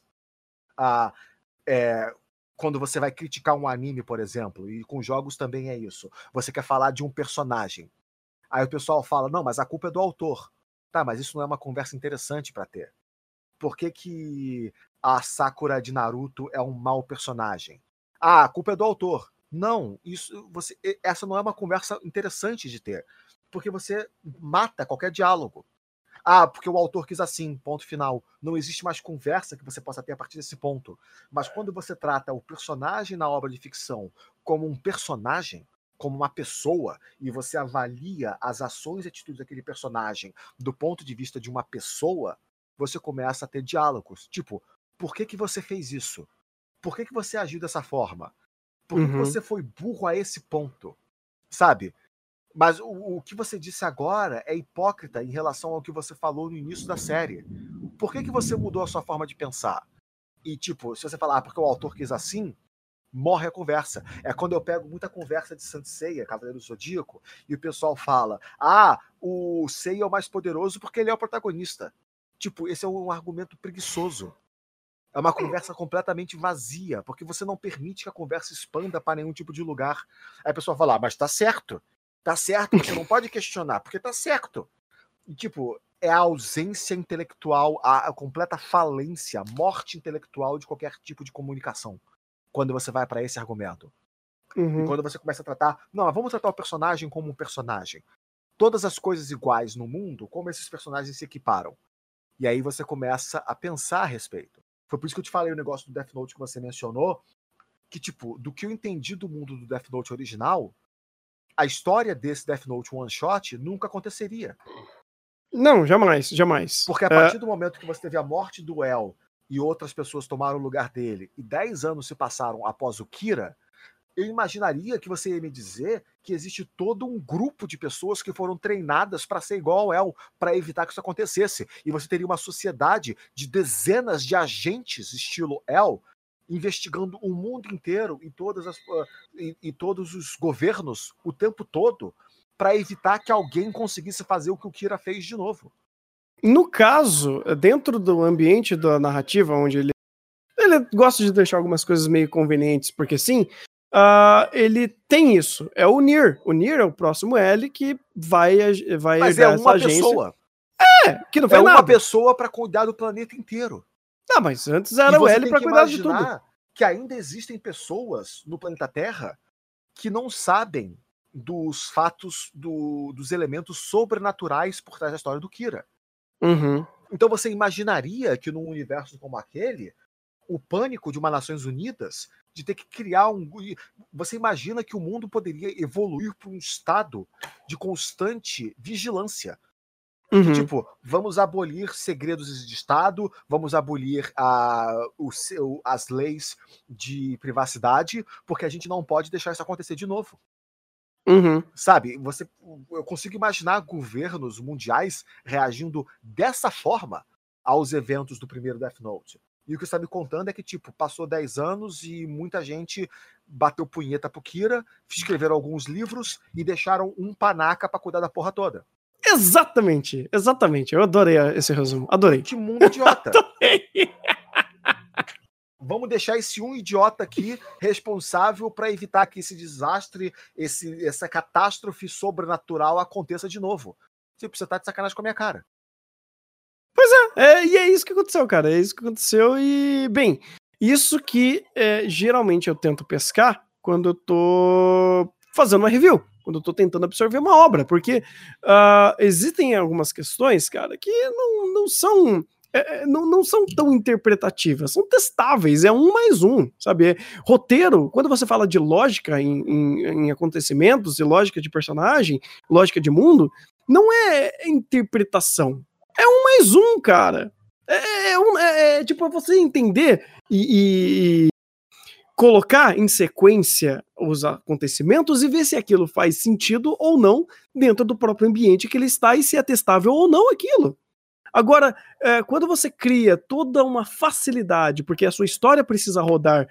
quando você vai criticar um anime, por exemplo, e com jogos também é isso. Você quer falar de um personagem. Aí o pessoal fala, não, mas a culpa é do autor. Tá, mas isso não é uma conversa interessante pra ter. Por que a Sakura de Naruto é um mau personagem? Ah, a culpa é do autor. Não, essa não é uma conversa interessante de ter. Porque você mata qualquer diálogo. Ah, porque o autor quis assim, ponto final. Não existe mais conversa que você possa ter a partir desse ponto. Mas quando você trata o personagem na obra de ficção como um personagem, como uma pessoa, e você avalia as ações e atitudes daquele personagem do ponto de vista de uma pessoa, você começa a ter diálogos. Tipo, por que você fez isso? Por que você agiu dessa forma? Por que você foi burro a esse ponto? Sabe? Mas o que você disse agora é hipócrita em relação ao que você falou no início da série. Por que você mudou a sua forma de pensar? E, tipo, se você falar porque o autor quis assim, morre a conversa. É quando eu pego muita conversa de Saint Seiya, Cavaleiro do Zodíaco, e o pessoal fala, o Seiya é o mais poderoso porque ele é o protagonista. Tipo, esse é um argumento preguiçoso. É uma conversa completamente vazia, porque você não permite que a conversa expanda para nenhum tipo de lugar. Aí a pessoa fala, mas tá certo. Tá certo, você não pode questionar, porque tá certo. E, tipo, é a ausência intelectual, a completa falência, a morte intelectual de qualquer tipo de comunicação. Quando você vai para esse argumento. E quando você começa a tratar... Não, vamos tratar o personagem como um personagem. Todas as coisas iguais no mundo, como esses personagens se equiparam. E aí você começa a pensar a respeito. Foi por isso que eu te falei o negócio do Death Note que você mencionou, que, tipo, do que eu entendi do mundo do Death Note original, a história desse Death Note One Shot nunca aconteceria. Não, jamais, jamais. Porque a partir do momento que você teve a morte do El e outras pessoas tomaram o lugar dele, e 10 anos se passaram após o Kira, eu imaginaria que você ia me dizer que existe todo um grupo de pessoas que foram treinadas para ser igual ao El, para evitar que isso acontecesse. E você teria uma sociedade de dezenas de agentes estilo El, investigando o mundo inteiro e todos os governos o tempo todo, para evitar que alguém conseguisse fazer o que o Kira fez de novo. No caso, dentro do ambiente da narrativa, onde ele gosta de deixar algumas coisas meio convenientes, porque sim, ele tem isso. É o Nier. O Nier é o próximo L que vai Mas é uma pessoa. Que não faz nada. É uma pessoa para cuidar do planeta inteiro. Ah, mas antes era o L para cuidar de tudo. Que ainda existem pessoas no planeta Terra que não sabem dos fatos, dos elementos sobrenaturais por trás da história do Kira. Uhum. Então você imaginaria que num universo como aquele, o pânico de uma Nações Unidas, de ter que criar Você imagina que o mundo poderia evoluir para um estado de constante vigilância. Uhum. Que, tipo, vamos abolir segredos de Estado, vamos abolir as leis de privacidade, porque a gente não pode deixar isso acontecer de novo. Uhum. Sabe, eu consigo imaginar governos mundiais reagindo dessa forma aos eventos do primeiro Death Note. E o que você está me contando é que, tipo, passou 10 anos e muita gente bateu punheta pro Kira, escreveram alguns livros e deixaram um panaca pra cuidar da porra toda. Exatamente. Eu adorei esse resumo. Adorei. Que mundo idiota. Vamos deixar esse um idiota aqui responsável para evitar que esse desastre, essa catástrofe sobrenatural aconteça de novo. Tipo, você tá de sacanagem com a minha cara. Pois e é isso que aconteceu, cara. É isso que aconteceu e, bem, isso que geralmente eu tento pescar quando eu tô fazendo uma review, quando eu tô tentando absorver uma obra, porque existem algumas questões, cara, que não são... não são tão interpretativas, são testáveis, é 1 mais 1, sabe? Roteiro, quando você fala de lógica em acontecimentos, e lógica de personagem, lógica de mundo, não é interpretação, é 1 mais 1, cara. Tipo, você entender e colocar em sequência os acontecimentos e ver se aquilo faz sentido ou não dentro do próprio ambiente que ele está e se é testável ou não aquilo. Agora, quando você cria toda uma facilidade, porque a sua história precisa rodar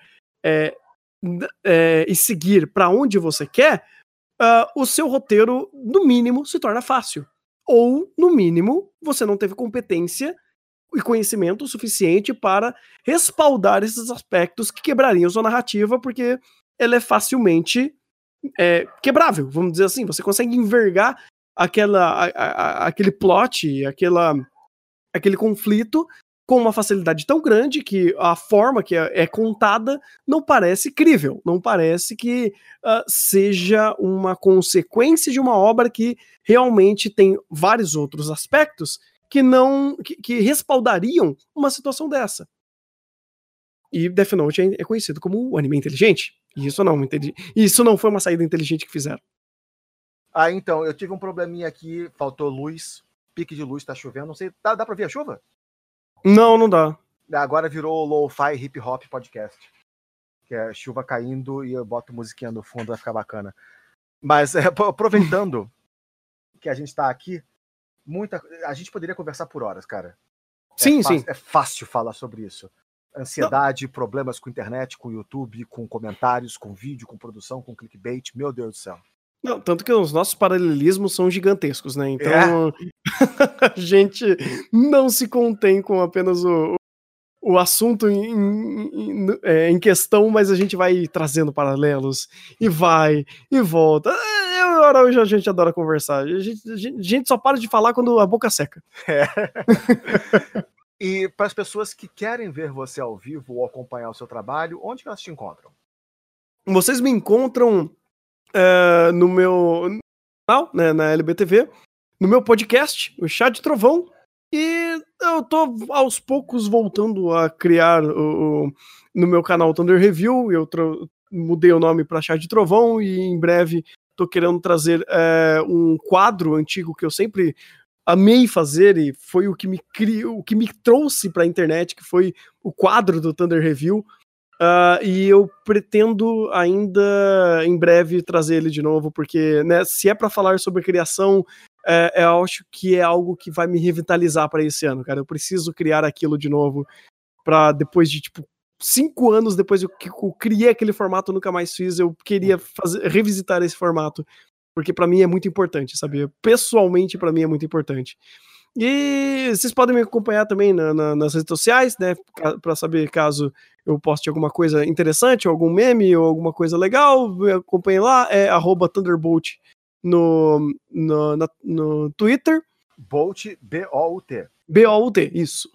e seguir para onde você quer, o seu roteiro, no mínimo, se torna fácil. Ou, no mínimo, você não teve competência e conhecimento suficiente para respaldar esses aspectos que quebrariam sua narrativa, porque ela é facilmente quebrável, vamos dizer assim. Você consegue envergar aquele plot, aquele conflito com uma facilidade tão grande que a forma que é contada não parece crível, não parece que seja uma consequência de uma obra que realmente tem vários outros aspectos que respaldariam uma situação dessa. E Death Note é conhecido como o anime inteligente. E isso não foi uma saída inteligente que fizeram. Então, eu tive um probleminha aqui, faltou luz, pique de luz, tá chovendo, não sei, dá pra ver a chuva? Não dá. Agora virou lo-fi hip hop podcast, que é chuva caindo e eu boto musiquinha no fundo, vai ficar bacana. Mas aproveitando que a gente tá aqui, a gente poderia conversar por horas, cara. Sim. É fácil falar sobre isso. Ansiedade, problemas com internet, com YouTube, com comentários, com vídeo, com produção, com clickbait, meu Deus do céu. Não, tanto que os nossos paralelismos são gigantescos, né? Então a gente não se contém com apenas o assunto em questão, mas a gente vai trazendo paralelos e vai e volta. A gente adora conversar. A gente só para de falar quando a boca seca. E para as pessoas que querem ver você ao vivo ou acompanhar o seu trabalho, onde que elas te encontram? Vocês me encontram no meu canal, né, na LBTV, no meu podcast, o Chá de Trovão, e eu tô aos poucos voltando a criar no meu canal Thunder Review. Eu mudei o nome para Chá de Trovão e em breve tô querendo trazer um quadro antigo que eu sempre amei fazer e foi o que me trouxe para a internet, que foi o quadro do Thunder Review. E eu pretendo ainda em breve trazer ele de novo, porque, né, se é para falar sobre criação, eu acho que é algo que vai me revitalizar para esse ano, cara. Eu preciso criar aquilo de novo para depois de, tipo, 5 anos depois que eu criei aquele formato, eu nunca mais fiz. Eu queria revisitar esse formato, porque para mim é muito importante, sabe? Pessoalmente, para mim é muito importante. E vocês podem me acompanhar também nas redes sociais, né, para saber caso eu poste alguma coisa interessante, ou algum meme, ou alguma coisa legal. Me acompanhem lá, é @Thunderbolt no Twitter. Bolt, B-O-U-T. B-O-U-T, isso.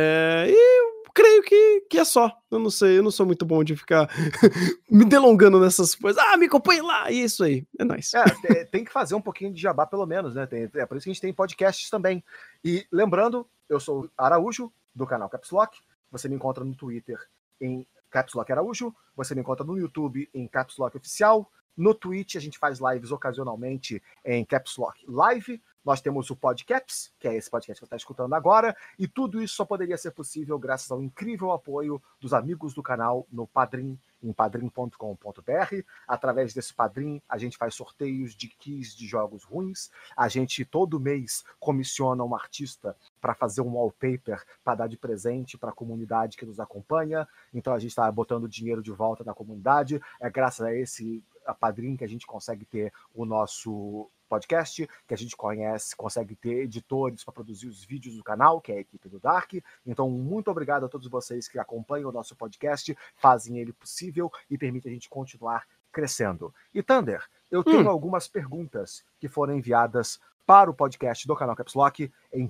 E eu creio que é só. Eu não sei, eu não sou muito bom de ficar me delongando nessas coisas. Me acompanhe lá, e isso aí. É nóis. Tem que fazer um pouquinho de jabá, pelo menos, né? É por isso que a gente tem podcasts também. E lembrando, eu sou Araújo, do canal Caps Lock. Você me encontra no Twitter em Caps Lock Araújo. Você me encontra no YouTube em Caps Lock Oficial. No Twitch a gente faz lives ocasionalmente em Caps Lock Live. Nós temos o Podcaps, que é esse podcast que você está escutando agora, e tudo isso só poderia ser possível graças ao incrível apoio dos amigos do canal no Padrim, em padrim.com.br. Através desse Padrim, a gente faz sorteios de keys de jogos ruins. A gente, todo mês, comissiona um artista para fazer um wallpaper para dar de presente para a comunidade que nos acompanha. Então a gente está botando dinheiro de volta na comunidade. É graças a esse Padrim que a gente consegue ter o nosso podcast, que a gente consegue ter editores para produzir os vídeos do canal, que é a equipe do Dark. Então, muito obrigado a todos vocês que acompanham o nosso podcast, fazem ele possível e permitem a gente continuar crescendo. E Thunder, eu tenho algumas perguntas que foram enviadas para o podcast do canal Caps Lock em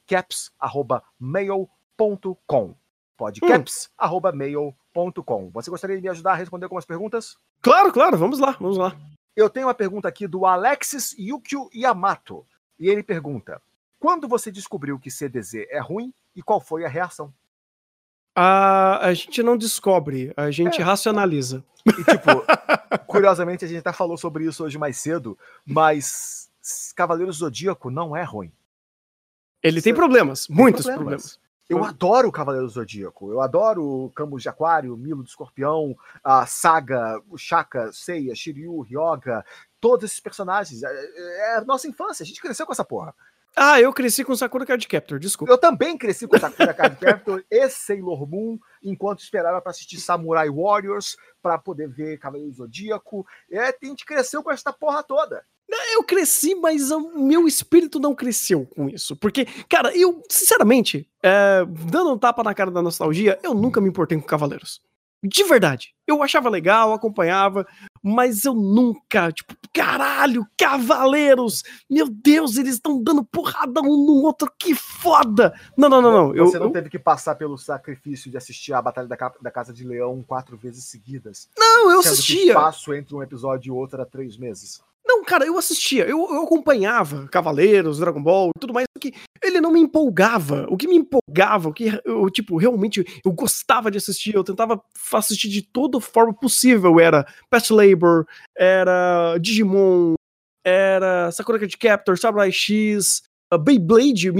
podcaps@mail.com. podcaps@mail.com. Você gostaria de me ajudar a responder algumas perguntas? Claro, vamos lá. Eu tenho uma pergunta aqui do Alexis Yukio Yamato. E ele pergunta: quando você descobriu que CDZ é ruim e qual foi a reação? A gente não descobre, a gente racionaliza. E, tipo, curiosamente, a gente até falou sobre isso hoje mais cedo, mas Cavaleiro Zodíaco não é ruim. Ele tem problemas, muitos problemas. Eu adoro o Cavaleiro Zodíaco. Eu adoro Camus de Aquário, Milo do Escorpião, a Saga, o Shaka, Seiya, Shiryu, Ryoga, todos esses personagens. É a nossa infância, a gente cresceu com essa porra. Eu cresci com Sakura Card Captor, desculpa. Eu também cresci com Sakura Card Captor e Sailor Moon, enquanto esperava para assistir Samurai Warriors, para poder ver Cavaleiro Zodíaco. A gente cresceu com essa porra toda. Eu cresci, mas o meu espírito não cresceu com isso. Porque, cara, eu, sinceramente, dando um tapa na cara da nostalgia, eu nunca me importei com Cavaleiros. De verdade. Eu achava legal, acompanhava, mas eu nunca, tipo, caralho, Cavaleiros! Meu Deus, eles estão dando porrada um no outro, que foda! Não. Você não teve que passar pelo sacrifício de assistir a Batalha da Casa de Leão 4 vezes seguidas? Não, eu sendo assistia. Que o espaço entre um episódio e outro era 3 meses. Não, cara, eu assistia, eu acompanhava Cavaleiros, Dragon Ball e tudo mais, só que ele não me empolgava. O que me empolgava, o que eu, tipo, realmente eu gostava de assistir, eu tentava assistir de toda forma possível, era Past Labor, era Digimon, era Sakura Card Captor, Samurai X, Beyblade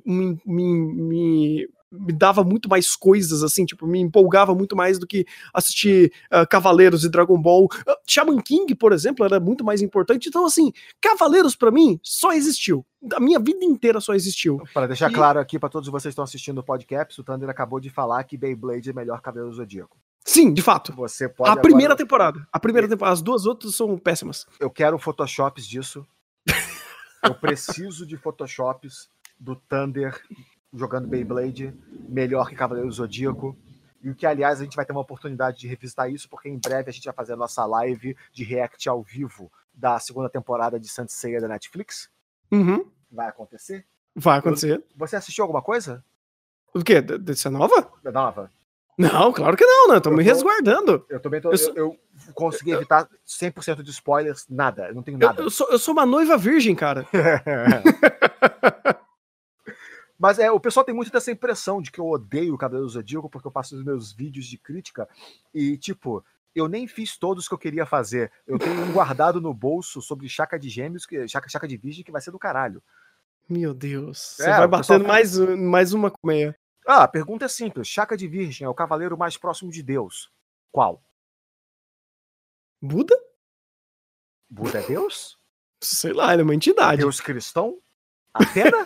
me dava muito mais coisas, assim, tipo, me empolgava muito mais do que assistir Cavaleiros e Dragon Ball. Shaman King, por exemplo, era muito mais importante. Então, assim, Cavaleiros pra mim só existiu. A minha vida inteira só existiu. Para deixar claro aqui pra todos vocês que estão assistindo o podcast, o Thunder acabou de falar que Beyblade é melhor que Cavaleiro Zodíaco. Sim, de fato. Você pode a primeira temporada. As duas outras são péssimas. Eu quero photoshops disso. Eu preciso de photoshops do Thunder jogando Beyblade, melhor que Cavaleiro Zodíaco. E o que, aliás, a gente vai ter uma oportunidade de revisitar isso, porque em breve a gente vai fazer a nossa live de react ao vivo da segunda temporada de Saint Seiya da Netflix. Uhum. Vai acontecer? Vai acontecer. Você assistiu alguma coisa? O quê? Dessa nova? Da nova? Não, claro que não, né? Tô me resguardando. Eu também eu consegui evitar 100% de spoilers, nada. Eu não tenho nada. Eu sou uma noiva virgem, cara. Mas o pessoal tem muito dessa impressão de que eu odeio o Cavaleiro do Zodíaco porque eu faço os meus vídeos de crítica e, tipo, eu nem fiz todos que eu queria fazer. Eu tenho um guardado no bolso sobre Chakra de Gêmeos, Chakra de Virgem, que vai ser do caralho. Meu Deus. Você vai batendo mais uma colmeia. A pergunta é simples. Chakra de Virgem é o cavaleiro mais próximo de Deus. Qual? Buda? Buda é Deus? Sei lá, ele é uma entidade. Deus cristão? Atena?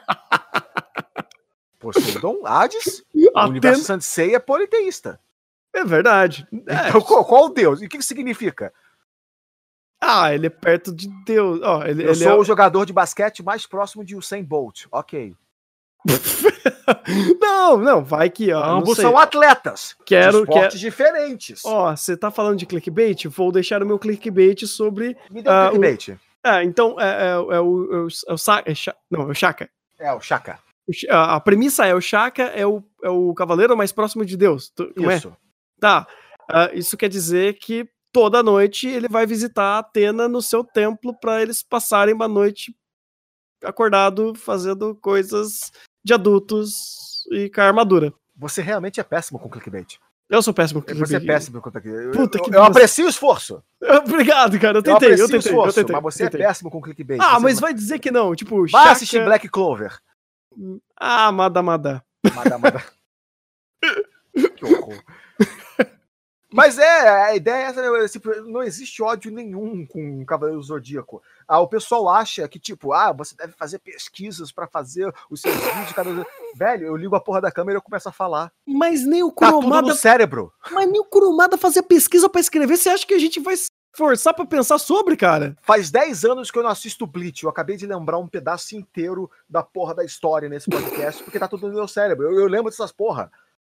Poseidon? Hades? O universo Sansei é politeísta. É verdade. Então, qual Deus? E o que significa? Ele é perto de Deus. Eu sou o jogador de basquete mais próximo de Usain Bolt. Ok. Não, vai que... ambos são atletas. De esportes diferentes. Você tá falando de clickbait? Vou deixar o meu clickbait sobre... Me dê um clickbait. Então, é o Shaka. É o Shaka. A premissa é o Shaka é o cavaleiro mais próximo de Deus. Isso. Tá. Isso quer dizer que toda noite ele vai visitar Atena no seu templo para eles passarem uma noite acordado fazendo coisas de adultos e com a armadura. Você realmente é péssimo com clickbait. Eu sou péssimo com clickbait. Você é péssimo com clickbait. Puta que eu aprecio o esforço. Obrigado, cara. Eu tentei. Mas você é péssimo com clickbait. Mas vai dizer que não. Tipo, vai assistir Black Clover. Mada. Que horror. Mas a ideia é essa, não existe ódio nenhum com o Cavaleiro do Zodíaco. O pessoal acha que, tipo, você deve fazer pesquisas pra fazer os seus vídeos. Velho, eu ligo a porra da câmera e eu começo a falar. Mas nem o Kurumada... Tá tudo no cérebro. Mas nem o Kurumada fazia pesquisa pra escrever. Você acha que a gente vai se forçar pra pensar sobre, cara? Faz 10 anos que eu não assisto Bleach. Eu acabei de lembrar um pedaço inteiro da porra da história nesse podcast, porque tá tudo no meu cérebro. Eu lembro dessas porra.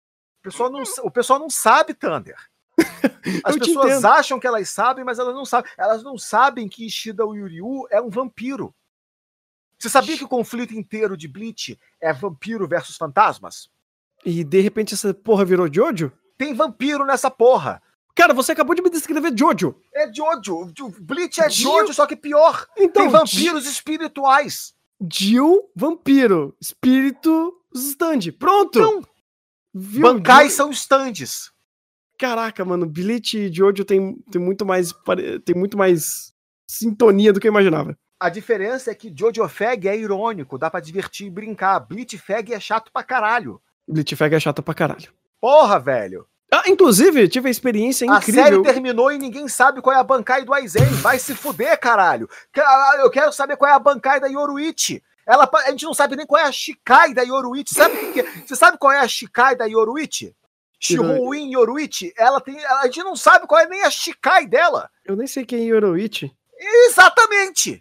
O pessoal não sabe, Thunder. As pessoas acham que elas sabem, mas elas não sabem. Elas não sabem que Ishida Uryu é um vampiro. Você sabia que o conflito inteiro de Bleach é vampiro versus fantasmas? E de repente essa porra virou Jojo? Tem vampiro nessa porra. Cara, você acabou de me descrever Jojo. É Jojo. Bleach é Jojo, só que pior. Então, tem vampiros espirituais. Jill, vampiro. Espírito, stand. Pronto. Então, bancais são stands. Caraca, mano, Bleach e Jojo tem muito mais sintonia do que eu imaginava. A diferença é que Jojo Fag é irônico, dá pra divertir e brincar. Bleach Fag é chato pra caralho. Bleach Fag é chato pra caralho. Porra, velho. Inclusive, tive a experiência incrível. A série terminou e ninguém sabe qual é a Bankai do Aizen. Vai se fuder, caralho. Eu quero saber qual é a Bankai da Yoruichi. A gente não sabe nem qual é a Shikai da Yoruichi. Você sabe qual é a Shikai da Yoruichi? Shirouin Yoruichi, a gente não sabe qual é nem a Shikai dela. Eu nem sei quem é Yoruichi. Exatamente.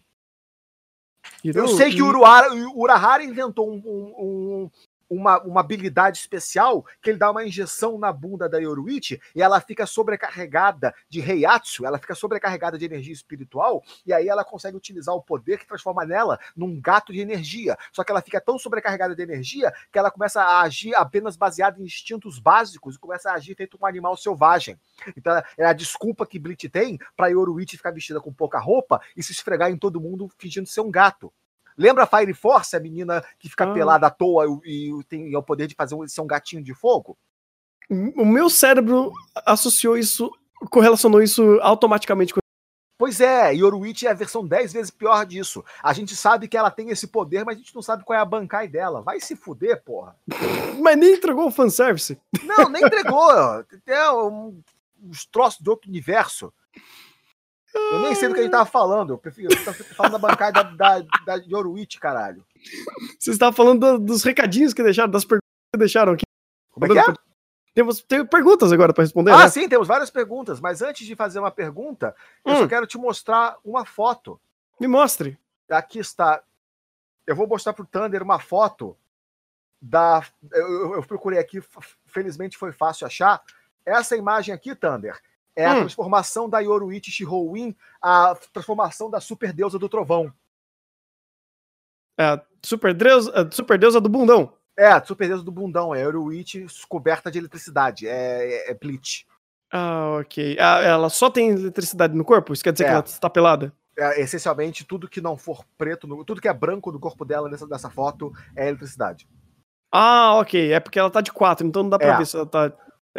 Eu sei que o Urahara inventou uma habilidade especial que ele dá uma injeção na bunda da Yoruichi e ela fica sobrecarregada de Heiatsu, ela fica sobrecarregada de energia espiritual e aí ela consegue utilizar o poder que transforma nela num gato de energia. Só que ela fica tão sobrecarregada de energia que ela começa a agir apenas baseada em instintos básicos e começa a agir feito um animal selvagem. Então é a desculpa que Bleach tem pra Yoruichi ficar vestida com pouca roupa e se esfregar em todo mundo fingindo ser um gato. Lembra a Fire Force, a menina que fica pelada à toa e tem o poder de ser um gatinho de fogo? O meu cérebro correlacionou isso automaticamente com... Pois é, Yoruichi é a versão 10 vezes pior disso. A gente sabe que ela tem esse poder, mas a gente não sabe qual é a Bankai dela. Vai se fuder, porra. Mas nem entregou o fanservice. Não, nem entregou. É uns troços de outro universo. Eu nem sei do que a gente tava falando. Eu prefiro falando da bancada da Yoruichi, caralho. Você estava falando dos recadinhos que deixaram, das perguntas que deixaram aqui. Como é que é? Tem perguntas agora para responder. Né? Sim, temos várias perguntas. Mas antes de fazer uma pergunta, eu só quero te mostrar uma foto. Me mostre. Aqui está. Eu vou mostrar pro Thunder uma foto da... Eu procurei aqui, felizmente foi fácil achar. Essa imagem aqui, Thunder, é a transformação da Yoruichi Shirouin, a transformação da super deusa do trovão. É a super deusa do bundão. É, a super deusa do bundão. É a Yoruichi coberta de eletricidade. É Bleach. Ok. Ela só tem eletricidade no corpo? Isso quer dizer que ela está pelada? Essencialmente, tudo que não for preto, tudo que é branco no corpo dela nessa foto é eletricidade. Ah, ok. É porque ela tá de 4, então não dá pra É. ver se ela tá...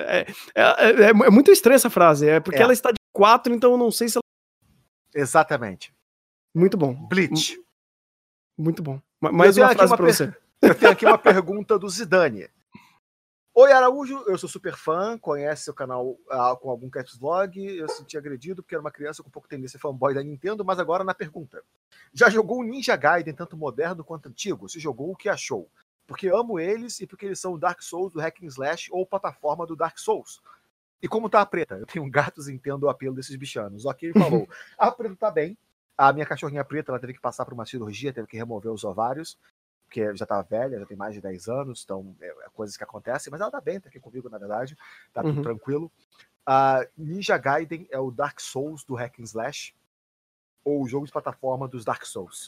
É muito estranha essa frase. É porque ela está de 4, então eu não sei se ela... Exatamente. Muito bom. Bleach. Muito bom. Mais uma frase pra você. Eu tenho aqui uma pergunta do Zidane. Oi, Araújo, eu sou super fã, conhece seu canal com algum caps vlog, eu senti agredido porque era uma criança com pouco tendência fanboy da Nintendo, mas agora na pergunta. Já jogou o Ninja Gaiden, tanto moderno quanto antigo? Se jogou, o que achou? Porque amo eles e porque eles são o Dark Souls do Hack and Slash ou plataforma do Dark Souls. E como tá a preta? Eu tenho gatos e entendo o apelo desses bichanos. Ok, ele falou. A preta tá bem. A minha cachorrinha preta, ela teve que passar por uma cirurgia, teve que remover os ovários, porque já tá velha, já tem mais de 10 anos, então é coisas que acontecem, mas ela tá bem, tá aqui comigo, na verdade, tá tudo tranquilo. Ninja Gaiden é o Dark Souls do Hack and Slash, ou o jogo de plataforma dos Dark Souls.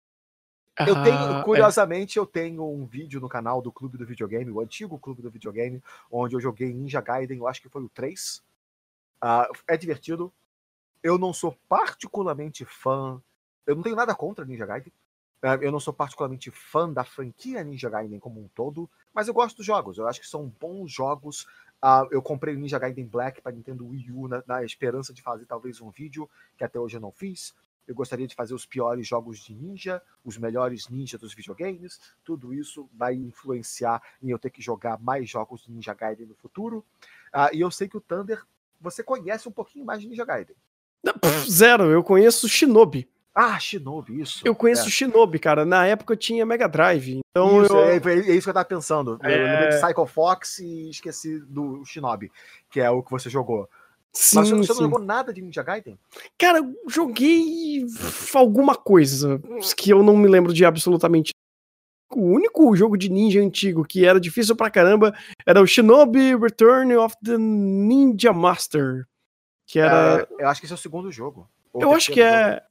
Curiosamente, eu tenho um vídeo no canal do Clube do Videogame, o antigo Clube do Videogame, onde eu joguei Ninja Gaiden, eu acho que foi o 3. É divertido. Eu não sou particularmente fã, eu não tenho nada contra Ninja Gaiden, eu não sou particularmente fã da franquia Ninja Gaiden como um todo, mas eu gosto dos jogos, eu acho que são bons jogos. Eu comprei o Ninja Gaiden Black para Nintendo Wii U na esperança de fazer talvez um vídeo, que até hoje eu não fiz. Eu gostaria de fazer os piores jogos de ninja, os melhores ninja dos videogames. Tudo isso vai influenciar em eu ter que jogar mais jogos de Ninja Gaiden no futuro. E eu sei que o Thunder, você conhece um pouquinho mais de Ninja Gaiden. Zero, eu conheço Shinobi. Shinobi, isso. Eu conheço Shinobi, cara. Na época eu tinha Mega Drive. Então isso, é isso que eu tava pensando. Eu lembrei de Psycho Fox e esqueci do Shinobi, que é o que você jogou. Sim, mas você não jogou nada de Ninja Gaiden? Cara, eu joguei alguma coisa que eu não me lembro de absolutamente. O único jogo de ninja antigo que era difícil pra caramba era o Shinobi Return of the Ninja Master. Que era... eu acho que esse é o segundo jogo. Eu acho que é...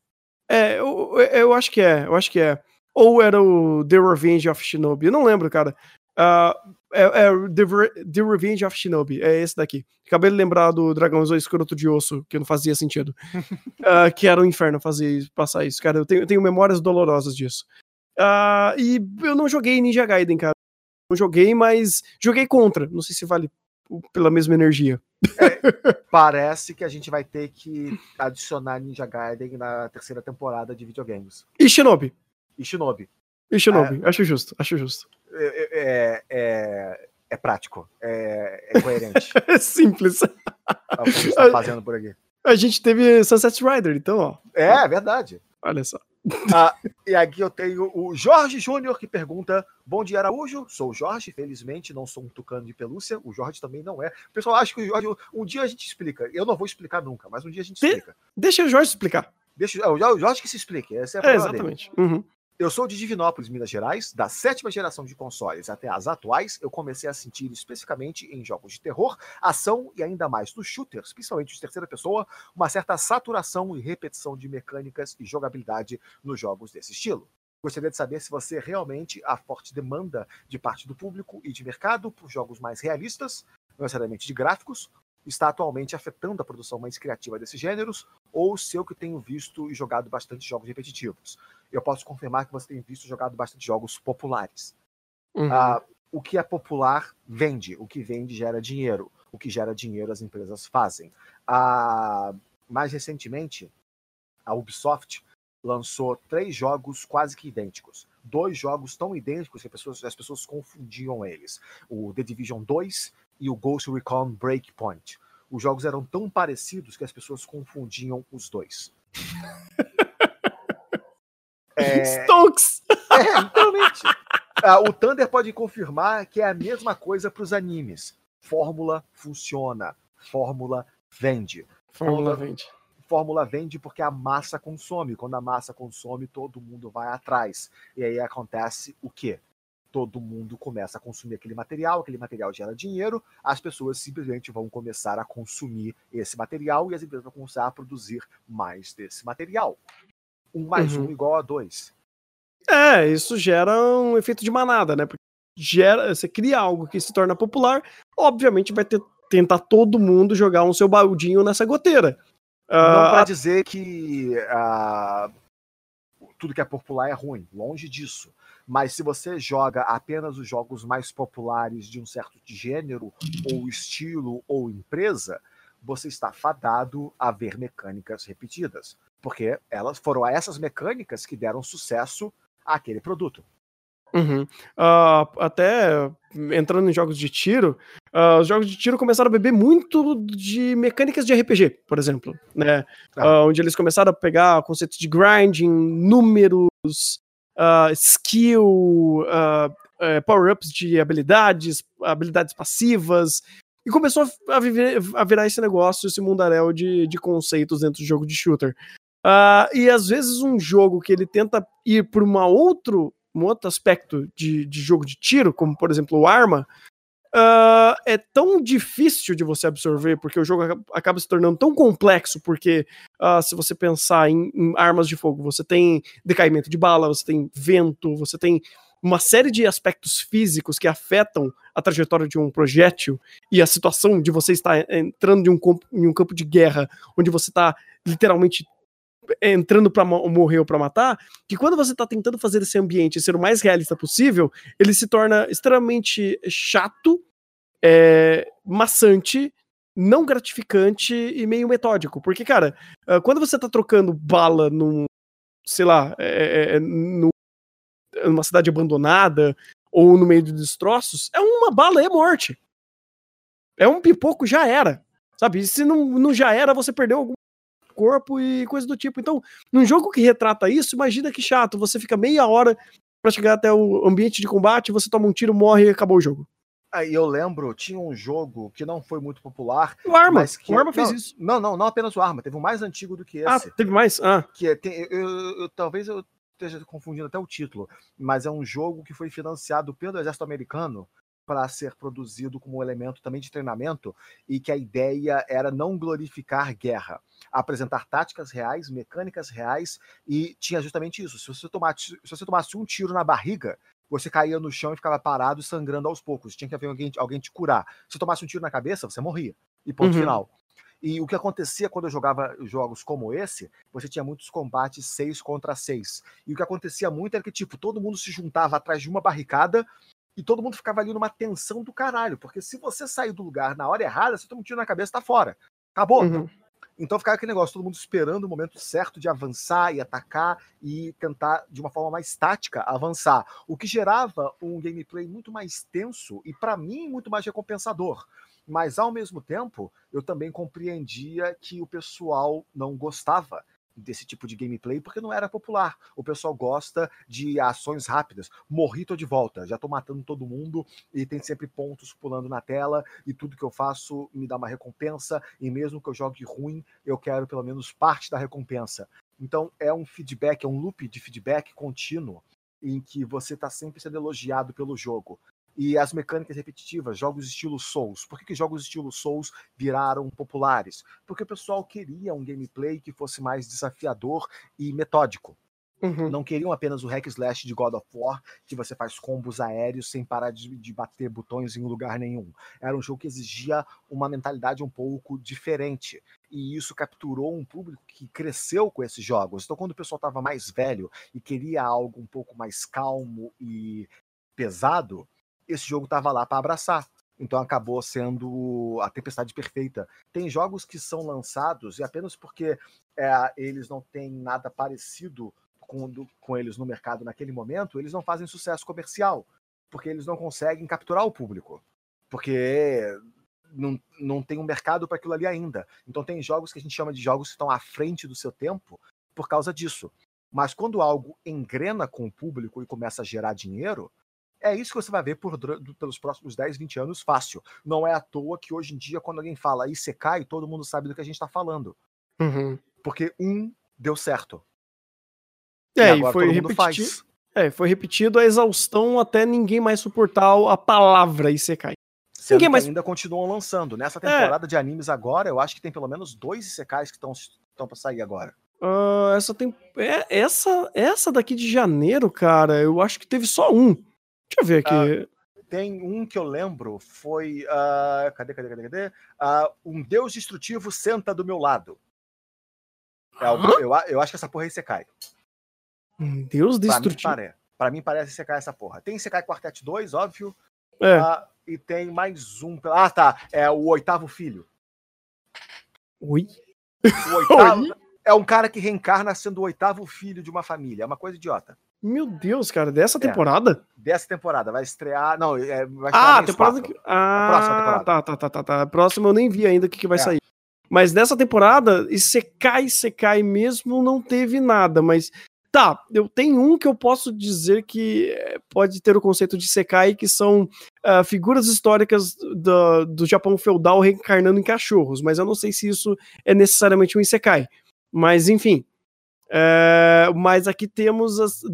Eu acho que é. Eu acho que é. Ou era o The Revenge of Shinobi. Eu não lembro, cara. The Revenge of Shinobi. É esse daqui. Acabei de lembrar do Dragãozão Escroto de Osso, que não fazia sentido. Que era um inferno passar isso, cara. Eu tenho memórias dolorosas disso. E eu não joguei Ninja Gaiden, cara. Não joguei, mas joguei contra. Não sei se vale pela mesma energia. Parece que a gente vai ter que adicionar Ninja Gaiden na terceira temporada de videogames. E Shinobi. Acho justo. É prático. É coerente. É simples. É o que a gente tá fazendo por aqui. A gente teve Sunset Rider, então, ó. É verdade. Olha só. E aqui eu tenho o Jorge Júnior que pergunta: bom dia, Araújo. Sou o Jorge, felizmente não sou um tucano de pelúcia. O Jorge também não é. O pessoal acha que o Jorge, um dia a gente explica. Eu não vou explicar nunca, mas um dia a gente explica. Deixa o Jorge explicar. O Jorge que se explique. Essa é a problema exatamente. Dele. Eu sou de Divinópolis, Minas Gerais. Da 7ª geração de consoles até as atuais, eu comecei a sentir especificamente em jogos de terror, ação e ainda mais nos shooters, principalmente de terceira pessoa, uma certa saturação e repetição de mecânicas e jogabilidade nos jogos desse estilo. Gostaria de saber se você realmente há forte demanda de parte do público e de mercado por jogos mais realistas, não necessariamente de gráficos, está atualmente afetando a produção mais criativa desses gêneros, ou se eu que tenho visto e jogado bastante jogos repetitivos. Eu posso confirmar que você tem visto e jogado bastante jogos populares. O que é popular vende, o que vende gera dinheiro, o que gera dinheiro as empresas fazem. Mais recentemente, a Ubisoft lançou 3 jogos quase que idênticos. 2 jogos tão idênticos que as pessoas confundiam eles. O The Division 2 e o Ghost Recon Breakpoint. Os jogos eram tão parecidos que as pessoas confundiam os dois. Stonks! Literalmente. O Thunder pode confirmar que é a mesma coisa para os animes. Fórmula funciona. Fórmula vende. Fórmula vende porque a massa consome. Quando a massa consome, todo mundo vai atrás. E aí acontece o quê? Todo mundo começa a consumir aquele material gera dinheiro, as pessoas simplesmente vão começar a consumir esse material e as empresas vão começar a produzir mais desse material. 1 mais 1 igual a 2. Isso gera um efeito de manada, né? Porque você cria algo que se torna popular, obviamente vai tentar todo mundo jogar um seu baldinho nessa goteira. Não para dizer que tudo que é popular é ruim, longe disso. Mas se você joga apenas os jogos mais populares de um certo gênero, ou estilo, ou empresa, você está fadado a ver mecânicas repetidas. Porque elas foram essas mecânicas que deram sucesso àquele produto. Uhum. Até entrando em jogos de tiro, os jogos de tiro começaram a beber muito de mecânicas de RPG, por exemplo, né? Onde eles começaram a pegar conceitos de grinding, números, skill, power-ups de habilidades passivas, e começou a virar esse negócio, esse mundaréu de conceitos dentro do jogo de shooter. E às vezes um jogo que ele tenta ir por um outro aspecto de jogo de tiro, como por exemplo o Arma, é tão difícil de você absorver, porque o jogo acaba se tornando tão complexo, porque se você pensar em armas de fogo, você tem decaimento de bala, você tem vento, você tem uma série de aspectos físicos que afetam a trajetória de um projétil e a situação de você estar entrando em um campo de guerra, onde você está literalmente entrando pra morrer ou pra matar, que quando você tá tentando fazer esse ambiente ser o mais realista possível, ele se torna extremamente chato, maçante, não gratificante e meio metódico. Porque, cara, quando você tá trocando bala sei lá, numa cidade abandonada ou no meio de destroços, uma bala é morte. É um pipoco, já era. Sabe? E se não já era, você perdeu algum corpo e coisa do tipo. Então, num jogo que retrata isso, imagina que chato, você fica meia hora pra chegar até o ambiente de combate, você toma um tiro, morre e acabou o jogo. Aí eu lembro, tinha um jogo que não foi muito popular. O Arma, mas que... o Arma fez isso. Não apenas o Arma, teve um mais antigo do que esse. Teve mais? Que talvez eu esteja confundindo até o título, mas é um jogo que foi financiado pelo exército americano para ser produzido como elemento também de treinamento, e que a ideia era não glorificar guerra, apresentar táticas reais, mecânicas reais, e tinha justamente isso. Se você tomasse um tiro na barriga, você caía no chão e ficava parado, sangrando aos poucos. Tinha que haver alguém te curar. Se tomasse um tiro na cabeça, você morria. E ponto final. E o que acontecia quando eu jogava jogos como esse, você tinha muitos combates 6 contra 6. E o que acontecia muito era que, tipo, todo mundo se juntava atrás de uma barricada e todo mundo ficava ali numa tensão do caralho. Porque se você sair do lugar na hora errada, você toma um tiro na cabeça e tá fora. Acabou. Então ficava aquele negócio, todo mundo esperando o momento certo de avançar e atacar e tentar, de uma forma mais tática, avançar. O que gerava um gameplay muito mais tenso e, para mim, muito mais recompensador. Mas, ao mesmo tempo, eu também compreendia que o pessoal não gostava desse tipo de gameplay porque não era popular. O pessoal gosta de ações rápidas. Morri, tô de volta. Já tô matando todo mundo e tem sempre pontos pulando na tela e tudo que eu faço me dá uma recompensa e mesmo que eu jogue ruim, eu quero pelo menos parte da recompensa. Então é um feedback, é um loop de feedback contínuo em que você tá sempre sendo elogiado pelo jogo. E as mecânicas repetitivas, jogos estilo Souls. Por que jogos estilo Souls viraram populares? Porque o pessoal queria um gameplay que fosse mais desafiador e metódico. Não queriam apenas o hack slash de God of War, que você faz combos aéreos sem parar de bater botões em lugar nenhum. Era um jogo que exigia uma mentalidade um pouco diferente. E isso capturou um público que cresceu com esses jogos. Então, quando o pessoal estava mais velho e queria algo um pouco mais calmo e pesado, esse jogo estava lá para abraçar. Então acabou sendo a tempestade perfeita. Tem jogos que são lançados e apenas porque eles não têm nada parecido com eles no mercado naquele momento, eles não fazem sucesso comercial, porque eles não conseguem capturar o público, porque não tem um mercado para aquilo ali ainda. Então tem jogos que a gente chama de jogos que estão à frente do seu tempo por causa disso. Mas quando algo engrena com o público e começa a gerar dinheiro, é isso que você vai ver pelos próximos 10, 20 anos fácil. Não é à toa que hoje em dia, quando alguém fala Isekai, todo mundo sabe do que a gente está falando. Porque deu certo. E foi repetido. Foi repetido a exaustão até ninguém mais suportar a palavra Isekai. Sendo que ainda continuam lançando. Nessa temporada de animes agora, eu acho que tem pelo menos 2 Isekais que estão para sair agora. Essa daqui de janeiro, cara, eu acho que teve só um. Deixa eu ver aqui. Tem um que eu lembro, foi... cadê? Um Deus destrutivo senta do meu lado. Eu acho que essa porra é Isekai. Deus destrutivo. Pra mim parece Isekai essa porra. Tem Isekai Quartet 2, óbvio. E tem mais um. Ah, tá. É o Oitavo Filho. Oi? O oitavo é um cara que reencarna sendo o oitavo filho de uma família. É uma coisa idiota. Meu Deus, cara, dessa temporada? Dessa temporada. Vai estrear. Não, vai estrear a temporada que... a próxima temporada. Tá. A próxima eu nem vi ainda o que vai sair. Mas nessa temporada, Isekai mesmo não teve nada, mas tá, eu tenho um que eu posso dizer que pode ter o conceito de Isekai, que são figuras históricas do Japão feudal reencarnando em cachorros, mas eu não sei se isso é necessariamente um Isekai. Mas enfim, mas aqui temos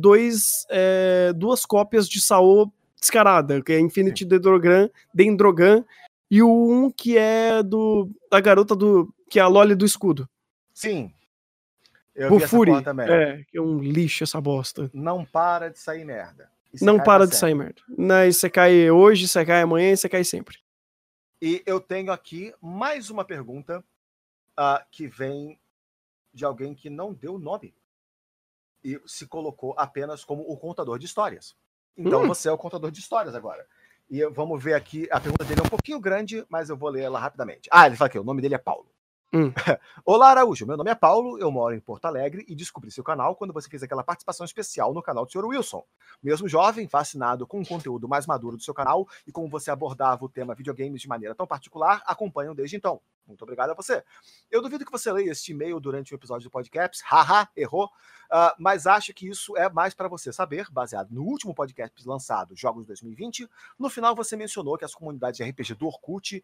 duas cópias de Sao descarada, que é Infinity Dendrogram e o um que é da garota que é a Loli do escudo. Sim. Eu vi essa porra também. Que é um lixo essa bosta. Não para de sair merda. Não para de sair merda. Você cai hoje, você cai amanhã, você cai sempre. E eu tenho aqui mais uma pergunta que vem de alguém que não deu nome e se colocou apenas como o contador de histórias. Então você é o contador de histórias agora. E vamos ver aqui, a pergunta dele é um pouquinho grande, mas eu vou ler ela rapidamente. Ele fala aqui, o nome dele é Paulo. Olá, Araújo, meu nome é Paulo, eu moro em Porto Alegre e descobri seu canal quando você fez aquela participação especial no canal do Sr. Wilson. Mesmo jovem, fascinado com o conteúdo mais maduro do seu canal e como você abordava o tema videogames de maneira tão particular, acompanho desde então. Muito obrigado a você. Eu duvido que você leia este e-mail durante o episódio do podcast, errou, mas acho que isso é mais para você saber, baseado no último podcast lançado, Jogos 2020. No final você mencionou que as comunidades de RPG do Orkut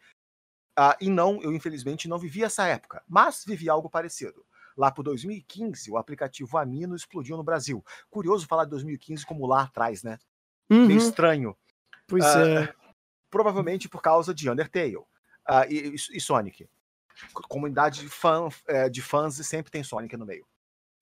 eu infelizmente não vivi essa época, mas vivi algo parecido. Lá por 2015, o aplicativo Amino explodiu no Brasil. Curioso falar de 2015 como lá atrás, né? Meio estranho. Pois é. Provavelmente por causa de Undertale e Sonic. Comunidade de fãs sempre tem Sonic no meio.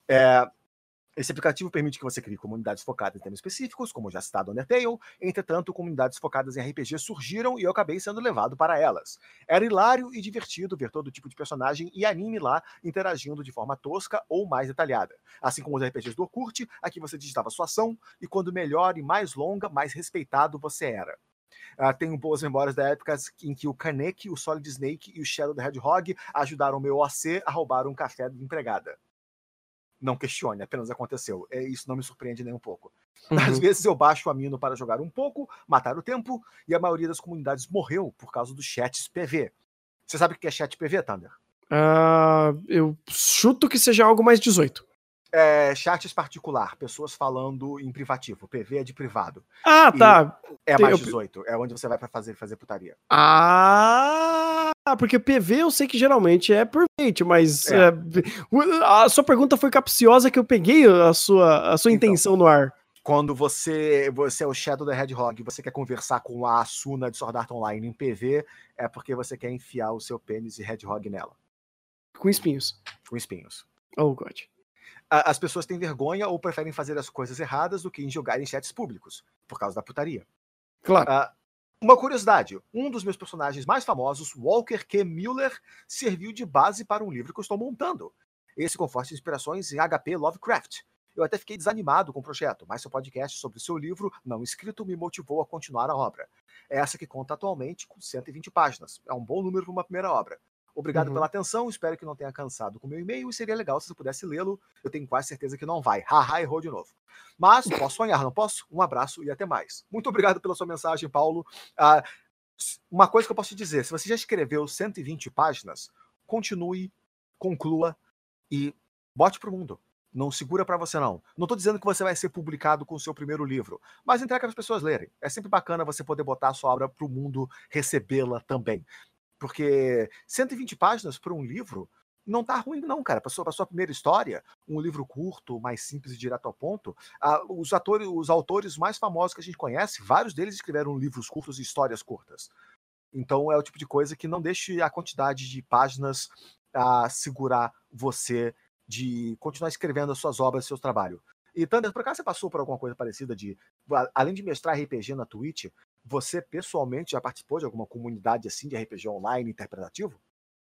Esse aplicativo permite que você crie comunidades focadas em temas específicos, como já citado Undertale. Entretanto, comunidades focadas em RPG surgiram e eu acabei sendo levado para elas. Era hilário e divertido ver todo tipo de personagem e anime lá interagindo de forma tosca ou mais detalhada. Assim como os RPGs do Orkut, aqui você digitava sua ação e quando melhor e mais longa, mais respeitado você era. Tenho boas memórias da época em que o Kaneki, o Solid Snake e o Shadow the Hedgehog ajudaram o meu OC a roubar um café de empregada. Não questione, apenas aconteceu. Isso não me surpreende nem um pouco. Às vezes eu baixo o Amino para jogar um pouco, matar o tempo, e a maioria das comunidades morreu por causa dos chats PV. Você sabe o que é chat PV, Thunder? Eu chuto que seja algo mais 18. Chats particular, pessoas falando em privativo. PV é de privado. Tá. É mais 18, é onde você vai para fazer putaria. Porque PV eu sei que geralmente é por bait, mas a sua pergunta foi capciosa que eu peguei a sua intenção no ar. Quando você é o Shadow the Hedgehog e você quer conversar com a Asuna de Sword Art Online em PV, é porque você quer enfiar o seu pênis de Hedgehog nela. Com espinhos. Com espinhos. Oh, God. As pessoas têm vergonha ou preferem fazer as coisas erradas do que em jogar em chats públicos, por causa da putaria. Claro. Uma curiosidade, um dos meus personagens mais famosos, Walker Q. Mueller, serviu de base para um livro que eu estou montando. Esse com fortes inspirações em HP Lovecraft. Eu até fiquei desanimado com o projeto, mas seu podcast sobre o seu livro, não escrito, me motivou a continuar a obra. Essa que conta atualmente com 120 páginas. É um bom número para uma primeira obra. Obrigado pela atenção, espero que não tenha cansado com o meu e-mail e seria legal se você pudesse lê-lo. Eu tenho quase certeza que não vai. Errou de novo. Mas posso sonhar, não posso? Um abraço e até mais. Muito obrigado pela sua mensagem, Paulo. Uma coisa que eu posso te dizer, se você já escreveu 120 páginas, continue, conclua e bote pro mundo. Não segura pra você, não. Não tô dizendo que você vai ser publicado com o seu primeiro livro, mas entrega para as pessoas lerem. É sempre bacana você poder botar a sua obra pro mundo recebê-la também. Porque 120 páginas para um livro não tá ruim não, cara. Para sua primeira história, um livro curto, mais simples e direto ao ponto, os autores mais famosos que a gente conhece, vários deles escreveram livros curtos e histórias curtas. Então é o tipo de coisa que não deixe a quantidade de páginas segurar você de continuar escrevendo as suas obras, seus trabalhos. E Thunder, por acaso você passou por alguma coisa parecida além de mestrar RPG na Twitch, você pessoalmente já participou de alguma comunidade assim de RPG online interpretativo?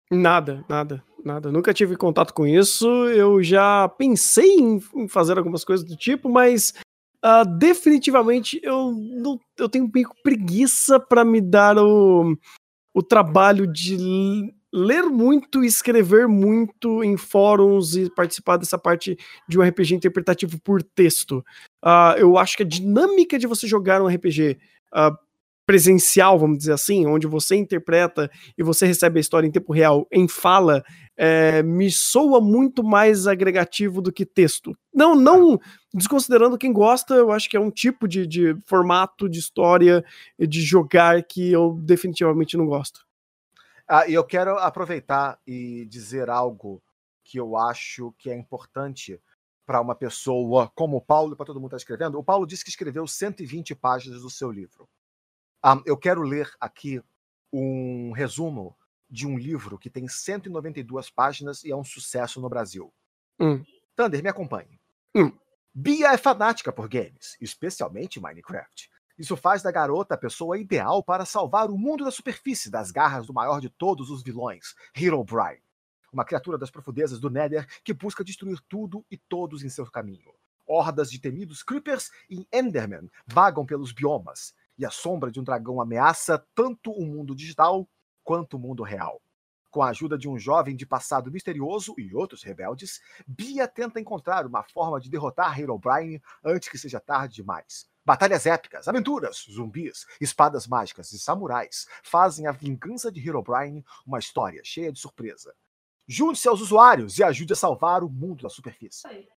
Nada. Nunca tive contato com isso. Eu já pensei em fazer algumas coisas do tipo, mas definitivamente eu tenho meio preguiça pra me dar o trabalho de ler muito e escrever muito em fóruns e participar dessa parte de um RPG interpretativo por texto. Eu acho que a dinâmica de você jogar um RPG presencial, vamos dizer assim, onde você interpreta e você recebe a história em tempo real em fala, me soa muito mais agregativo do que texto. Não desconsiderando quem gosta, eu acho que é um tipo de formato de história de jogar que eu definitivamente não gosto. E eu quero aproveitar e dizer algo que eu acho que é importante para uma pessoa como o Paulo e para todo mundo que está escrevendo. O Paulo disse que escreveu 120 páginas do seu livro. Eu quero ler aqui um resumo de um livro que tem 192 páginas e é um sucesso no Brasil. Thunder, me acompanhe. Bia é fanática por games, especialmente Minecraft. Isso faz da garota a pessoa ideal para salvar o mundo da superfície das garras do maior de todos os vilões, Herobrine. Uma criatura das profundezas do Nether que busca destruir tudo e todos em seu caminho. Hordas de temidos Creepers e Endermen vagam pelos biomas, e a sombra de um dragão ameaça tanto o mundo digital quanto o mundo real. Com a ajuda de um jovem de passado misterioso e outros rebeldes, Bia tenta encontrar uma forma de derrotar Herobrine antes que seja tarde demais. Batalhas épicas, aventuras, zumbis, espadas mágicas e samurais fazem a vingança de Herobrine uma história cheia de surpresa. Junte-se aos usuários e ajude a salvar o mundo da superfície.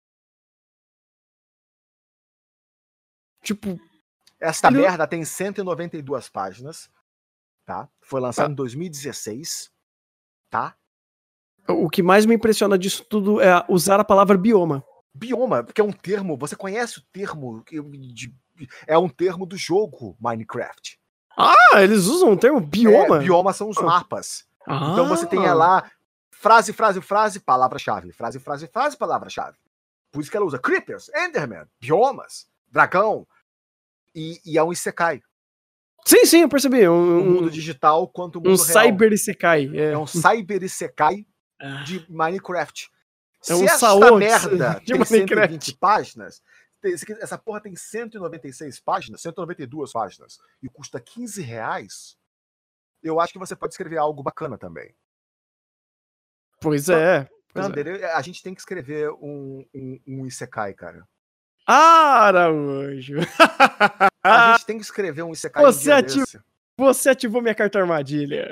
Tipo, esta merda tem 192 páginas, tá? Foi lançado em 2016, tá? O que mais me impressiona disso tudo é usar a palavra bioma. Bioma, porque é um termo, você conhece o termo, é um termo do jogo Minecraft. Eles usam o termo bioma? Bioma são os mapas. Então você tem lá frase, palavra-chave. Frase, palavra-chave. Por isso que ela usa Creepers, Enderman, biomas, dragão. E é um Isekai. Sim, eu percebi. Um mundo digital quanto o mundo real. Cyber Isekai. É um Cyber Isekai de Minecraft. É Se esta merda tem 120 páginas, essa porra tem 196 páginas, 192 páginas, e custa R$15, eu acho que você pode escrever algo bacana também. Pois é. Thunder, a gente tem que escrever um Isekai, cara. Araújo! A gente tem que escrever um Isekai Você ativou minha carta armadilha.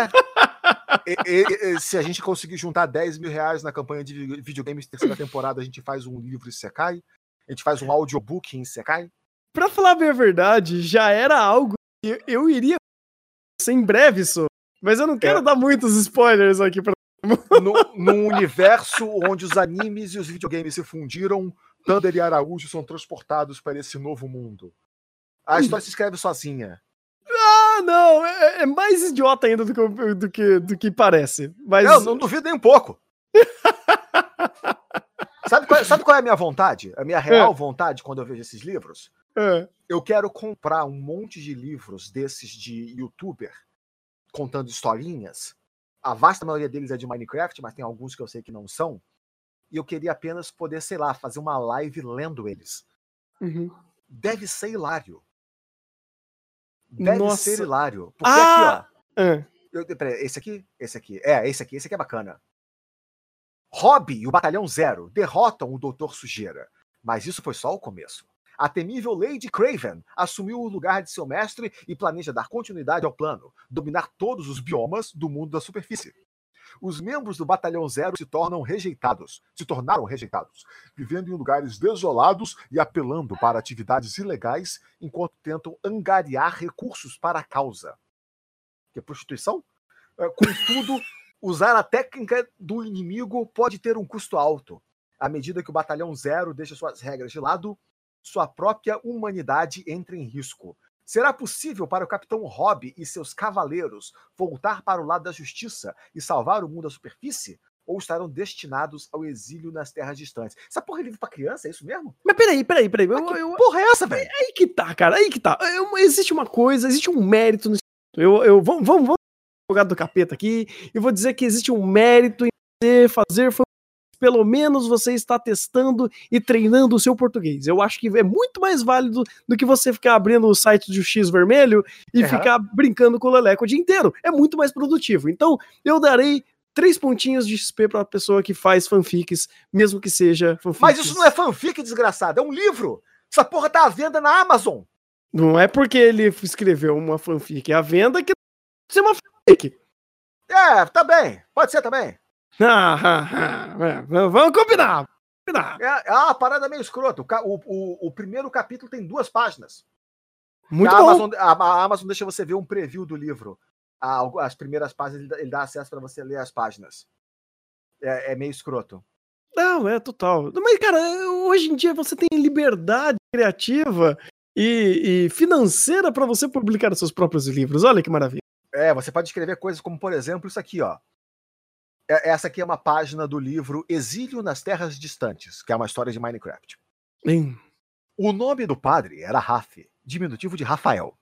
Se a gente conseguir juntar R$10 mil na campanha de videogames terceira temporada, a gente faz um livro Isekai, a gente faz um audiobook em Isekai. Pra falar bem a verdade, já era algo que eu iria ser em breve só. Mas eu não quero dar muitos spoilers aqui pra... Num universo onde os animes e os videogames se fundiram, Thunder e Araújo são transportados para esse novo mundo. A história se escreve sozinha. Não, é mais idiota ainda do que parece. Mas... Eu não duvido nem um pouco. Sabe qual é a minha vontade? A minha real vontade quando eu vejo esses livros? Eu quero comprar um monte de livros desses de youtuber contando historinhas. A vasta maioria deles é de Minecraft, mas tem alguns que eu sei que não são. E eu queria apenas poder, sei lá, fazer uma live lendo eles. Deve ser hilário. Deve ser hilário. Porque aqui, ó. Peraí, esse aqui? Esse aqui é bacana. Hobby e o Batalhão Zero derrotam o Doutor Sujeira. Mas isso foi só o começo. A temível Lady Craven assumiu o lugar de seu mestre e planeja dar continuidade ao plano, dominar todos os biomas do mundo da superfície. Os membros do Batalhão Zero se tornaram rejeitados, vivendo em lugares desolados e apelando para atividades ilegais enquanto tentam angariar recursos para a causa. Que é prostituição? Contudo, usar a técnica do inimigo pode ter um custo alto. À medida que o Batalhão Zero deixa suas regras de lado, sua própria humanidade entra em risco. Será possível para o Capitão Hobby e seus cavaleiros voltar para o lado da justiça e salvar o mundo da superfície? Ou estarão destinados ao exílio nas terras distantes? Essa porra é livre pra criança? É isso mesmo? Mas peraí. Porra é essa, velho? Aí que tá, cara. Existe uma coisa, existe um mérito nisso. Vamos advogado do capeta aqui e vou dizer que existe um mérito em você fazer fanfics. Pelo menos você está testando e treinando o seu português. Eu acho que é muito mais válido do que você ficar abrindo o site do X Vermelho e ficar brincando com o Leleco o dia inteiro. É muito mais produtivo. Então, eu darei 3 pontinhos de XP para a pessoa que faz fanfics, mesmo que seja fanfics. Mas isso não é fanfic, desgraçado, é um livro. Essa porra tá à venda na Amazon. Não é porque ele escreveu uma fanfic à venda que pode ser uma fanfic. É, tá bem. Pode ser também. Vamos combinar. É uma parada meio escrota. O primeiro capítulo tem 2 páginas. Muito bom. A Amazon deixa você ver um preview do livro. As primeiras páginas, ele dá acesso para você ler as páginas. É meio escroto. Não, é total. Mas, cara, hoje em dia você tem liberdade criativa e financeira para você publicar os seus próprios livros. Olha que maravilha. Você pode escrever coisas como, por exemplo, isso aqui, ó. Essa aqui é uma página do livro Exílio nas Terras Distantes, que é uma história de Minecraft. O nome do padre era Raf, diminutivo de Rafael.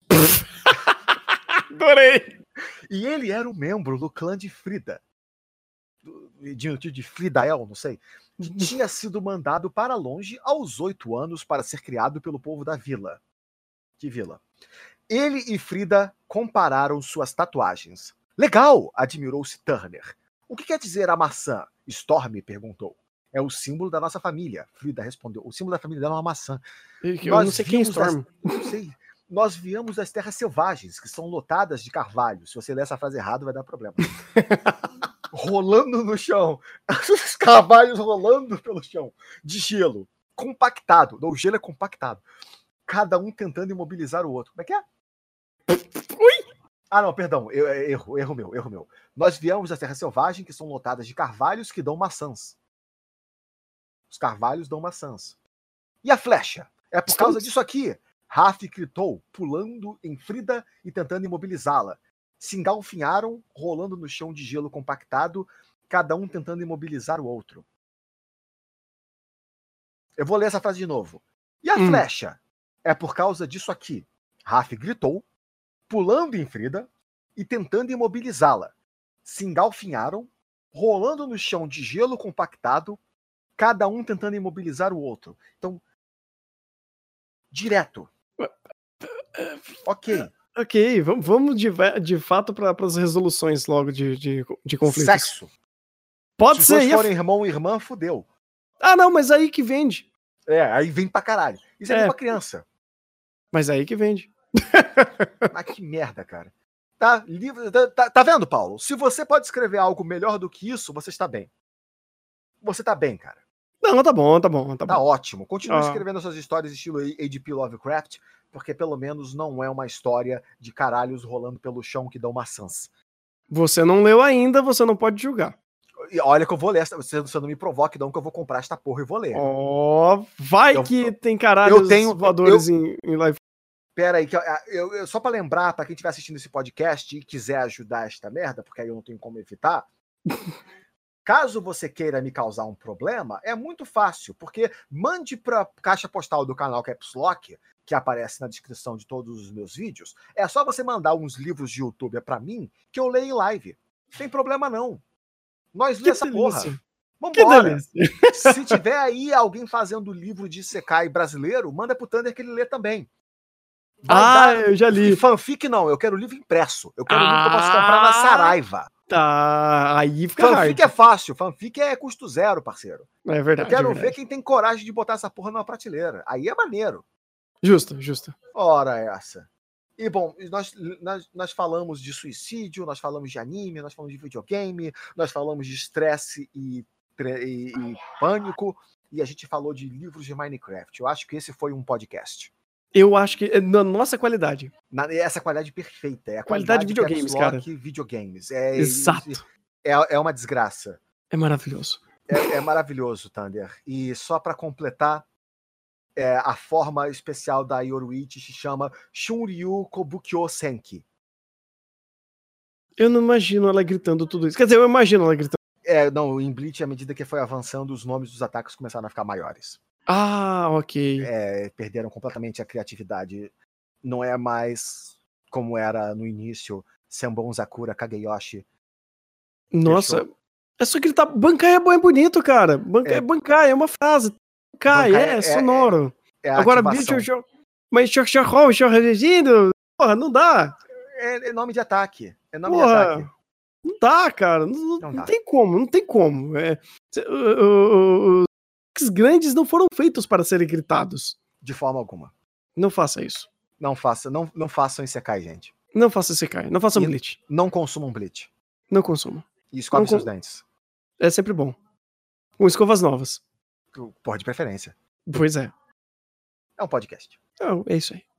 Adorei! E ele era um membro do clã de Frida. Diminutivo de Fridael, não sei. Que tinha sido mandado para longe aos 8 anos para ser criado pelo povo da vila. Que vila? Ele e Frida compararam suas tatuagens. Legal! Admirou-se Turner. O que quer dizer a maçã? Storm perguntou. É o símbolo da nossa família. Frida respondeu. O símbolo da família dela é uma maçã. Eu não sei quem é Storm. Não sei. Nós viemos das terras selvagens, que são lotadas de carvalho. Se você ler essa frase errado, vai dar problema. Rolando no chão. Os carvalhos rolando pelo chão. De gelo. Compactado. O gelo é compactado. Cada um tentando imobilizar o outro. Como é que é? Ui! Ah, não, perdão. Erro meu. Nós viemos da terra selvagem, que são lotadas de carvalhos que dão maçãs. Os carvalhos dão maçãs. E a flecha? É por causa disso aqui. Raf gritou, pulando em Frida e tentando imobilizá-la. Se engalfinharam, rolando no chão de gelo compactado, cada um tentando imobilizar o outro. Eu vou ler essa frase de novo. E a flecha? É por causa disso aqui. Raf gritou, pulando em Frida e tentando imobilizá-la. Se engalfinharam, rolando no chão de gelo compactado, cada um tentando imobilizar o outro. Então, direto. Ok. Ok, vamos de fato para as resoluções logo de conflitos. Sexo. Pode ser. Se forem irmão e irmã, fudeu. Ah, não, mas aí que vende. Aí vem pra caralho. Isso é pra criança. Mas aí que vende. Mas que merda, cara. Tá vendo, Paulo? Se você pode escrever algo melhor do que isso, você está bem. Você tá bem, cara. Não, tá bom. Tá ótimo. Continue escrevendo suas histórias estilo H.P. Lovecraft, porque pelo menos não é uma história de caralhos rolando pelo chão que dão maçãs. Você não leu ainda, você não pode julgar. E olha que eu vou ler, você não me provoque não, que eu vou comprar esta porra e vou ler. Tem caralhos voadores em live. Pera aí, só pra lembrar, pra quem estiver assistindo esse podcast e quiser ajudar esta merda, porque aí eu não tenho como evitar... Caso você queira me causar um problema, é muito fácil, porque mande para caixa postal do canal Caps Lock, que aparece na descrição de todos os meus vídeos. É só você mandar uns livros de YouTube para mim, que eu leio em live. Não tem problema não. Nós lê essa porra. Vambora. Se tiver aí alguém fazendo livro de Isekai brasileiro, manda pro Thunder que ele lê também. Eu já li. Fanfic não, eu quero livro impresso. Eu quero livro que eu posso comprar na Saraiva. Tá, aí fica fanfic é fácil, fanfic é custo zero, parceiro. É verdade. Eu quero ver quem tem coragem de botar essa porra numa prateleira. Aí é maneiro. Justo. Ora essa. E bom, nós falamos de suicídio, nós falamos de anime, nós falamos de videogame, nós falamos de estresse e pânico, e a gente falou de livros de Minecraft. Eu acho que esse foi um podcast. Eu acho que na nossa qualidade. Essa qualidade perfeita. É a qualidade de videogames, cara. Videogames. Exato. É uma desgraça. É maravilhoso. É maravilhoso, Thunder. E só para completar, a forma especial da Yoruichi se chama Shunryu Kobukyo Senki. Eu não imagino ela gritando tudo isso. Quer dizer, eu imagino ela gritando. Não, em Bleach, à medida que foi avançando, os nomes dos ataques começaram a ficar maiores. Ah, ok. Perderam completamente a criatividade. Não é mais como era no início, Senbon Sakura Kageyoshi. Nossa, Fechou? é só que ele tá. Bankai é bonito, cara. Bankai é uma frase. Bankai, Bankai é sonoro. É a Agora, ativação. mas chorregindo, porra, não dá. É nome de ataque. É nome de Porra, ataque. não dá, cara. Não Não dá. tem como, não tem como. Os grandes não foram feitos para serem gritados. De forma alguma. Não faça isso. Não façam Isekai, gente. Não faça Isekai, não faça E Bleach. Não consumam Bleach. Não consuma. E escove Não seus dentes. É sempre bom. Com escovas novas. Por de preferência. Pois é. É um podcast. É isso aí.